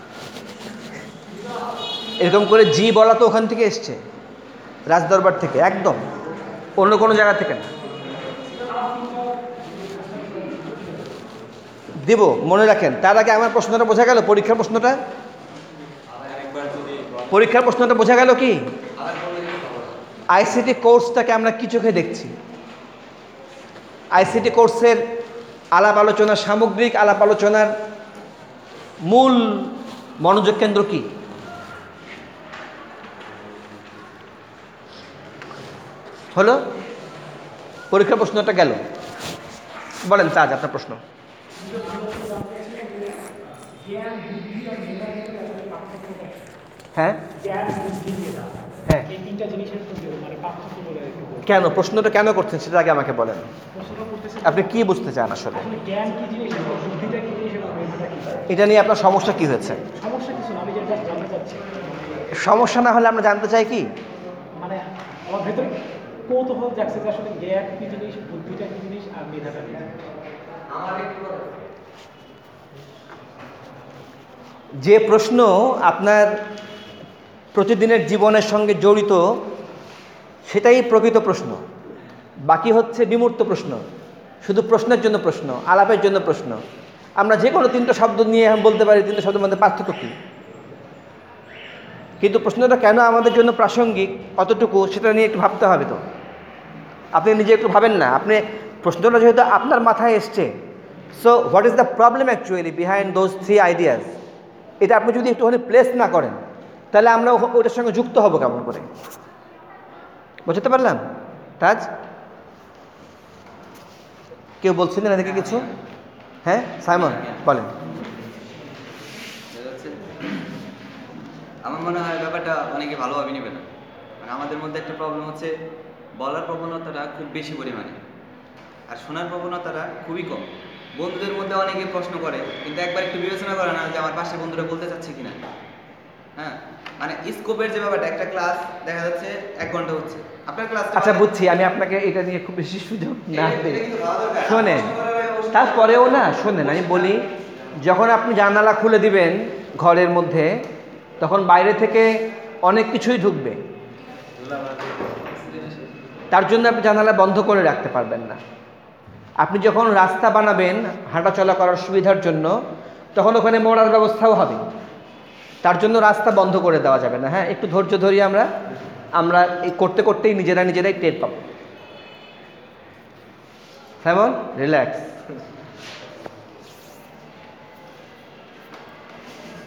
এরকম করে জি বলা তো ওখান থেকে এসছে, রাজদরবার থেকে, একদম অন্য কোনো জায়গা থেকে না। দিব, মনে রাখেন। তার আগে আমার প্রশ্নটা বোঝা গেল, পরীক্ষার প্রশ্নটা, পরীক্ষার প্রশ্নটা বোঝা গেল কি? আইসিটি কোর্সটাকে আমরা কি চোখে দেখছি? আইসিটি কোর্সের আলাপ আলোচনা, সামগ্রিক আলাপ আলোচনার মূল মনোযোগ কেন্দ্র কি? হলো পরীক্ষার প্রশ্নটা গেল। বলেন তাজ, আপনার প্রশ্ন। হ্যাঁ হ্যাঁ, কেন প্রশ্নটা কেন করছেন সেটা আগে আমাকে বলেন। আপনি কি বুঝতে চান আসলে? এটা নিয়ে আপনার সমস্যা কি হয়েছে? সমস্যা না হলে আমরা জানতে চাই কি, মানে আমার ভেতরে কৌতূহল জাগছে যে আসলে জ্ঞান কি জিনিস, বুদ্ধিটা কি জিনিস, আর মেধাটা কি জিনিস। যে প্রশ্ন আপনার প্রতিদিনের জীবনের সঙ্গে জড়িত সেটাই প্রকৃত প্রশ্ন, বাকি হচ্ছে বিমূর্ত প্রশ্ন, শুধু প্রশ্নের জন্য প্রশ্ন, আলাপের জন্য প্রশ্ন। আমরা যে কোনো 3টা শব্দ নিয়ে বলতে পারি 3টা শব্দের মধ্যে পার্থক্য কী, কিন্তু প্রশ্নটা কেন আমাদের জন্য প্রাসঙ্গিক কতটুকু সেটা নিয়ে একটু ভাবতে হবে। তো আপনি নিজে একটু ভাবেন না, আপনি প্রশ্নটা যেহেতু আপনার মাথায় এসছে, so what is the problem actually behind those 3 ideas, এটা আপনি যদি একটুখানি প্লেস না করেন তাহলে আমরা ওটার সঙ্গে যুক্ত হব কেমন করে? বুঝতে পারলাম তাজ? কেউ বলছিলেন এদিকে কিছু? হ্যাঁ সাইমন বলেন। আমার মনে হয় ব্যাপারটা অনেকে ভালোভাবে নেবে না। মানে আমাদের মধ্যে একটা প্রবলেম হচ্ছে, বলার প্রবণতাটা খুব বেশি পরিমাণে আর শোনার প্রবণতাটা খুবই কম। বন্ধুদের মধ্যে অনেকে প্রশ্ন করে, কিন্তু একবার একটু বিবেচনা করে না যে আমার পাশের বন্ধুরা বলতে চাচ্ছে কিনা। হ্যাঁ, মানে স্কোপের যে ব্যাপারটা, একটা ক্লাস দেখা যাচ্ছে 1 ঘন্টা হচ্ছে, আপনার ক্লাস। আচ্ছা বুঝছি, আমি আপনাকে এটা নিয়ে খুব বেশি সুযোগ না দিই, শোনেন। তারপরেও না, শোনেন আমি বলি, যখন আপনি জানালা খুলে দিবেন ঘরের মধ্যে, তখন বাইরে থেকে অনেক কিছুই ঢুকবে, তার জন্য আপনি জানালা বন্ধ করে রাখতে পারবেন না। আপনি যখন রাস্তা বানাবেন হাঁটা চলা করার সুবিধার জন্য, তখন ওখানে মোড়ার ব্যবস্থাও হবে, তার জন্য রাস্তা বন্ধ করে দেওয়া যাবে না। হ্যাঁ, একটু ধৈর্য ধরি, আমরা এই করতে করতেই নিজেরাই টের পাবো। কেমন রিল্যাক্স।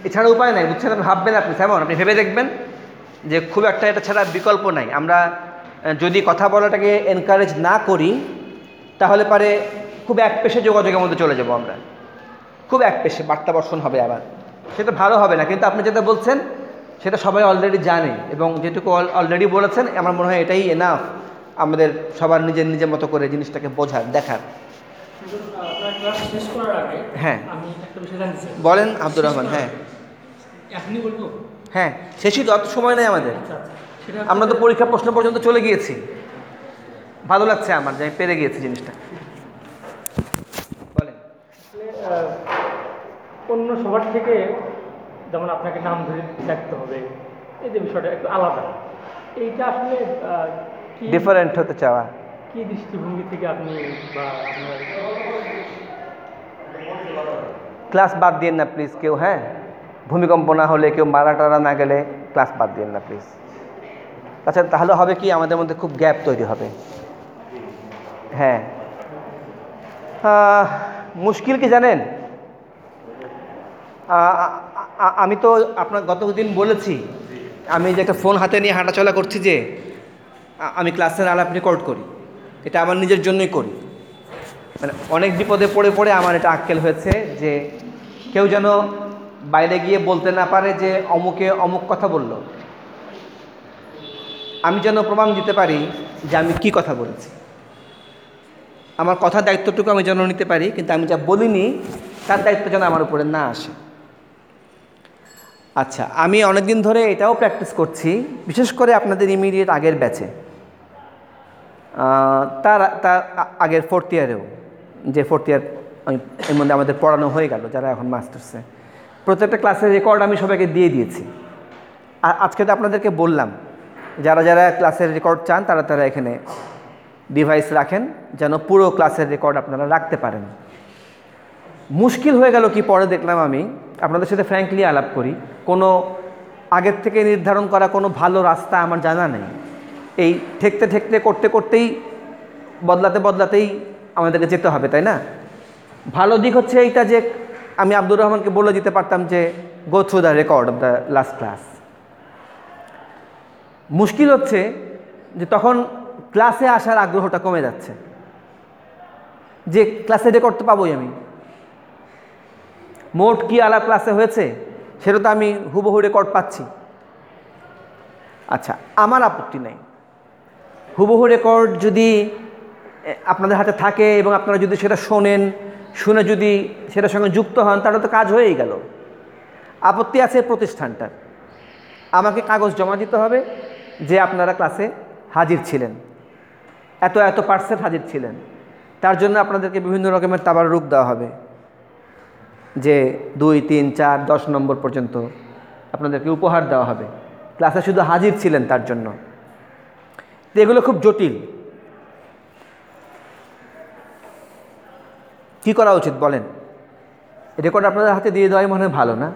এছাড়া উপায় নাই, বুঝছেন? আপনি ভাববেন, আপনি তেমন আপনি ভেবে দেখবেন যে খুব একটা এটা ছাড়া বিকল্প নাই। আমরা যদি কথা বলাটাকে এনকারেজ না করি তাহলে পারে খুব একপেশে যোগাযোগের মধ্যে চলে যাবো আমরা, খুব একপেশে বার্তা বর্ষণ হবে, আবার সেটা ভালো হবে না। কিন্তু আপনি যেটা বলছেন সেটা সবাই অলরেডি জানে, এবং যেটুকু অলরেডি বলেছেন আমার মনে হয় এটাই এনাফ আমাদের সবার নিজের নিজের মতো করে জিনিসটাকে বোঝার, দেখার। আপনার ক্লাস শেষ করার আগে হ্যাঁ আমি একটা বিষয় জানতে চাই। বলেন আব্দুর রহমান। হ্যাঁ এখনই বলবো? হ্যাঁ, শেষই তো, অত সময় নেই আমাদের। আচ্ছা আচ্ছা, সেটা আমরা তো পরীক্ষা প্রশ্ন পর্যন্ত চলে গিয়েছি। ভালো লাগছে আমার যে আমি পেরে গিয়েছি জিনিসটা। বলেন। আসলে অন্য সবার থেকে যেমন আপনাকে নাম ধরে ডাকতে হবে, এই যে বিষয়টা একটু আলাদা, এইটা আসলে কি ডিফারেন্ট হতে চাওয়া। কি দৃষ্টিভঙ্গি থেকে আপনি বা আপনার ক্লাস বাদ দিন না প্লিজ কেউ। হ্যাঁ, ভূমিকম্প না হলে, কেউ মারা টারা না গেলে ক্লাস বাদ দিন না প্লিজ। আচ্ছা, তাহলে হবে কি আমাদের মধ্যে খুব গ্যাপ তৈরি হবে। হ্যাঁ, মুশকিল কি জানেন, আমি তো আপনার গতদিন বলেছি আমি যে একটা ফোন হাতে নিয়ে হাঁটাচলা করছি, যে আমি ক্লাসের আলাপ রেকর্ড করি, এটা আমার নিজের জন্যই করি। মানে অনেক বিপদে পড়ে পড়ে আমার এটা আক্কেল হয়েছে যে কেউ যেন বাইরে গিয়ে বলতে না পারে যে অমুকে অমুক কথা বলল। আমি যেন প্রমাণ দিতে পারি যে আমি কি কথা বলেছি, আমার কথার দায়িত্বটুকু আমি যেন নিতে পারি, কিন্তু আমি যা বলিনি তার দায়িত্ব যেন আমার উপরে না আসে। আচ্ছা, আমি অনেকদিন ধরে এটাও প্র্যাকটিস করছি, বিশেষ করে আপনাদের ইমিডিয়েট আগের ব্যাচে, তার আগের 4th ইয়ারেও, যে 4th ইয়ার এর মধ্যে আমাদের পড়ানো হয়ে গেল যারা এখন মাস্টার্সে, প্রত্যেকটা ক্লাসের রেকর্ড আমি সবাইকে দিয়ে দিয়েছি। আর আজকে তো আপনাদেরকে বললাম যারা যারা ক্লাসের রেকর্ড চান তারা তারা এখানে ডিভাইস রাখেন, যেন পুরো ক্লাসের রেকর্ড আপনারা রাখতে পারেন। মুশকিল হয়ে গেল কি, পরে দেখলাম আমি আপনাদের সাথে ফ্র্যাঙ্কলি আলাপ করি, কোনো আগের থেকে নির্ধারণ করা কোনো ভালো রাস্তা আমার জানা নেই। এই ঠেকতে ঠেকতে করতে করতেই বদলাতে বদলাতেই আমাদেরকে যেতে হবে, তাই না? ভালো দিক হচ্ছে এইটা যে আমি আব্দুর রহমানকে বলে দিতে পারতাম যে go through the record of the last class. মুশকিল হচ্ছে যে তখন ক্লাসে আসার আগ্রহটা কমে যাচ্ছে, যে ক্লাসে রেকর্ড তো পাবোই আমি, মোট কি আলাপ ক্লাসে হয়েছে সেটা তো আমি হুবহু রেকর্ড পাচ্ছি। আচ্ছা, আমার আপত্তি নেই, হুবহু রেকর্ড যদি আপনাদের হাতে থাকে এবং আপনারা যদি সেটা শোনেন, শুনে যদি সেটার সঙ্গে যুক্ত হন, তাহলে তো কাজ হয়েই গেল। আপত্তি আছে প্রতিষ্ঠানটার, আমাকে কাগজ জমা দিতে হবে যে আপনারা ক্লাসে হাজির ছিলেন, এত এত % হাজির ছিলেন। তার জন্য আপনাদেরকে বিভিন্ন রকমের তাবাররুক দেওয়া হবে, যে 2, 3, 4, 10 নম্বর পর্যন্ত আপনাদেরকে উপহার দেওয়া হবে ক্লাসে শুধু হাজির ছিলেন তার জন্য। তো এগুলো খুব জটিল। কি করা উচিত বলেন? রেকর্ড আপনাদের হাতে দিয়ে দেওয়াই মনে হয় ভালো, না?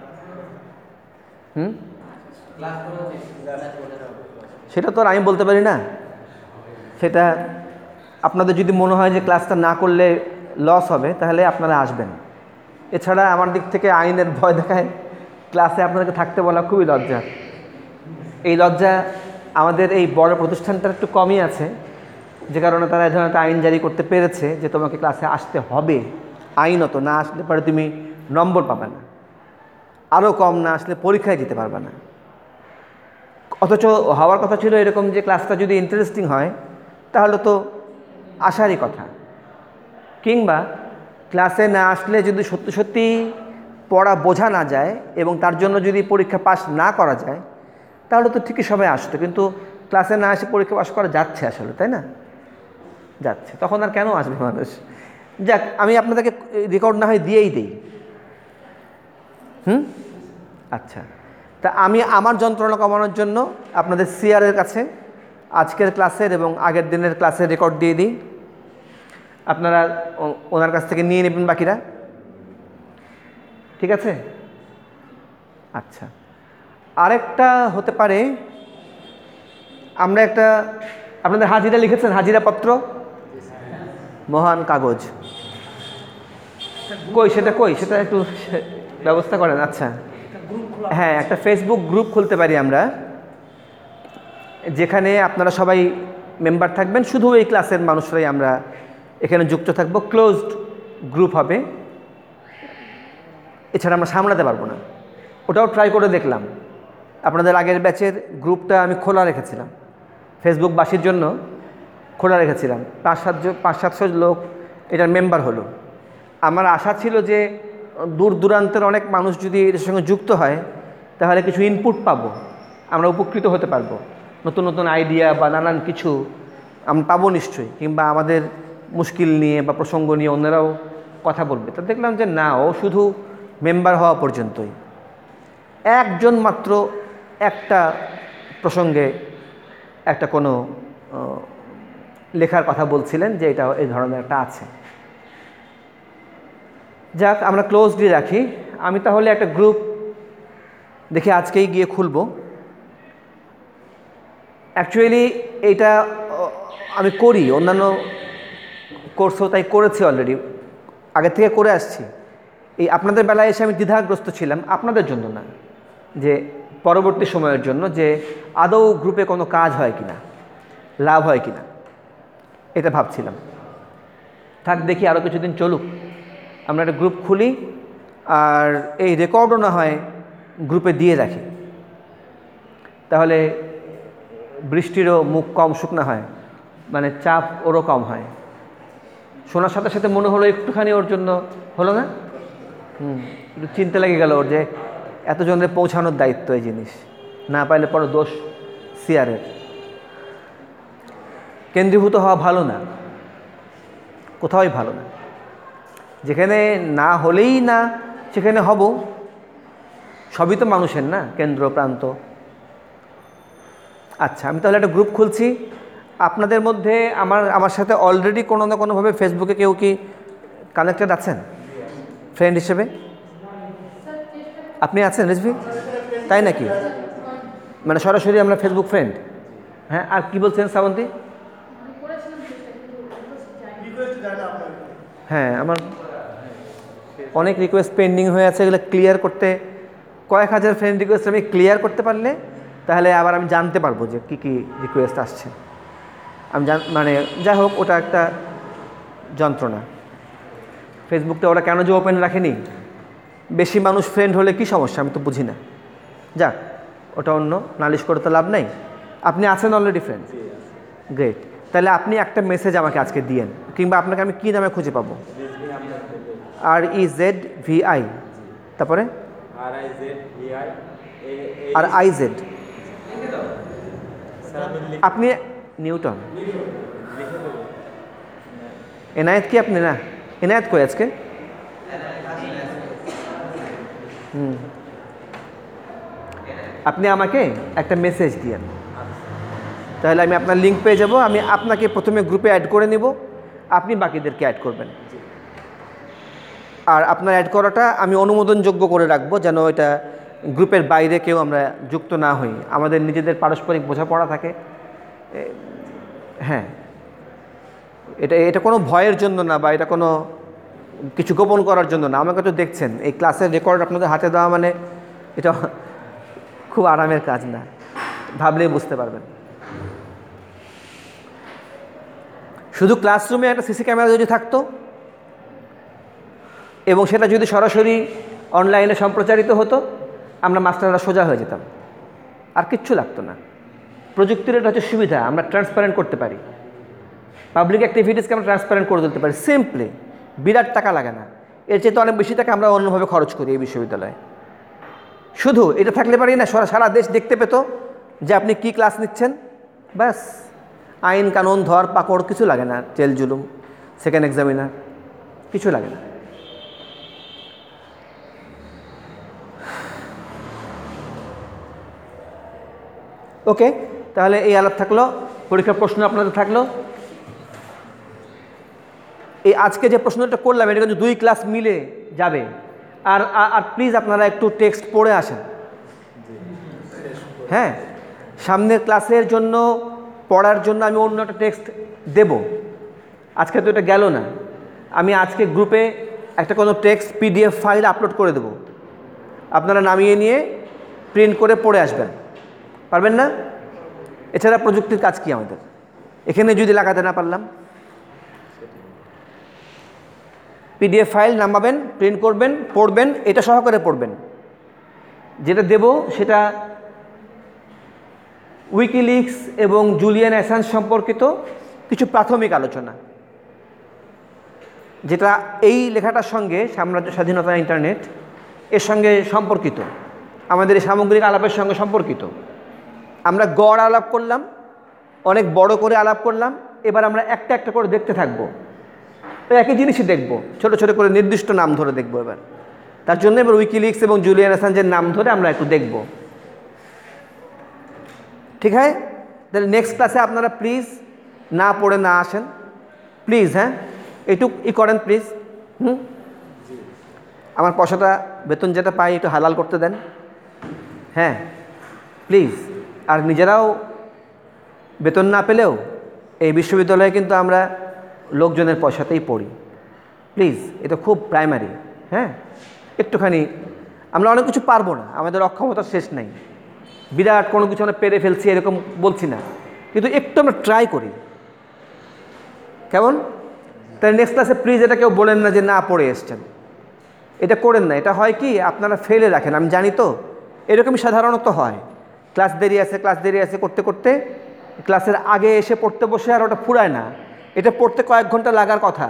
সেটা তো আর আমি বলতে পারি না। সেটা আপনাদের যদি মনে হয় যে ক্লাসটা না করলে লস হবে, তাহলে আপনারা আসবেন। এছাড়া আমার দিক থেকে আইনের ভয় দেখায় ক্লাসে আপনাদেরকে থাকতে বলা খুবই লজ্জা। এই লজ্জা আমাদের এই বড় প্রতিষ্ঠানটার একটু কমই আছে, যে কারণে তারা এই ধরনের একটা আইন জারি করতে পেরেছে যে তোমাকে ক্লাসে আসতে হবে, আইনত না আসলে পরে তুমি নম্বর পাবে না, আরও কম না আসলে পরীক্ষায় দিতে পারবে না। অথচ হওয়ার কথা ছিল এরকম যে ক্লাসটা যদি ইন্টারেস্টিং হয় তাহলে তো আসারই কথা, কিংবা ক্লাসে না আসলে যদি সত্যি সত্যি পড়া বোঝা না যায় এবং তার জন্য যদি পরীক্ষা পাস না করা যায়, তাহলে তো ঠিকই সবাই আসতো। কিন্তু ক্লাসে না এসে পরীক্ষা পাস করা যাচ্ছে আসলে, তাই না? যাচ্ছে, তখন আর কেন আসবে মানুষ? যাক, আমি আপনাদেরকে রেকর্ড না হয় দিয়েই দিই। আচ্ছা, তা আমি আমার যন্ত্রণা কমানোর জন্য আপনাদের সিআরের কাছে আজকের ক্লাসের এবং আগের দিনের ক্লাসের রেকর্ড দিয়ে দিই, আপনারা ওনার কাছ থেকে নিয়ে নেবেন বাকিরা, ঠিক আছে? আচ্ছা, আরেকটা হতে পারে আমরা একটা, আপনাদের হাজিরা লিখেছেন, হাজিরাপত্র, মহান কাগজ কই, সেটা কই, সেটা একটু ব্যবস্থা করেন। আচ্ছা, হ্যাঁ, একটা ফেসবুক গ্রুপ খুলতে পারি আমরা, যেখানে আপনারা সবাই মেম্বার থাকবেন, শুধু এই ক্লাসের মানুষরাই আমরা এখানে যুক্ত থাকবো। ক্লোজড গ্রুপ হবে, এছাড়া আমরা সামলাতে পারবো না। ওটাও ট্রাই করে দেখলাম। আপনাদের আগের ব্যাচের গ্রুপটা আমি খোলা রেখেছিলাম, ফেসবুকবাসীর জন্য খোলা রেখেছিলাম। 500-700 লোক এটার মেম্বার হলো। আমার আশা ছিল যে দূর দূরান্তের অনেক মানুষ যদি এর সঙ্গে যুক্ত হয় তাহলে কিছু ইনপুট পাবো, আমরা উপকৃত হতে পারবো, নতুন নতুন আইডিয়া বা নানান কিছু আমরা পাবো নিশ্চয়ই, কিংবা আমাদের মুশকিল নিয়ে বা প্রসঙ্গ নিয়ে অন্যরাও কথা বলবে। তো দেখলাম যে না, ও শুধু মেম্বার হওয়া পর্যন্তই। একজন মাত্র একটা প্রসঙ্গে একটা কোনো লেখার কথা বলছিলেন যে এটা এই ধরনের একটা আছে। যাক, আমরা ক্লোজলি রাখি। আমি তাহলে একটা গ্রুপ দেখি আজকেই গিয়ে খুলব। অ্যাকচুয়ালি এইটা আমি করি, অন্যান্য কোর্সও তাই করেছি, অলরেডি আগে থেকে করে আসছি। এই আপনাদের বেলায় এসে আমি দ্বিধাগ্রস্ত ছিলাম, আপনাদের জন্য না, যে পরবর্তী সময়ের জন্য, যে আদৌ গ্রুপে কোনো কাজ হয় কিনা, লাভ হয় কিনা, এটা ভাবছিলাম। থাক, দেখি আরও কিছুদিন চলুক, আমরা একটা গ্রুপ খুলি, আর এই রেকর্ডও না হয় গ্রুপে দিয়ে রাখি, তাহলে বৃষ্টিরও মুখ কম শুকনা হয়, মানে চাপ ওরও কম হয়। শোনার সাথে সাথে মনে হলো একটুখানি ওর জন্য হলো না, একটু চিন্তা লেগে গেল ওর, যে এতজনের পৌঁছানোর দায়িত্ব, এই জিনিস না পাইলে পরে দোষ সিআরের। কেন্দ্রীভূত হওয়া ভালো না, কোথাওই ভালো না। যেখানে না হলেই না সেখানে হব, সবই তো মানুষের না, কেন্দ্র প্রান্ত। আচ্ছা, আমি তাহলে একটা গ্রুপ খুলছি। আপনাদের মধ্যে আমার সাথে অলরেডি কোনো না কোনোভাবে ফেসবুকে কেউ কি কানেক্টেড আছেন ফ্রেন্ড হিসেবে? আপনি আছেন রেজভি? তাই নাকি? মানে সরাসরি আমরা ফেসবুক ফ্রেন্ড। হ্যাঁ, আর কি বলছেন শ্রাবন্তী? হ্যাঁ, আমার অনেক রিকোয়েস্ট পেন্ডিং হয়ে আছে, এগুলো ক্লিয়ার করতে কয়েক হাজার ফ্রেন্ড রিকোয়েস্ট আমি ক্লিয়ার করতে পারলে তাহলে আবার আমি জানতে পারবো যে কী কী রিকোয়েস্ট আসছে। আমি মানে যাই হোক, ওটা একটা যন্ত্রণা। ফেসবুকটা ওরা কেন যে ওপেন রাখেনি, বেশি মানুষ ফ্রেন্ড হলে কি সমস্যা আমি তো বুঝি না। যাক, ওটা অন্য, নালিশ করে তো লাভ নেই। আপনি আছেন অলরেডি ফ্রেন্ড, গ্রেট। তাহলে আপনি একটা মেসেজ আমাকে আজকে দিয়েন, কিংবা আপনাকে আমি কী নামে খুঁজে পাবো? REZVI, তারপরে RIZ। আপনি নিউটন। এনায়েত কি আপনি? না, এনায়েত কই আজকে? আপনি আমাকে একটা মেসেজ দিয়েন, তাহলে আমি আপনার লিঙ্ক পেয়ে যাব। আমি আপনাকে প্রথমে গ্রুপে অ্যাড করে নিব, আপনি বাকিদেরকে অ্যাড করবেন। আর আপনার অ্যাড করাটা আমি অনুমোদনযোগ্য করে রাখবো, যেন এটা গ্রুপের বাইরে কেউ আমরা যুক্ত না হই, আমাদের নিজেদের পারস্পরিক বোঝাপড়া থাকে। হ্যাঁ, এটা কোনো ভয়ের জন্য না, বা এটা কোনো কিছু গোপন করার জন্য না। আমাকে তো দেখছেন, এই ক্লাসের রেকর্ড আপনাদের হাতে দেওয়া মানে এটা খুব আরামের কাজ না, ভাবলেই বুঝতে পারবেন। শুধু ক্লাসরুমে একটা সিসি ক্যামেরা যদি থাকতো, এবং সেটা যদি সরাসরি অনলাইনে সম্প্রচারিত হতো, আমরা মাস্টাররা সোজা হয়ে যেতাম, আর কিচ্ছু লাগতো না। প্রযুক্তির এটা হচ্ছে সুবিধা, আমরা ট্রান্সপারেন্ট করতে পারি, পাবলিক অ্যাক্টিভিটিসকে আমরা ট্রান্সপারেন্ট করে তুলতে পারি সিম্পলি, বিরাট টাকা লাগে না। এর চেয়ে তো অনেক বেশি টাকা আমরা অন্যভাবে খরচ করি এই বিশ্ববিদ্যালয়ে। শুধু এটা থাকলে পারি না, সারা দেশ দেখতে পেত যে আপনি কি ক্লাস নিচ্ছেন, ব্যাস। আইন কানুন ধর পাকড় কিছু লাগে না, জেল জুলুম, সেকেন্ড এক্সামিনার, কিছু লাগে না। ওকে, তাহলে এই আলাপ থাকলো, পরীক্ষার প্রশ্ন আপনাদের থাকলো। এই আজকে যে প্রশ্নটা করলাম এটা কিন্তু 2 ক্লাস মিলে যাবে। আর আর প্লিজ আপনারা একটু টেক্সট পড়ে আসেন। হ্যাঁ, সামনের ক্লাসের জন্য পড়ার জন্য আমি অন্য একটা টেক্সট দেব। আজকে তো এটা গেল না, আমি আজকে গ্রুপে একটা কোনো টেক্সট PDF ফাইল আপলোড করে দেব। আপনারা নামিয়ে নিয়ে প্রিন্ট করে পড়ে আসবেন, পারবেন না? এছাড়া প্রযুক্তির কাজ কি আমাদের? এখানে যদি লাগাতে না পারলাম, পিডিএফ ফাইল নামাবেন, প্রিন্ট করবেন, পড়বেন, এটা সহকারে পড়বেন। যেটা দেব সেটা উইকিলিক্স এবং জুলিয়ান অ্যাসাঞ্জ সম্পর্কিত কিছু প্রাথমিক আলোচনা, যেটা এই লেখাটার সঙ্গে সাম্রাজ্য স্বাধীনতা ইন্টারনেট এর সঙ্গে সম্পর্কিত, আমাদের এই সামগ্রিক আলাপের সঙ্গে সম্পর্কিত। আমরা গড় আলাপ করলাম, অনেক বড় করে আলাপ করলাম, এবার আমরা একটা একটা করে দেখতে থাকবো, ওই একই জিনিসই দেখব, ছোট ছোট করে নির্দিষ্ট নাম ধরে দেখব। এবার তার জন্য এবার উইকিলিক্স এবং জুলিয়ান অ্যাসাঞ্জের নাম ধরে আমরা একটু দেখব, ঠিক হয়? তাহলে নেক্সট ক্লাসে আপনারা প্লিজ না পড়ে না আসেন, প্লিজ। হ্যাঁ, এইটুকু করেন প্লিজ। আমার পয়সাটা, বেতন যেটা পাই একটু হালাল করতে দেন, হ্যাঁ প্লিজ। আর নিজেরাও বেতন না পেলেও এই বিশ্ববিদ্যালয়ে কিন্তু আমরা লোকজনের পয়সাতেই পড়ি, প্লিজ। এটা খুব প্রাইমারি। হ্যাঁ, একটুখানি, আমরা অনেক কিছু পারবো না, আমাদের অক্ষমতার শেষ নাই, বিরাট কোনো কিছু আমরা পেরে ফেলছি এরকম বলছি না, কিন্তু একটু আমরা ট্রাই করি, কেমন? তাই নেক্সট ক্লাসে প্লিজ এটা কেউ বলেন না যে না পড়ে এসছেন, এটা করেন না। এটা হয় কি, আপনারা ফেলে রাখেন, আমি জানি তো, এরকমই সাধারণত হয়। ক্লাস দেরি আছে করতে করতে ক্লাসের আগে এসে পড়তে বসে আর ওটা ফুরায় না। এটা পড়তে কয়েক ঘন্টা লাগার কথা।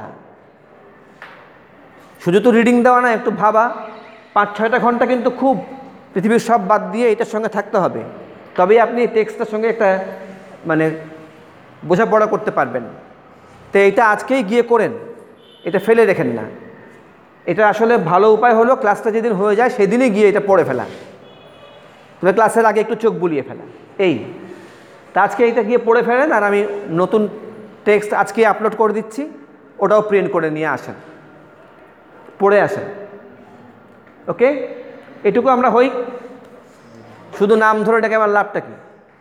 শুধু তো রিডিং দেওয়া না, একটু ভাবা, 5-6টা ঘন্টা কিন্তু খুব পৃথিবীর সব বাদ দিয়ে এটার সঙ্গে থাকতে হবে, তবেই আপনি টেক্সটের সঙ্গে একটা মানে বোঝাপড়া করতে পারবেন। তো এটা আজকেই গিয়ে করেন, এটা ফেলে রেখেন না। এটা আসলে ভালো উপায় হলো ক্লাসটা যেদিন হয়ে যায় সেদিনই গিয়ে এটা পড়ে ফেলা, তবে ক্লাসের আগে একটু চোখ বুলিয়ে ফেলা। এই তা আজকে এটা গিয়ে পড়ে ফেলেন, আর আমি নতুন টেক্সট আজকে আপলোড করে দিচ্ছি, ওটাও প্রিন্ট করে নিয়ে আসেন, পড়ে আসেন। ওকে, এটুকু আমরা হই। শুধু নাম ধরে এটাকে আমার লাভটা কি?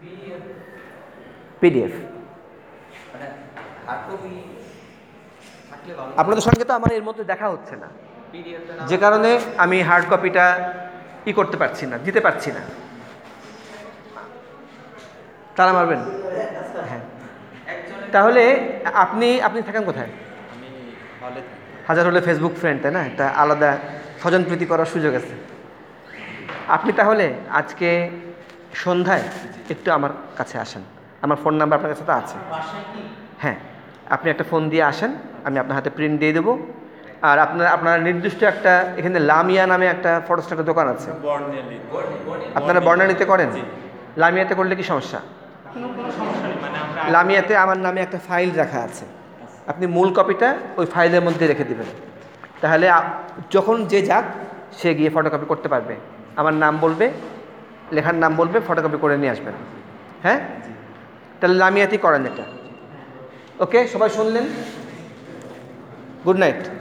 পিডিএফ। আপনাদের সঙ্গে তো আমার এর মধ্যে দেখা হচ্ছে না, যে কারণে আমি হার্ড কপিটা করতে পারছি না, দিতে পারছি না। তারা মারবেন? হ্যাঁ, তাহলে আপনি থাকেন কোথায়? হাজার হলে ফেসবুক ফ্রেন্ড, তাই না? একটা আলাদা স্বজনপ্রীতি করার সুযোগ আছে। আপনি তাহলে আজকে সন্ধ্যায় একটু আমার কাছে আসেন, আমার ফোন নাম্বার আপনার কাছে তো আছে। হ্যাঁ, আপনি একটা ফোন দিয়ে আসেন, আমি আপনার হাতে প্রিন্ট দিয়ে দেবো। আর আপনার নির্দিষ্ট একটা, এখানে লামিয়া নামে একটা ফটোস্টেটের দোকান আছে, আপনারা বর্ণালীতে করেন? লামিয়াতে করলে কি সমস্যা? লামিয়াতে আমার নামে একটা ফাইল রাখা আছে, আপনি মূল কপিটা ওই ফাইলের মধ্যে রেখে দেবেন, তাহলে যখন যে যাক সে গিয়ে ফটোকপি করতে পারবে। আমার নাম বলবে, লেখার নাম বলবে, ফটোকপি করে নিয়ে আসবেন। হ্যাঁ, তাহলে লামিয়াতেই করেন এটা। ওকে, সবাই শুনলেন? Good night.